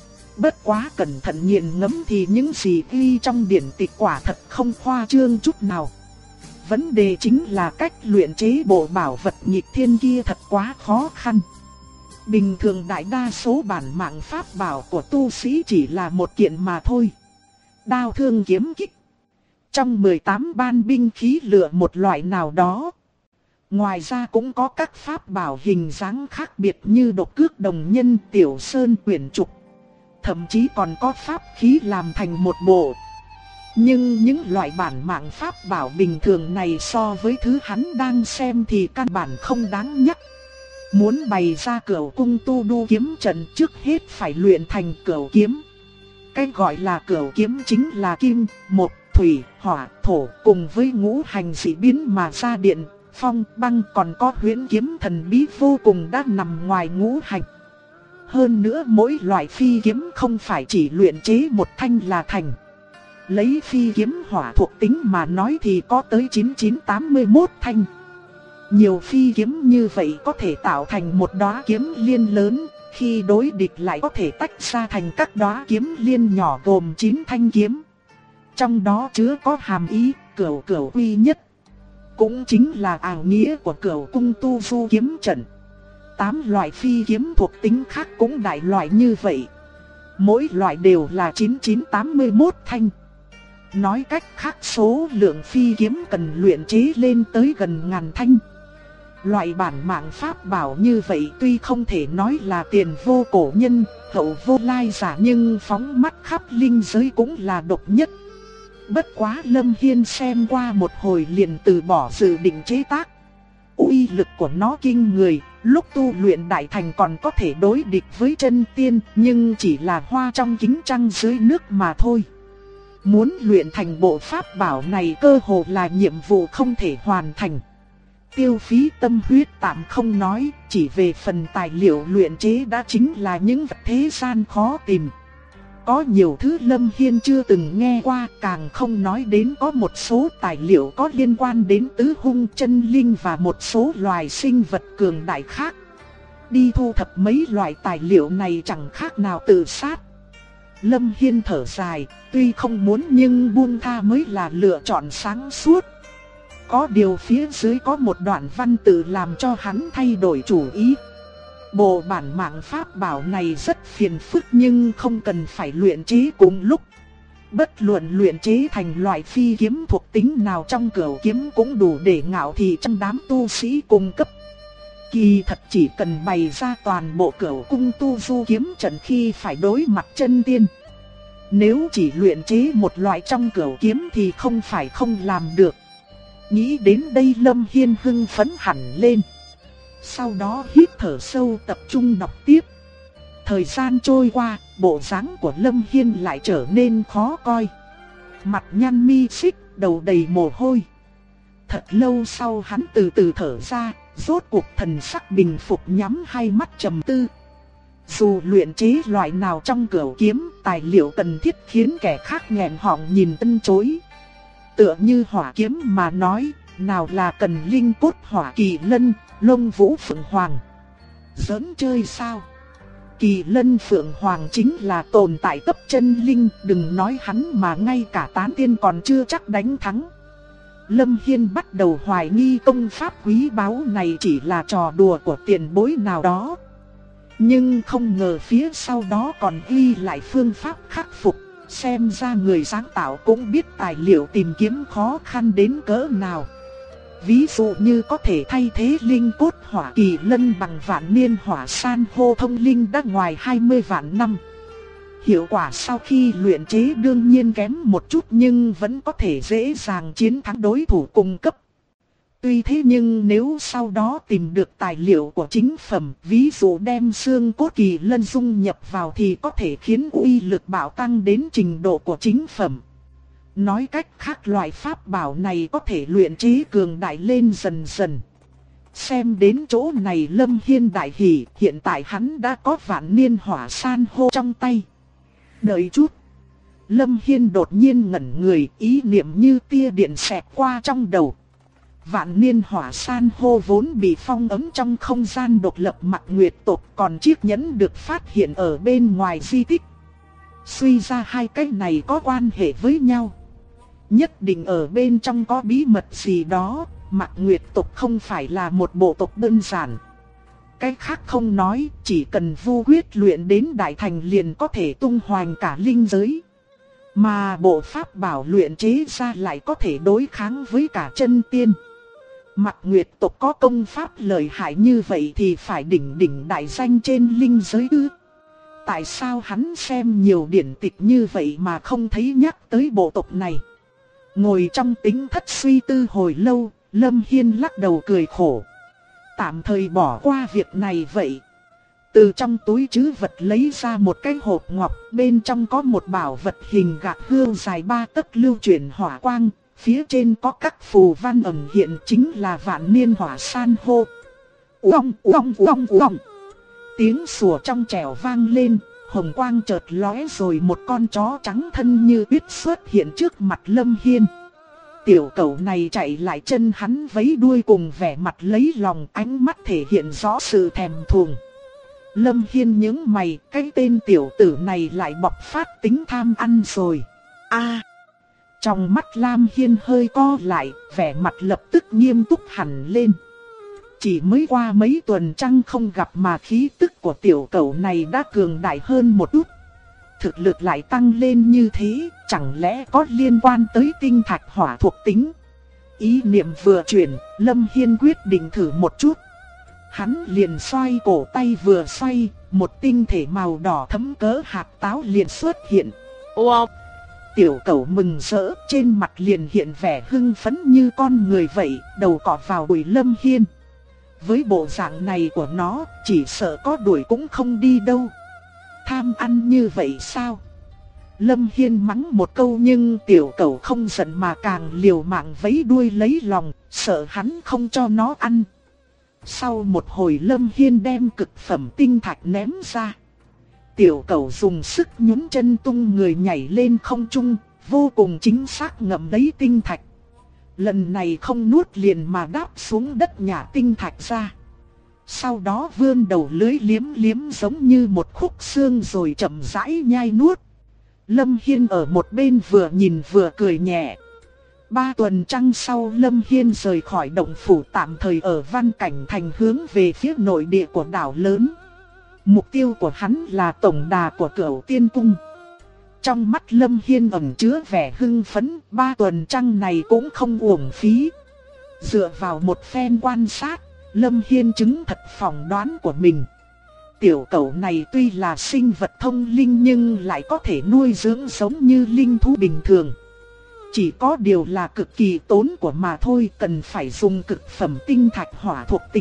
Bất quá cẩn thận nghiền ngẫm thì những gì ghi trong điển tịch quả thật không khoa trương chút nào. Vấn đề chính là cách luyện chế bộ bảo vật nghịch thiên kia thật quá khó khăn. Bình thường đại đa số bản mạng pháp bảo của tu sĩ chỉ là một kiện mà thôi. Đao thương kiếm kích. Trong 18 ban binh khí lựa một loại nào đó. Ngoài ra cũng có các pháp bảo hình dáng khác biệt như độc cước đồng nhân, tiểu sơn quyển trục. Thậm chí còn có pháp khí làm thành một bộ. Nhưng những loại bản mạng pháp bảo bình thường này so với thứ hắn đang xem thì căn bản không đáng nhắc. Muốn bày ra cửu cung tu đu kiếm trận trước hết phải luyện thành cửu kiếm. Cái gọi là cửu kiếm chính là kim, mộc, thủy, hỏa, thổ cùng với ngũ hành dị biến mà ra điện, phong, băng còn có huyễn kiếm thần bí vô cùng đã nằm ngoài ngũ hành. Hơn nữa mỗi loại phi kiếm không phải chỉ luyện chế một thanh là thành. Lấy phi kiếm hỏa thuộc tính mà nói thì có tới 9981 thanh. Nhiều phi kiếm như vậy có thể tạo thành một đóa kiếm liên lớn, khi đối địch lại có thể tách ra thành các đóa kiếm liên nhỏ gồm 9 thanh kiếm. Trong đó chứa có hàm ý cửu cửu quy nhất, cũng chính là ảo nghĩa của cửu cung tu du kiếm trận. 8 loại phi kiếm thuộc tính khác cũng đại loại như vậy. Mỗi loại đều là 9981 thanh. Nói cách khác số lượng phi kiếm cần luyện chế lên tới gần ngàn thanh. Loại bản mạng pháp bảo như vậy tuy không thể nói là tiền vô cổ nhân, hậu vô lai giả nhưng phóng mắt khắp linh giới cũng là độc nhất. Bất quá Lâm Hiên xem qua một hồi liền từ bỏ dự định chế tác. Uy lực của nó kinh người, lúc tu luyện đại thành còn có thể đối địch với chân tiên, nhưng chỉ là hoa trong kính trăng dưới nước mà thôi. Muốn luyện thành bộ pháp bảo này cơ hồ là nhiệm vụ không thể hoàn thành. Tiêu phí tâm huyết tạm không nói, chỉ về phần tài liệu luyện chế đã chính là những vật thế gian khó tìm. Có nhiều thứ Lâm Hiên chưa từng nghe qua, càng không nói đến có một số tài liệu có liên quan đến tứ hung chân linh và một số loài sinh vật cường đại khác. Đi thu thập mấy loại tài liệu này chẳng khác nào tự sát. Lâm Hiên thở dài, tuy không muốn nhưng buông tha mới là lựa chọn sáng suốt. Có điều phía dưới có một đoạn văn tự làm cho hắn thay đổi chủ ý. Bộ bản mạng pháp bảo này rất phiền phức nhưng không cần phải luyện chế cùng lúc. Bất luận luyện chế thành loại phi kiếm thuộc tính nào trong cửu kiếm cũng đủ để ngạo thị trong đám tu sĩ cung cấp. Kỳ thật chỉ cần bày ra toàn bộ cửu cung tu du kiếm trận khi phải đối mặt chân tiên. Nếu chỉ luyện chế một loại trong cửu kiếm thì không phải không làm được. Nghĩ đến đây Lâm Hiên hưng phấn hẳn lên. Sau đó hít thở sâu tập trung đọc tiếp. Thời gian trôi qua, bộ dáng của Lâm Hiên lại trở nên khó coi. Mặt nhăn mi xích, đầu đầy mồ hôi. Thật lâu sau hắn từ từ thở ra, Rốt cuộc thần sắc bình phục nhắm hai mắt trầm tư. Dù luyện chế loại nào trong cửu kiếm, tài liệu cần thiết khiến kẻ khác nghẹn họng nhìn tân chối. Tựa như hỏa kiếm mà nói, nào là cần linh cốt hỏa kỳ lân, lông vũ phượng hoàng. Giỡn chơi sao? Kỳ lân phượng hoàng chính là tồn tại cấp chân linh, đừng nói hắn mà ngay cả tán tiên còn chưa chắc đánh thắng. Lâm Hiên bắt đầu hoài nghi công pháp quý báu này chỉ là trò đùa của tiền bối nào đó. Nhưng không ngờ phía sau đó còn ghi lại phương pháp khắc phục, xem ra người sáng tạo cũng biết tài liệu tìm kiếm khó khăn đến cỡ nào. Ví dụ như có thể thay thế linh cốt hỏa kỳ lân bằng vạn niên hỏa san hô thông linh đã ngoài 20 vạn năm. Hiệu quả sau khi luyện chế đương nhiên kém một chút nhưng vẫn có thể dễ dàng chiến thắng đối thủ cùng cấp. Tuy thế nhưng nếu sau đó tìm được tài liệu của chính phẩm, ví dụ đem xương cốt kỳ lân dung nhập vào thì có thể khiến uy lực bảo tăng đến trình độ của chính phẩm. Nói cách khác loại pháp bảo này có thể luyện chế cường đại lên dần dần. Xem đến chỗ này Lâm Hiên đại hỉ, hiện tại hắn đã có vạn niên hỏa san hô trong tay. Đợi chút. Lâm Hiên đột nhiên ngẩn người, ý niệm như tia điện xẹt qua trong đầu. Vạn niên hỏa san hô vốn bị phong ấn trong không gian độc lập Mạc Nguyệt tộc, còn chiếc nhẫn được phát hiện ở bên ngoài di tích. Suy ra hai cái này có quan hệ với nhau. Nhất định ở bên trong có bí mật gì đó, Mạc Nguyệt tộc không phải là một bộ tộc đơn giản. Cái khác không nói, chỉ cần vu quyết luyện đến đại thành liền có thể tung hoành cả linh giới. Mà bộ pháp bảo luyện chế ra lại có thể đối kháng với cả chân tiên. Mạc Nguyệt tộc có công pháp lợi hại như vậy thì phải đỉnh đại danh trên linh giới ư? Tại sao hắn xem nhiều điển tịch như vậy mà không thấy nhắc tới bộ tộc này? Ngồi trong tính thất suy tư hồi lâu, Lâm Hiên lắc đầu cười khổ. Tạm thời bỏ qua việc này vậy. Từ trong túi trữ vật lấy ra một cái hộp ngọc, bên trong có một bảo vật hình gạt hươu dài 3 tấc lưu chuyển hỏa quang, phía trên có các phù văn ẩn hiện chính là vạn niên hỏa san hô. Uong uong uong uong. Tiếng sủa trong trẻo vang lên, hồng quang chợt lóe rồi một con chó trắng thân như tuyết xuất hiện trước mặt Lâm Hiên. Tiểu cẩu này chạy lại chân hắn vẫy đuôi cùng vẻ mặt lấy lòng, ánh mắt thể hiện rõ sự thèm thuồng. Lâm Hiên nhướng mày, cái tên tiểu tử này lại bộc phát tính tham ăn rồi. Trong mắt Lam Hiên hơi co lại, vẻ mặt lập tức nghiêm túc hẳn lên. Chỉ mới qua mấy tuần trăng không gặp mà khí tức của tiểu cẩu này đã cường đại hơn một chút. Thực lực lại tăng lên như thế, chẳng lẽ có liên quan tới tinh thạch hỏa thuộc tính? Ý niệm vừa chuyển, Lâm Hiên quyết định thử một chút. Hắn liền xoay cổ tay vừa xoay, một tinh thể màu đỏ thẫm cỡ hạt táo liền xuất hiện. Wow! Tiểu cẩu mừng rỡ, trên mặt liền hiện vẻ hưng phấn như con người vậy, đầu cọ vào đùi Lâm Hiên. Với bộ dạng này của nó, chỉ sợ có đuổi cũng không đi đâu. Tham ăn như vậy sao? Lâm Hiên mắng một câu nhưng tiểu cẩu không giận mà càng liều mạng vẫy đuôi lấy lòng, sợ hắn không cho nó ăn. Sau một hồi Lâm Hiên đem cực phẩm tinh thạch ném ra. Tiểu cẩu dùng sức nhún chân tung người nhảy lên không trung, vô cùng chính xác ngậm lấy tinh thạch. Lần này không nuốt liền mà đáp xuống đất nhả tinh thạch ra. Sau đó vươn đầu lưỡi liếm liếm giống như một khúc xương rồi chậm rãi nhai nuốt. Lâm Hiên ở một bên vừa nhìn vừa cười nhẹ. 3 tuần trăng sau Lâm Hiên rời khỏi động phủ tạm thời ở Văn Cảnh Thành hướng về phía nội địa của đảo lớn. Mục tiêu của hắn là tổng đà của Cửu Tiên Cung. Trong mắt Lâm Hiên ẩn chứa vẻ hưng phấn, 3 tuần trăng này cũng không uổng phí. Dựa vào một phen quan sát, Lâm Hiên chứng thật phỏng đoán của mình. Tiểu cẩu này tuy là sinh vật thông linh nhưng lại có thể nuôi dưỡng giống như linh thú bình thường. Chỉ có điều là cực kỳ tốn của mà thôi, cần phải dùng cực phẩm tinh thạch hỏa thuộc tính.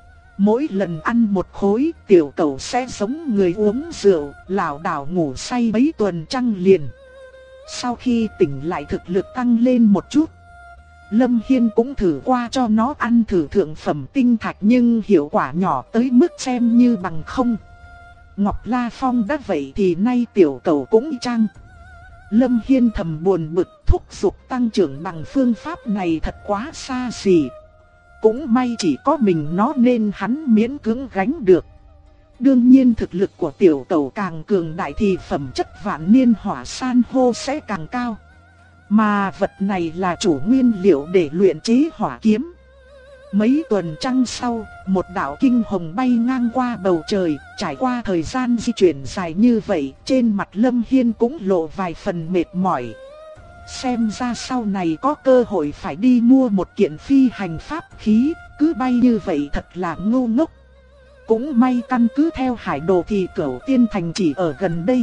Mỗi lần ăn một khối, tiểu cẩu sẽ giống người uống rượu, lảo đảo ngủ say mấy tuần trăng liền. Sau khi tỉnh lại thực lực tăng lên một chút. Lâm Hiên cũng thử qua cho nó ăn thử thượng phẩm tinh thạch nhưng hiệu quả nhỏ tới mức xem như bằng không. Ngọc La Phong đã vậy thì nay tiểu cầu cũng y chang. Lâm Hiên thầm buồn bực, thúc giục tăng trưởng bằng phương pháp này thật quá xa xỉ. Cũng may chỉ có mình nó nên hắn miễn cưỡng gánh được. Đương nhiên thực lực của tiểu cầu càng cường đại thì phẩm chất vạn niên hỏa san hô sẽ càng cao. Mà vật này là chủ nguyên liệu để luyện chế hỏa kiếm. Mấy tuần trăng sau, một đạo kinh hồng bay ngang qua bầu trời. Trải qua thời gian di chuyển dài như vậy, trên mặt Lâm Hiên cũng lộ vài phần mệt mỏi. Xem ra sau này có cơ hội phải đi mua một kiện phi hành pháp khí, cứ bay như vậy thật là ngu ngốc. Cũng may căn cứ theo hải đồ thì Cửu Tiên Thành chỉ ở gần đây.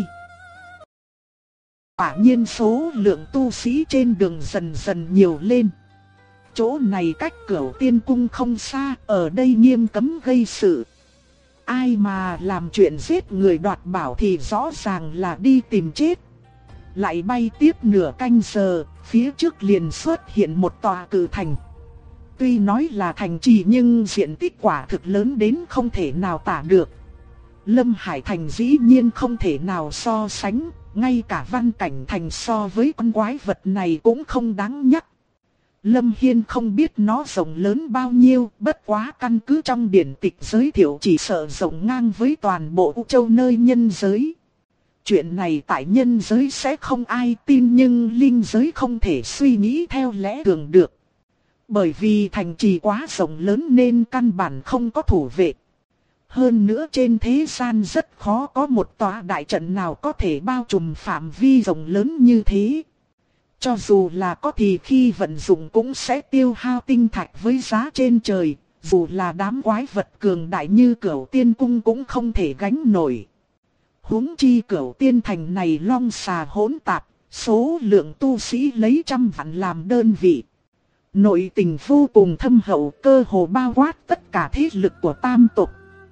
Quả nhiên số lượng tu sĩ trên đường dần dần nhiều lên. Chỗ này cách Cửu Tiên Cung không xa, ở đây nghiêm cấm gây sự. Ai mà làm chuyện giết người đoạt bảo thì rõ ràng là đi tìm chết. Lại bay tiếp nửa canh giờ, phía trước liền xuất hiện một tòa cự thành. Tuy nói là thành trì nhưng diện tích quả thực lớn đến không thể nào tả được. Lâm Hải Thành dĩ nhiên không thể nào so sánh, ngay cả Văn Cảnh Thành so với con quái vật này cũng không đáng nhắc. Lâm Hiên không biết nó rộng lớn bao nhiêu, bất quá căn cứ trong điển tịch giới thiệu chỉ sợ rộng ngang với toàn bộ U Châu nơi nhân giới. Chuyện này tại nhân giới sẽ không ai tin nhưng linh giới không thể suy nghĩ theo lẽ thường được. Bởi vì thành trì quá rộng lớn nên căn bản không có thủ vệ. Hơn nữa trên thế gian rất khó có một tòa đại trận nào có thể bao trùm phạm vi rộng lớn như thế. Cho dù là có thì khi vận dụng cũng sẽ tiêu hao tinh thạch với giá trên trời, dù là đám quái vật cường đại như Cửu Tiên Cung cũng không thể gánh nổi. Huống chi Cửu Tiên Thành này long xà hỗn tạp, số lượng tu sĩ lấy trăm vạn làm đơn vị. Nội tình vô cùng thâm hậu, cơ hồ bao quát tất cả thế lực của tam tộc.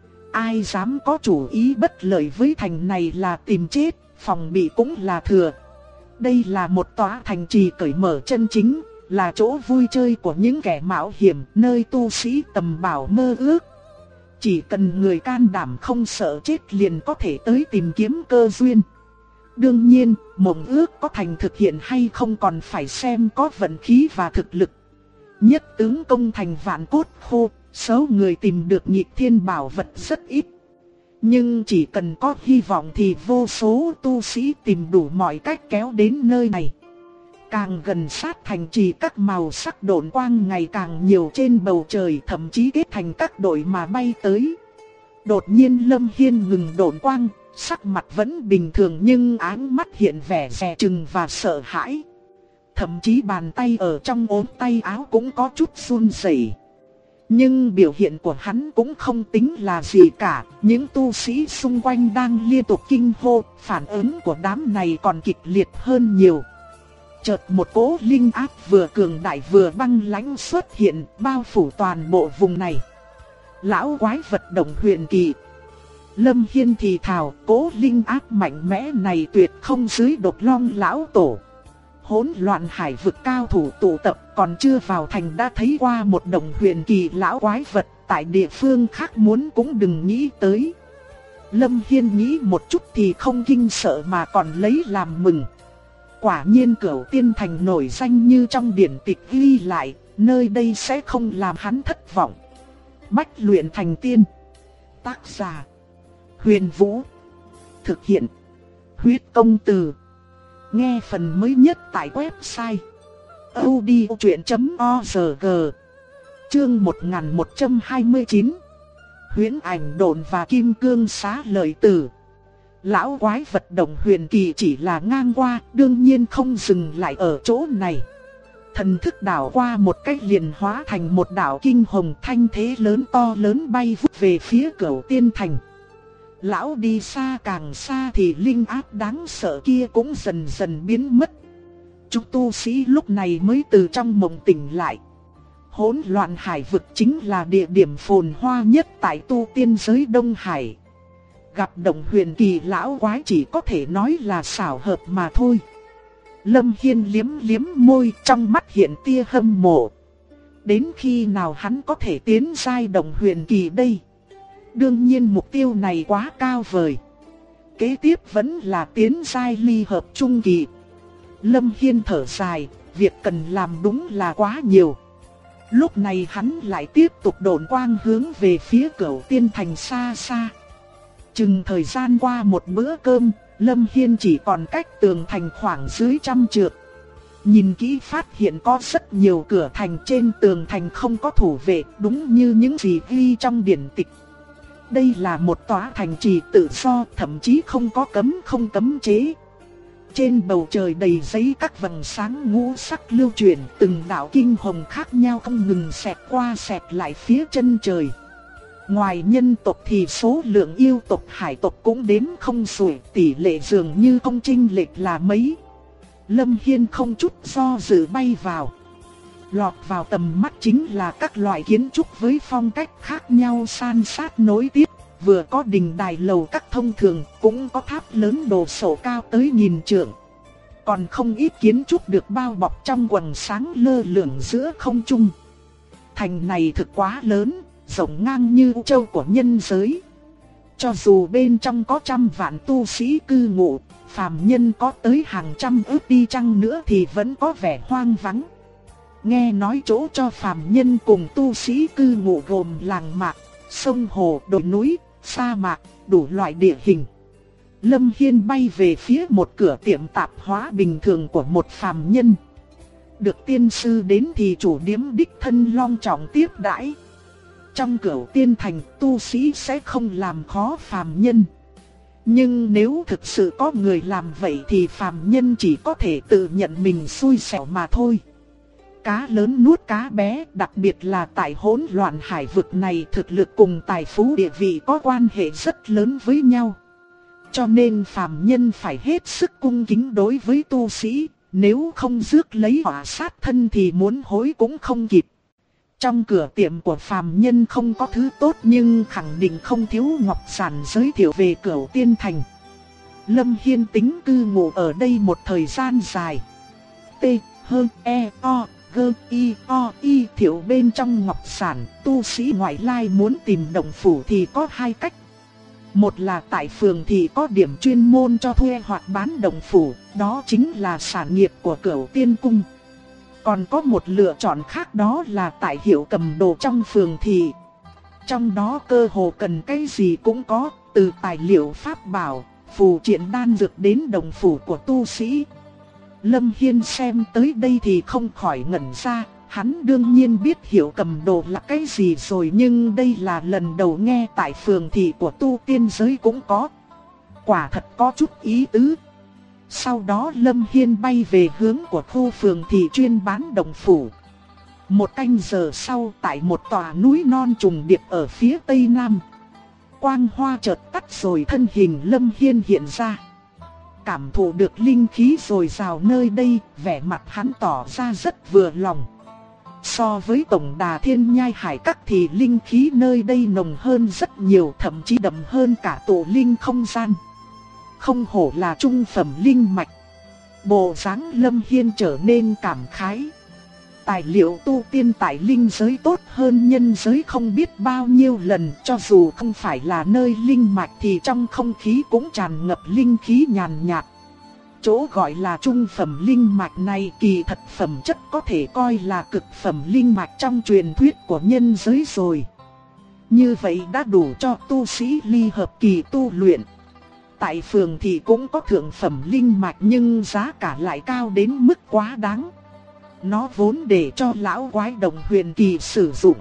Ai dám có chủ ý bất lợi với thành này là tìm chết, phòng bị cũng là thừa. Đây là một tòa thành trì cởi mở chân chính, là chỗ vui chơi của những kẻ mạo hiểm, nơi tu sĩ tầm bảo mơ ước. Chỉ cần người can đảm không sợ chết liền có thể tới tìm kiếm cơ duyên. Đương nhiên, mộng ước có thành thực hiện hay không còn phải xem có vận khí và thực lực. Nhất tướng công thành vạn cốt khô, số người tìm được nhị thiên bảo vật rất ít. Nhưng chỉ cần có hy vọng thì vô số tu sĩ tìm đủ mọi cách kéo đến nơi này. Càng gần sát thành trì các màu sắc độn quang ngày càng nhiều trên bầu trời, thậm chí kết thành các đội mà bay tới. Đột nhiên Lâm Hiên ngừng độn quang, sắc mặt vẫn bình thường nhưng áng mắt hiện vẻ dè chừng và sợ hãi. Thậm chí bàn tay ở trong ốm tay áo cũng có chút run rẩy. Nhưng biểu hiện của hắn cũng không tính là gì cả, những tu sĩ xung quanh đang liên tục kinh hô, phản ứng của đám này còn kịch liệt hơn nhiều. Chợt một cỗ linh áp vừa cường đại vừa băng lãnh xuất hiện, bao phủ toàn bộ vùng này. Lão quái vật Động Huyền Kỳ. Lâm Hiên thì thào, cỗ linh áp mạnh mẽ này tuyệt không dưới Độc Long lão tổ. Hỗn loạn hải vực cao thủ tụ tập, còn chưa vào thành đã thấy qua một Động Huyền Kỳ lão quái vật, tại địa phương khác muốn cũng đừng nghĩ tới. Lâm Hiên nghĩ một chút thì không kinh sợ mà còn lấy làm mừng. Quả nhiên Cửu Tiên Thành nổi danh như trong điển tịch ghi lại, nơi đây sẽ không làm hắn thất vọng. Bách luyện thành tiên. Tác giả: Huyền Vũ. Thực hiện: Huyết Công Từ. Nghe phần mới nhất tại website audiochuyện.org. Chương 1129. Huyễn Ảnh Độn và Kim Cương Xá Lợi Tử. Lão quái vật Động Huyền Kỳ chỉ là ngang qua, đương nhiên không dừng lại ở chỗ này. Thần thức đảo qua một cách liền hóa thành một đạo kinh hồng, thanh thế lớn to lớn bay vút về phía Cửu Tiên Thành. Lão đi xa càng xa thì linh áp đáng sợ kia cũng dần dần biến mất. Chúng tu sĩ lúc này mới từ trong mộng tỉnh lại. Hỗn loạn hải vực chính là địa điểm phồn hoa nhất tại tu tiên giới Đông Hải. Gặp Động Huyền Kỳ lão quái chỉ có thể nói là xảo hợp mà thôi. Lâm Hiên liếm liếm môi, trong mắt hiện tia hâm mộ. Đến khi nào hắn có thể tiến giai Động Huyền Kỳ đây? Đương nhiên mục tiêu này quá cao vời. Kế tiếp vẫn là tiến giai Ly Hợp Trung Kỳ. Lâm Hiên thở dài, việc cần làm đúng là quá nhiều. Lúc này hắn lại tiếp tục độn quang hướng về phía Cửu Tiên Thành xa xa. Chừng thời gian qua một bữa cơm, Lâm Hiên chỉ còn cách tường thành khoảng dưới 100 trượng. Nhìn kỹ phát hiện có rất nhiều cửa thành, trên tường thành không có thủ vệ, đúng như những gì ghi trong điển tịch. Đây là một tòa thành trì tự do, thậm chí không có không cấm chế. Trên bầu trời đầy giấy các vầng sáng ngũ sắc lưu chuyển, từng đạo kinh hồng khác nhau không ngừng xẹt qua xẹt lại phía chân trời. Ngoài nhân tộc thì số lượng yêu tộc hải tộc cũng đếm không xuể, tỷ lệ dường như không chênh lệch là mấy. Lâm Hiên không chút do dự bay vào. Lọt vào tầm mắt chính là các loại kiến trúc với phong cách khác nhau san sát nối tiếp. Vừa có đình đài lầu các thông thường, cũng có tháp lớn đồ sộ cao tới 1000 trượng. Còn không ít kiến trúc được bao bọc trong quầng sáng lơ lửng giữa không trung. Thành này thực quá lớn, rộng ngang như châu của nhân giới. Cho dù bên trong có trăm vạn tu sĩ cư ngụ, phàm nhân có tới hàng trăm ức đi chăng nữa thì vẫn có vẻ hoang vắng. Nghe nói chỗ cho phàm nhân cùng tu sĩ cư ngụ gồm làng mạc, sông hồ, đồi núi, sa mạc, đủ loại địa hình. Lâm Hiên bay về phía một cửa tiệm tạp hóa bình thường của một phàm nhân. Được tiên sư đến thì chủ điếm đích thân long trọng tiếp đãi. Trong Cửu Tiên Thành, tu sĩ sẽ không làm khó phàm nhân. Nhưng nếu thực sự có người làm vậy thì phàm nhân chỉ có thể tự nhận mình xui xẻo mà thôi. Cá lớn nuốt cá bé, đặc biệt là tại hỗn loạn hải vực này, thực lực cùng tài phú địa vị có quan hệ rất lớn với nhau. Cho nên phàm nhân phải hết sức cung kính đối với tu sĩ, nếu không rước lấy họa sát thân thì muốn hối cũng không kịp. Trong cửa tiệm của phàm nhân không có thứ tốt nhưng khẳng định không thiếu ngọc sản giới thiệu về Cửu Tiên Thành. Lâm Hiên tính cư ngụ ở đây một thời gian dài. T, H, E, O, G, I, O, I thiểu bên trong ngọc sản, tu sĩ ngoại lai muốn tìm động phủ thì có hai cách. Một là tại phường thì có điểm chuyên môn cho thuê hoặc bán động phủ, đó chính là sản nghiệp của Cửu Tiên Cung. Còn có một lựa chọn khác, đó là tại hiệu cầm đồ trong phường thị. Trong đó cơ hồ cần cái gì cũng có, từ tài liệu pháp bảo, phù triện đan dược đến đồng phủ của tu sĩ. Lâm Hiên xem tới đây thì không khỏi ngẩn ra, hắn đương nhiên biết hiệu cầm đồ là cái gì rồi, nhưng đây là lần đầu nghe tại phường thị của tu tiên giới cũng có. Quả thật có chút ý tứ. Sau đó Lâm Hiên bay về hướng của khu phường thị chuyên bán đồng phủ. Một canh giờ sau, tại một tòa núi non trùng điệp ở phía tây nam, quang hoa chợt tắt rồi thân hình Lâm Hiên hiện ra. Cảm thụ được linh khí dồi dào nơi đây, vẻ mặt hắn tỏ ra rất vừa lòng. So với tổng đà Thiên Nhai Hải Các thì linh khí nơi đây nồng hơn rất nhiều, thậm chí đậm hơn cả tổ linh không gian. Không hổ là trung phẩm linh mạch. Bộ dáng Lâm Hiên trở nên cảm khái. Tài liệu tu tiên tại linh giới tốt hơn nhân giới không biết bao nhiêu lần, cho dù không phải là nơi linh mạch thì trong không khí cũng tràn ngập linh khí nhàn nhạt. Chỗ gọi là trung phẩm linh mạch này kỳ thật phẩm chất có thể coi là cực phẩm linh mạch trong truyền thuyết của nhân giới rồi. Như vậy đã đủ cho tu sĩ ly hợp kỳ tu luyện. Tại phường thì cũng có thượng phẩm linh mạch nhưng giá cả lại cao đến mức quá đáng. Nó vốn để cho lão quái Động Huyền Kỳ sử dụng.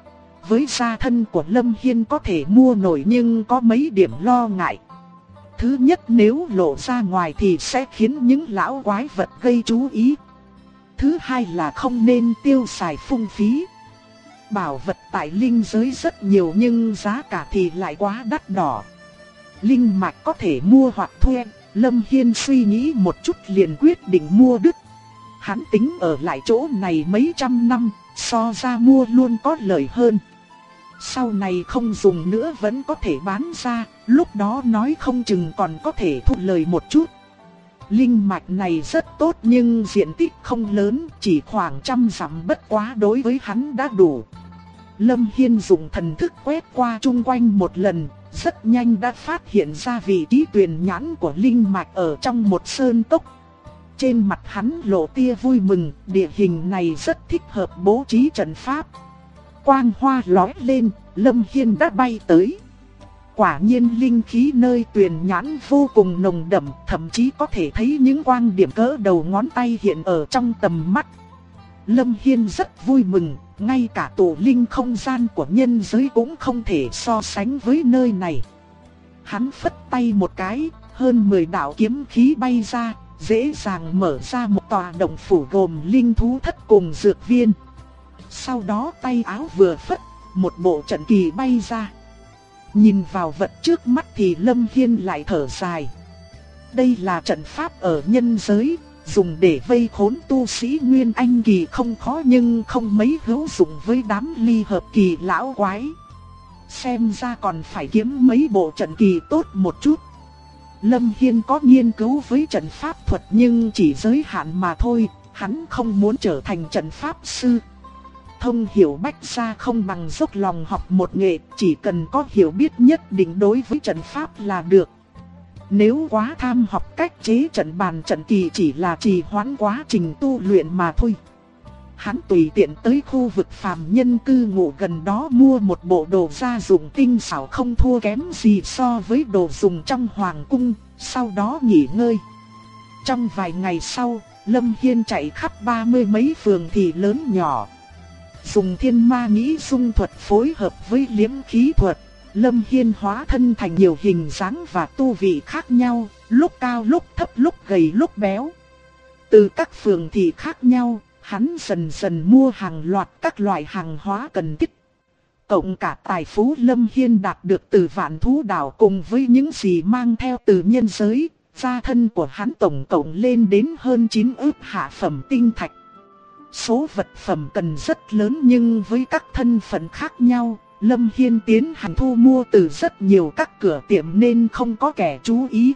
Với gia thân của Lâm Hiên có thể mua nổi nhưng có mấy điểm lo ngại. Thứ nhất, nếu lộ ra ngoài thì sẽ khiến những lão quái vật gây chú ý. Thứ hai là không nên tiêu xài phung phí. Bảo vật tại linh giới rất nhiều nhưng giá cả thì lại quá đắt đỏ. Linh mạch có thể mua hoặc thuê, Lâm Hiên suy nghĩ một chút liền quyết định mua đứt. Hắn tính ở lại chỗ này mấy trăm năm, so ra mua luôn có lợi hơn. Sau này không dùng nữa vẫn có thể bán ra, lúc đó nói không chừng còn có thể thu lời một chút. Linh mạch này rất tốt nhưng diện tích không lớn, chỉ khoảng 100 dặm, bất quá đối với hắn đã đủ. Lâm Hiên dùng thần thức quét qua chung quanh một lần, rất nhanh đã phát hiện ra vị trí tuyền nhãn của linh mạch ở trong một sơn cốc. Trên mặt hắn lộ tia vui mừng, địa hình này rất thích hợp bố trí trận pháp. Quang hoa lóe lên, Lâm Hiên đã bay tới. Quả nhiên linh khí nơi tuyền nhãn vô cùng nồng đậm, thậm chí có thể thấy những quang điểm cỡ đầu ngón tay hiện ở trong tầm mắt. Lâm Hiên rất vui mừng, ngay cả tổ linh không gian của nhân giới cũng không thể so sánh với nơi này. Hắn phất tay một cái, hơn 10 đạo kiếm khí bay ra, dễ dàng mở ra một tòa động phủ gồm linh thú thất cùng dược viên. Sau đó tay áo vừa phất, một bộ trận kỳ bay ra. Nhìn vào vật trước mắt thì Lâm Hiên lại thở dài. Đây là trận pháp ở nhân giới, dùng để vây khốn tu sĩ Nguyên Anh kỳ không khó nhưng không mấy hữu dụng với đám ly hợp kỳ lão quái. Xem ra còn phải kiếm mấy bộ trận kỳ tốt một chút. Lâm Hiên có nghiên cứu với trận pháp thuật nhưng chỉ giới hạn mà thôi, hắn không muốn trở thành trận pháp sư. Thông hiểu bách gia không bằng dốc lòng học một nghệ, chỉ cần có hiểu biết nhất định đối với trận pháp là được. Nếu quá tham học cách chế trận bàn trận kỳ chỉ là trì hoãn quá trình tu luyện mà thôi. Hắn tùy tiện tới khu vực phàm nhân cư ngụ gần đó mua một bộ đồ gia dụng tinh xảo không thua kém gì so với đồ dùng trong hoàng cung, sau đó nghỉ ngơi. Trong vài ngày sau, Lâm Hiên chạy khắp 30 mấy phường thị lớn nhỏ. Dùng thiên ma nghĩ dung thuật phối hợp với liễm khí thuật, Lâm Hiên hóa thân thành nhiều hình dáng và tu vị khác nhau, lúc cao lúc thấp lúc gầy lúc béo. Từ các phường thị khác nhau, hắn dần dần mua hàng loạt các loại hàng hóa cần thiết. Cộng cả tài phú Lâm Hiên đạt được từ Vạn Thú Đảo cùng với những gì mang theo từ nhân giới, gia thân của hắn tổng cộng lên đến hơn 9 ức hạ phẩm tinh thạch. Số vật phẩm cần rất lớn nhưng với các thân phận khác nhau, Lâm Hiên tiến hành thu mua từ rất nhiều các cửa tiệm nên không có kẻ chú ý.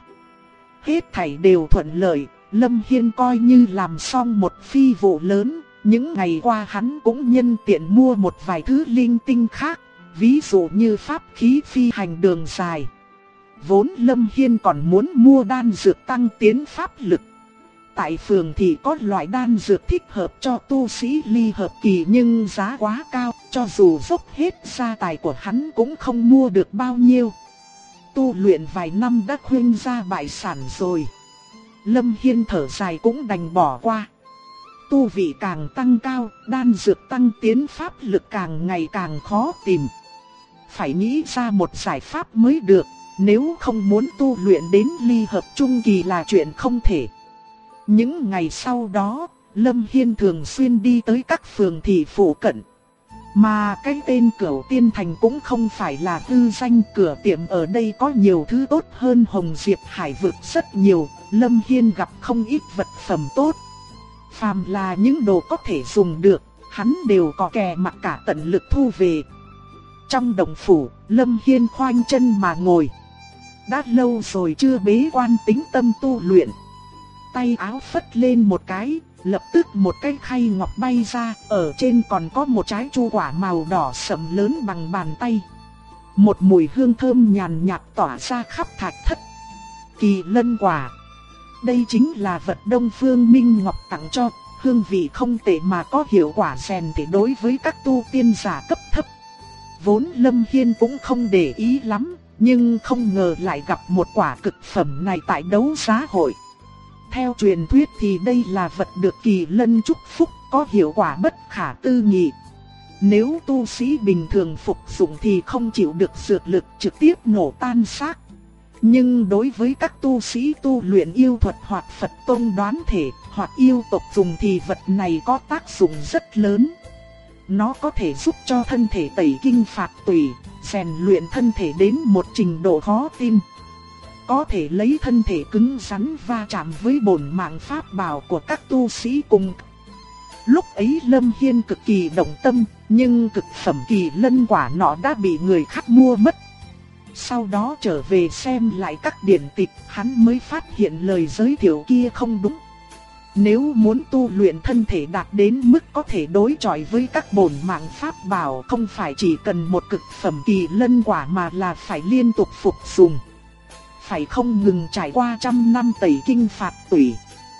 Hết thảy đều thuận lợi, Lâm Hiên coi như làm xong một phi vụ lớn. Những ngày qua hắn cũng nhân tiện mua một vài thứ linh tinh khác, ví dụ như pháp khí phi hành đường dài. Vốn Lâm Hiên còn muốn mua đan dược tăng tiến pháp lực. Tại phường thì có loại đan dược thích hợp cho tu sĩ ly hợp kỳ nhưng giá quá cao, cho dù dốc hết gia tài của hắn cũng không mua được bao nhiêu. Tu luyện vài năm đã khuyên ra bại sản rồi. Lâm Hiên thở dài cũng đành bỏ qua. Tu vị càng tăng cao, đan dược tăng tiến pháp lực càng ngày càng khó tìm. Phải nghĩ ra một giải pháp mới được, nếu không muốn tu luyện đến ly hợp trung kỳ là chuyện không thể. Những ngày sau đó, Lâm Hiên thường xuyên đi tới các phường thị phụ cận. Mà cái tên Cửu Tiên Thành cũng không phải là tư danh, cửa tiệm ở đây có nhiều thứ tốt hơn Hồng Diệp Hải vực rất nhiều. Lâm Hiên gặp không ít vật phẩm tốt. Phàm là những đồ có thể dùng được, hắn đều có kè mặc cả tận lực thu về. Trong động phủ, Lâm Hiên khoanh chân mà ngồi. Đã lâu rồi chưa bế quan tĩnh tâm tu luyện. Tay áo phất lên một cái, lập tức một cái khay ngọc bay ra, ở trên còn có một trái chu quả màu đỏ sẫm lớn bằng bàn tay. Một mùi hương thơm nhàn nhạt tỏa ra khắp thạch thất. Kỳ lân quả. Đây chính là vật Đông Phương Minh Ngọc tặng cho, hương vị không tệ mà có hiệu quả rèn thể đối với các tu tiên giả cấp thấp. Vốn Lâm Hiên cũng không để ý lắm, nhưng không ngờ lại gặp một quả cực phẩm này tại đấu giá hội. Theo truyền thuyết thì đây là vật được kỳ lân chúc phúc, có hiệu quả bất khả tư nghị. Nếu tu sĩ bình thường phục dụng thì không chịu được dược lực trực tiếp nổ tan xác. Nhưng đối với các tu sĩ tu luyện yêu thuật hoặc Phật tông đoán thể hoặc yêu tộc dùng thì vật này có tác dụng rất lớn. Nó có thể giúp cho thân thể tẩy kinh phạt tùy, rèn luyện thân thể đến một trình độ khó tin. Có thể lấy thân thể cứng rắn va chạm với bổn mạng pháp bảo của các tu sĩ cùng. Lúc ấy Lâm Hiên cực kỳ động tâm, nhưng cực phẩm kỳ lân quả nọ đã bị người khác mua mất. Sau đó trở về xem lại các điển tịch, hắn mới phát hiện lời giới thiệu kia không đúng. Nếu muốn tu luyện thân thể đạt đến mức có thể đối chọi với các bổn mạng pháp bảo, không phải chỉ cần một cực phẩm kỳ lân quả mà là phải liên tục phục dùng. Phải không ngừng trải qua trăm năm tẩy kinh phạt tủy.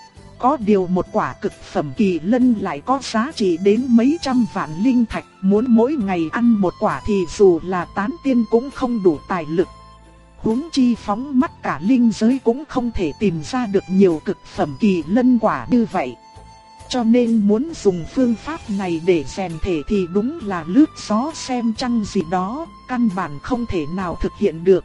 Có điều một quả cực phẩm kỳ lân lại có giá trị đến mấy trăm vạn linh thạch, muốn mỗi ngày ăn một quả thì dù là tán tiên cũng không đủ tài lực. Huống chi phóng mắt cả linh giới cũng không thể tìm ra được nhiều cực phẩm kỳ lân quả như vậy. Cho nên muốn dùng phương pháp này để rèn thể thì đúng là lướt gió xem trăng gì đó, căn bản không thể nào thực hiện được.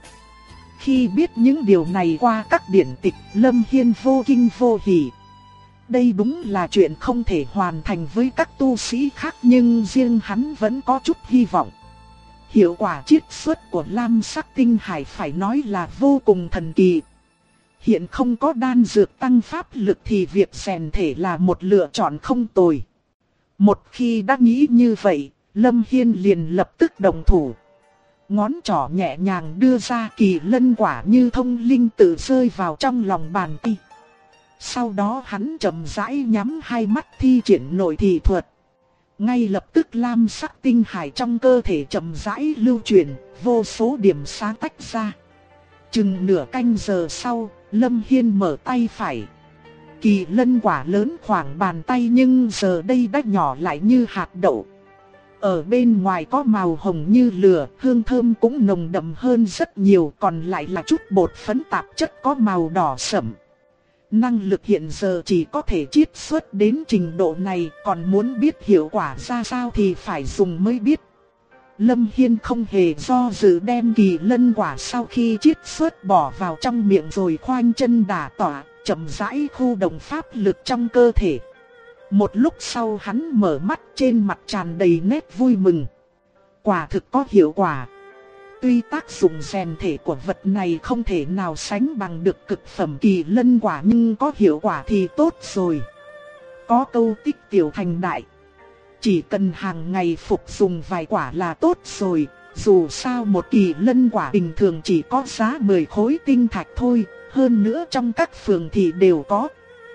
Khi biết những điều này qua các điển tịch, Lâm Hiên vô kinh vô hỉ. Đây đúng là chuyện không thể hoàn thành với các tu sĩ khác, nhưng riêng hắn vẫn có chút hy vọng. Hiệu quả chiết xuất của Lam Sắc Tinh Hải phải nói là vô cùng thần kỳ. Hiện không có đan dược tăng pháp lực thì việc rèn thể là một lựa chọn không tồi. Một khi đã nghĩ như vậy, Lâm Hiên liền lập tức động thủ. Ngón trỏ nhẹ nhàng đưa ra, kỳ lân quả như thông linh tự rơi vào trong lòng bàn tay. Sau đó hắn chậm rãi nhắm hai mắt thi triển nội thị thuật. Ngay lập tức lam sắc tinh hải trong cơ thể chậm rãi lưu chuyển, vô số điểm sáng tách ra. Chừng nửa canh giờ sau, Lâm Hiên mở tay phải. Kỳ lân quả lớn khoảng bàn tay nhưng giờ đây đã nhỏ lại như hạt đậu. Ở bên ngoài có màu hồng như lửa, hương thơm cũng nồng đậm hơn rất nhiều, còn lại là chút bột phấn tạp chất có màu đỏ sẫm. Năng lực hiện giờ chỉ có thể chiết xuất đến trình độ này, còn muốn biết hiệu quả ra sao thì phải dùng mới biết. Lâm Hiên không hề do dự đem kỳ lân quả sau khi chiết xuất bỏ vào trong miệng rồi khoanh chân đả tỏa, chậm rãi khu động pháp lực trong cơ thể. Một lúc sau hắn mở mắt, trên mặt tràn đầy nét vui mừng. Quả thực có hiệu quả. Tuy tác dụng rèn thể của vật này không thể nào sánh bằng được cực phẩm kỳ lân quả, nhưng có hiệu quả thì tốt rồi. Có câu tích tiểu thành đại. Chỉ cần hàng ngày phục dùng vài quả là tốt rồi. Dù sao một kỳ lân quả bình thường chỉ có giá 10 khối tinh thạch thôi. Hơn nữa trong các phường thì đều có.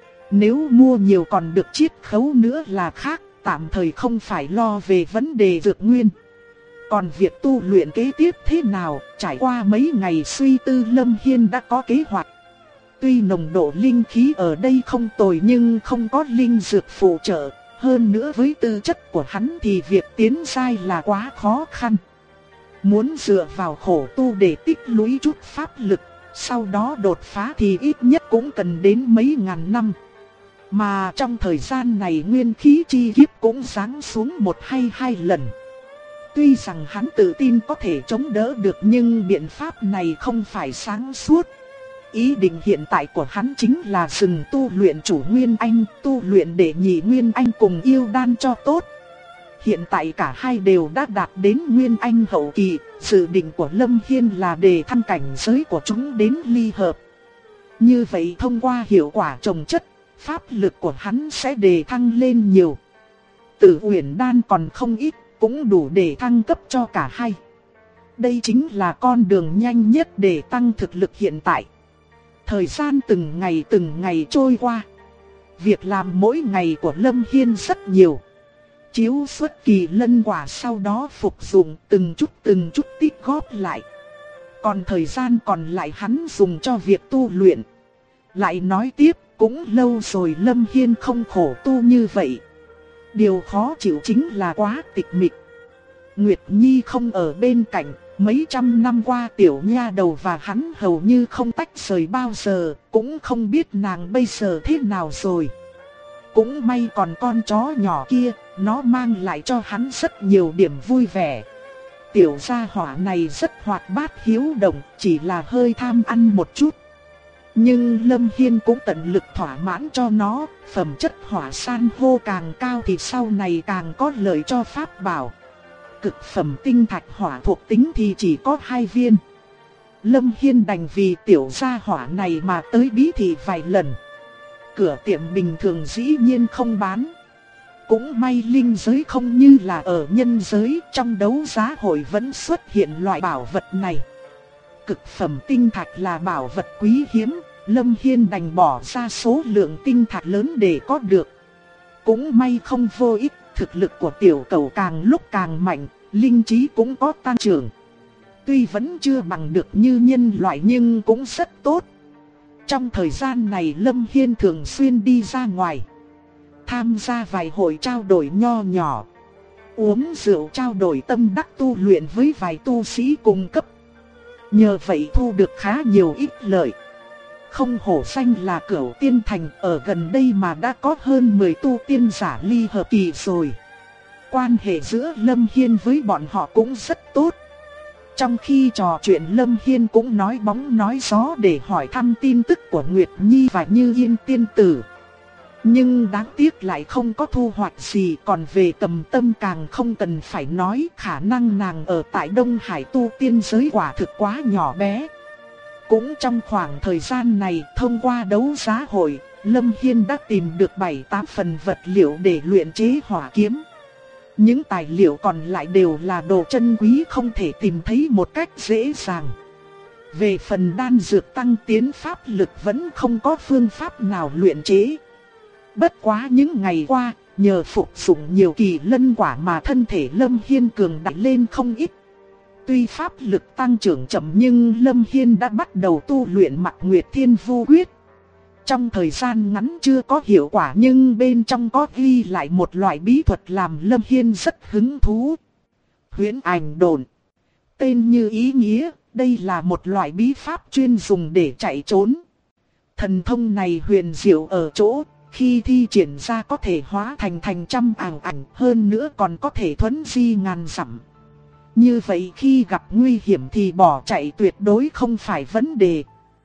Nếu mua nhiều còn được chiết khấu nữa là khác. Tạm thời không phải lo về vấn đề dược nguyên. Còn việc tu luyện kế tiếp thế nào, trải qua mấy ngày suy tư, Lâm Hiên đã có kế hoạch. Tuy nồng độ linh khí ở đây không tồi nhưng không có linh dược phụ trợ. Hơn nữa với tư chất của hắn thì việc tiến giai là quá khó khăn. Muốn dựa vào khổ tu để tích lũy chút pháp lực, sau đó đột phá thì ít nhất cũng cần đến mấy ngàn năm. Mà trong thời gian này nguyên khí chi kiếp cũng giáng xuống một hay hai lần. Tuy rằng hắn tự tin có thể chống đỡ được nhưng biện pháp này không phải sáng suốt. Ý định hiện tại của hắn chính là dừng tu luyện chủ Nguyên Anh, tu luyện để nhị Nguyên Anh cùng yêu đan cho tốt. Hiện tại cả hai đều đã đạt đến Nguyên Anh hậu kỳ, dự định của Lâm Hiên là đề thăng cảnh giới của chúng đến ly hợp. Như vậy thông qua hiệu quả trồng chất, pháp lực của hắn sẽ đề thăng lên nhiều. Tử Uyển đan còn không ít, cũng đủ để thăng cấp cho cả hai. Đây chính là con đường nhanh nhất để tăng thực lực hiện tại. Thời gian từng ngày trôi qua. Việc làm mỗi ngày của Lâm Hiên rất nhiều. Chiếu xuất kỳ lân quả, sau đó phục dụng từng chút tích góp lại. Còn thời gian còn lại hắn dùng cho việc tu luyện. Lại nói tiếp, cũng lâu rồi Lâm Hiên không khổ tu như vậy. Điều khó chịu chính là quá tịch mịch. Nguyệt Nhi không ở bên cạnh, mấy trăm năm qua tiểu nha đầu và hắn hầu như không tách rời bao giờ, cũng không biết nàng bây giờ thế nào rồi. Cũng may còn con chó nhỏ kia, nó mang lại cho hắn rất nhiều điểm vui vẻ. Tiểu gia hỏa này rất hoạt bát hiếu động, chỉ là hơi tham ăn một chút. Nhưng Lâm Hiên cũng tận lực thỏa mãn cho nó, phẩm chất hỏa san hô càng cao thì sau này càng có lợi cho pháp bảo. Cực phẩm tinh thạch hỏa thuộc tính thì chỉ có 2 viên. Lâm Hiên đành vì tiểu gia hỏa này mà tới bí thị vài lần. Cửa tiệm bình thường dĩ nhiên không bán. Cũng may linh giới không như là ở nhân giới, trong đấu giá hội vẫn xuất hiện loại bảo vật này. cực phẩm tinh thạch là bảo vật quý hiếm, Lâm Hiên đành bỏ ra số lượng tinh thạch lớn để có được. Cũng may không vô ích, thực lực của tiểu cẩu càng lúc càng mạnh, linh trí cũng có tăng trưởng. Tuy vẫn chưa bằng được như nhân loại nhưng cũng rất tốt. Trong thời gian này Lâm Hiên thường xuyên đi ra ngoài, tham gia vài hội trao đổi nho nhỏ, uống rượu trao đổi tâm đắc tu luyện với vài tu sĩ cùng cấp. Nhờ vậy thu được khá nhiều ích lợi. Không hổ danh là Cửu Tiên Thành, ở gần đây mà đã có hơn 10 tu tiên giả ly hợp kỳ rồi. Quan hệ giữa Lâm Hiên với bọn họ cũng rất tốt. Trong khi trò chuyện Lâm Hiên cũng nói bóng nói gió để hỏi thăm tin tức của Nguyệt Nhi và Như Yên tiên tử. Nhưng đáng tiếc lại không có thu hoạch gì, còn về Tầm Tâm càng không cần phải nói, khả năng nàng ở tại Đông Hải tu tiên giới quả thực quá nhỏ bé. Cũng trong khoảng thời gian này, thông qua đấu giá hội, Lâm Hiên đã tìm được 7-8 phần vật liệu để luyện chế hỏa kiếm. Những tài liệu còn lại đều là đồ chân quý không thể tìm thấy một cách dễ dàng. Về phần đan dược tăng tiến pháp lực vẫn không có phương pháp nào luyện chế. Bất quá những ngày qua, nhờ phục dụng nhiều kỳ lân quả mà thân thể Lâm Hiên cường đại lên không ít. Tuy pháp lực tăng trưởng chậm nhưng Lâm Hiên đã bắt đầu tu luyện Mạc Nguyệt Thiên Vu Quyết. Trong thời gian ngắn chưa có hiệu quả nhưng bên trong có ghi lại một loại bí thuật làm Lâm Hiên rất hứng thú. Huyễn ảnh độn. Tên như ý nghĩa, đây là một loại bí pháp chuyên dùng để chạy trốn. Thần thông này huyền diệu ở chỗ, khi thi triển ra có thể hóa thành trăm ảnh, hơn nữa còn có thể thuấn di ngàn dặm. Như vậy khi gặp nguy hiểm thì bỏ chạy tuyệt đối không phải vấn đề.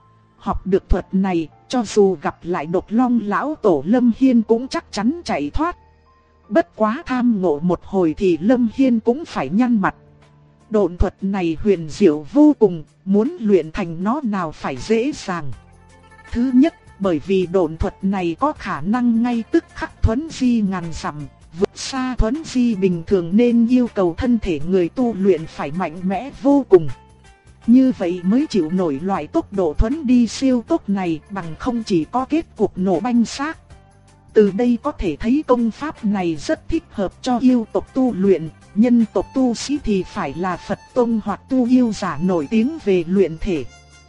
Học được thuật này, cho dù gặp lại Độc Long lão tổ Lâm Hiên cũng chắc chắn chạy thoát. Bất quá tham ngộ một hồi thì Lâm Hiên cũng phải nhăn mặt. Độn thuật này huyền diệu vô cùng, muốn luyện thành nó nào phải dễ dàng. Thứ nhất, bởi vì độn thuật này có khả năng ngay tức khắc thuấn di ngàn dặm, vượt xa thuấn di bình thường nên yêu cầu thân thể người tu luyện phải mạnh mẽ vô cùng. Như vậy mới chịu nổi loại tốc độ thuấn đi siêu tốc này, bằng không chỉ có kết cục nổ banh xác. Từ đây có thể thấy công pháp này rất thích hợp cho yêu tộc tu luyện, nhân tộc tu sĩ thì phải là Phật tông hoặc tu yêu giả nổi tiếng về luyện thể.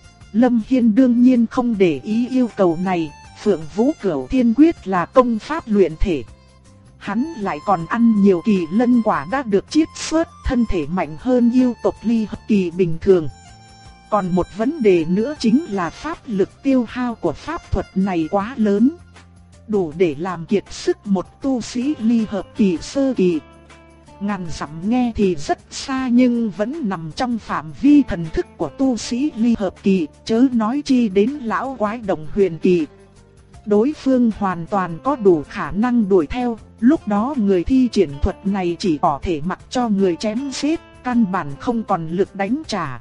Lâm Hiên đương nhiên không để ý yêu cầu này, Phượng Vũ Cửu Thiên Quyết là công pháp luyện thể. Hắn lại còn ăn nhiều kỳ lân quả đã được chiết xuất, thân thể mạnh hơn yêu tộc ly hợp kỳ bình thường. Còn một vấn đề nữa chính là pháp lực tiêu hao của pháp thuật này quá lớn, đủ để làm kiệt sức một tu sĩ ly hợp kỳ sơ kỳ. Ngàn dặm nghe thì rất xa nhưng vẫn nằm trong phạm vi thần thức của tu sĩ ly hợp kỳ, chớ nói chi đến lão quái đồng huyền kỳ. Đối phương hoàn toàn có đủ khả năng đuổi theo, lúc đó người thi triển thuật này chỉ có thể mặc cho người chém giết, căn bản không còn lực đánh trả.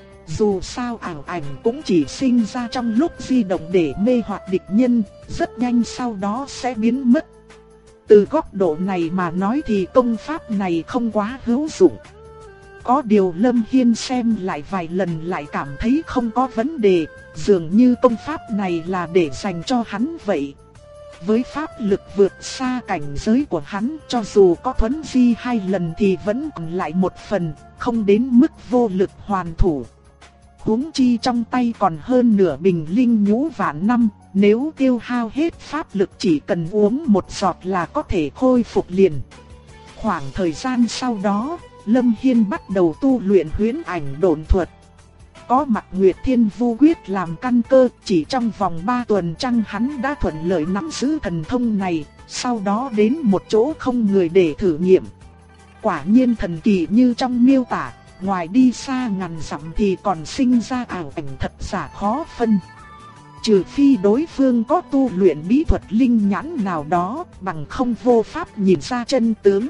Dù sao ảnh cũng chỉ sinh ra trong lúc di động để mê hoặc địch nhân, rất nhanh sau đó sẽ biến mất. Từ góc độ này mà nói thì công pháp này không quá hữu dụng. Có điều Lâm Hiên xem lại vài lần lại cảm thấy không có vấn đề, dường như công pháp này là để dành cho hắn vậy. Với pháp lực vượt xa cảnh giới của hắn, cho dù có thuấn di 2 lần thì vẫn còn lại 1 phần, không đến mức vô lực hoàn thủ. Huống chi trong tay còn hơn nửa bình linh nhũ vạn năm, nếu tiêu hao hết pháp lực chỉ cần uống 1 giọt là có thể khôi phục liền. Khoảng thời gian sau đó, Lâm Hiên bắt đầu tu luyện huyễn ảnh độn thuật. Có Mạc Nguyệt Thiên Vu Quyết làm căn cơ, chỉ trong vòng 3 tuần trăng hắn đã thuận lợi nắm giữ thần thông này, sau đó đến một chỗ không người để thử nghiệm. Quả nhiên thần kỳ như trong miêu tả, ngoài đi xa ngàn dặm thì còn sinh ra ảo ảnh thật giả khó phân. Trừ phi đối phương có tu luyện bí thuật linh nhãn nào đó, bằng không vô pháp nhìn ra chân tướng.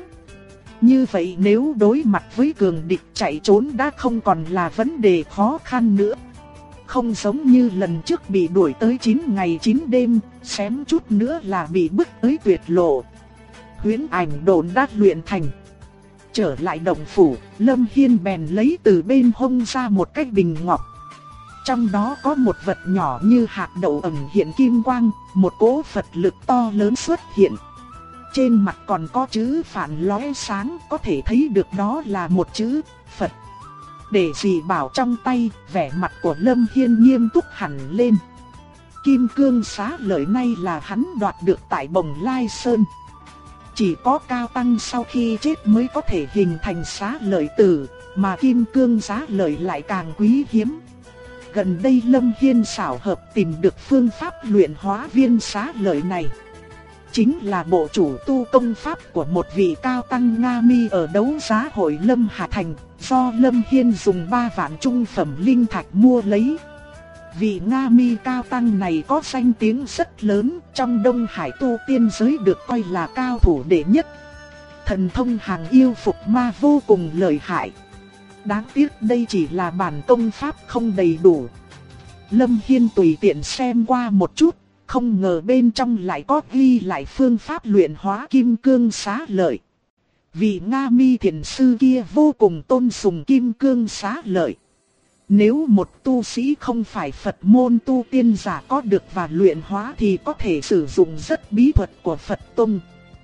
Như vậy nếu đối mặt với cường địch, chạy trốn đã không còn là vấn đề khó khăn nữa. Không giống như lần trước bị đuổi tới 9 ngày 9 đêm, xém chút nữa là bị bức tới tuyệt lộ. Huyễn ảnh độn đã luyện thành. Trở lại động phủ, Lâm Hiên bèn lấy từ bên hông ra một cái bình ngọc. trong đó có một vật nhỏ như hạt đậu ẩn hiện kim quang, một cỗ Phật lực to lớn xuất hiện. Trên mặt còn có chữ phản lóe sáng, có thể thấy được đó là một chữ Phật. Để dị bảo trong tay, vẻ mặt của Lâm Hiên nghiêm túc hẳn lên. Kim cương xá lợi này là hắn đoạt được tại Bồng Lai Sơn. Chỉ có cao tăng sau khi chết mới có thể hình thành xá lợi tử, mà kim cương xá lợi lại càng quý hiếm. Gần đây Lâm Hiên xảo hợp tìm được phương pháp luyện hóa viên xá lợi này. Chính là bộ chủ tu công pháp của một vị cao tăng Nga Mi ở đấu giá hội Lâm Hà Thành, do Lâm Hiên dùng 3 vạn trung phẩm linh thạch mua lấy. Vị Nga Mi cao tăng này có danh tiếng rất lớn, trong Đông Hải tu tiên giới được coi là cao thủ đệ nhất. Thần thông hàng yêu phục ma vô cùng lợi hại. Đáng tiếc đây chỉ là bản công pháp không đầy đủ. Lâm Hiên tùy tiện xem qua một chút, không ngờ bên trong lại có ghi lại phương pháp luyện hóa kim cương xá lợi. Vị Nga Mi thiền sư kia vô cùng tôn sùng kim cương xá lợi. Nếu một tu sĩ không phải Phật môn tu tiên giả có được và luyện hóa thì có thể sử dụng rất bí thuật của Phật Tông.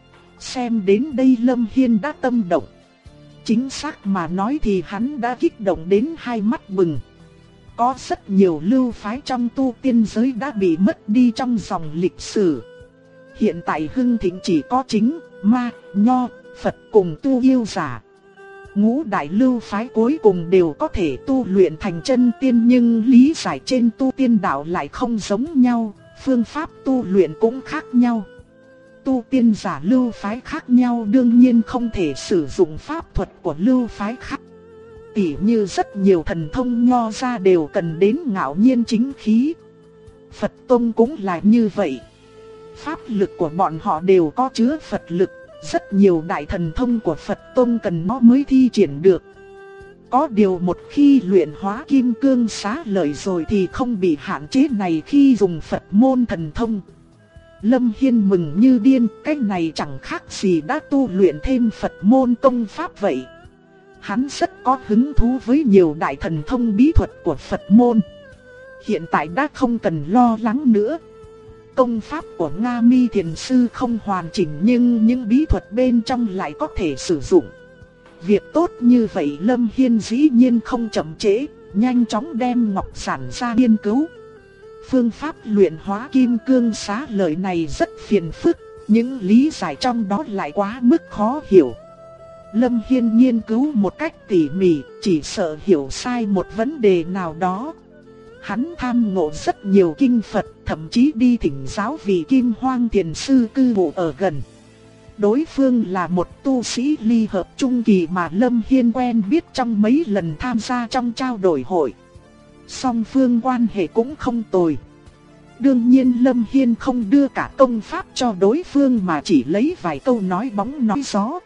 Xem đến đây Lâm Hiên đã tâm động. Chính xác mà nói thì hắn đã kích động đến hai mắt bừng. Có rất nhiều lưu phái trong tu tiên giới đã bị mất đi trong dòng lịch sử. Hiện tại hưng thịnh chỉ có chính, ma, nho, Phật cùng tu yêu giả. Ngũ đại lưu phái cuối cùng đều có thể tu luyện thành chân tiên, nhưng lý giải trên tu tiên đạo lại không giống nhau, phương pháp tu luyện cũng khác nhau. Tu tiên giả lưu phái khác nhau đương nhiên không thể sử dụng pháp thuật của lưu phái khác. Tỉ như rất nhiều thần thông nho ra đều cần đến ngạo nhiên chính khí. Phật Tông cũng là như vậy. Pháp lực của bọn họ đều có chứa Phật lực. Rất nhiều đại thần thông của Phật Tông cần nó mới thi triển được. Có điều một khi luyện hóa kim cương xá lợi rồi thì không bị hạn chế này khi dùng Phật môn thần thông. Lâm Hiên mừng như điên, cái này chẳng khác gì đã tu luyện thêm Phật môn công pháp vậy. Hắn rất có hứng thú với nhiều đại thần thông bí thuật của Phật môn. Hiện tại đã không cần lo lắng nữa. Công pháp của Nga Mi thiền sư không hoàn chỉnh nhưng những bí thuật bên trong lại có thể sử dụng. Việc tốt như vậy Lâm Hiên dĩ nhiên không chậm trễ, nhanh chóng đem ngọc giản ra nghiên cứu. Phương pháp luyện hóa kim cương xá lợi này rất phiền phức, những lý giải trong đó lại quá mức khó hiểu. Lâm Hiên nghiên cứu một cách tỉ mỉ, chỉ sợ hiểu sai một vấn đề nào đó. Hắn tham ngộ rất nhiều kinh Phật, thậm chí đi thỉnh giáo vị Kim Hoang thiền sư cư ngụ ở gần. Đối phương là một tu sĩ ly hợp trung kỳ mà Lâm Hiên quen biết trong mấy lần tham gia trong trao đổi hội. Song phương quan hệ cũng không tồi. Đương nhiên Lâm Hiên không đưa cả công pháp cho đối phương mà chỉ lấy vài câu nói bóng nói gió.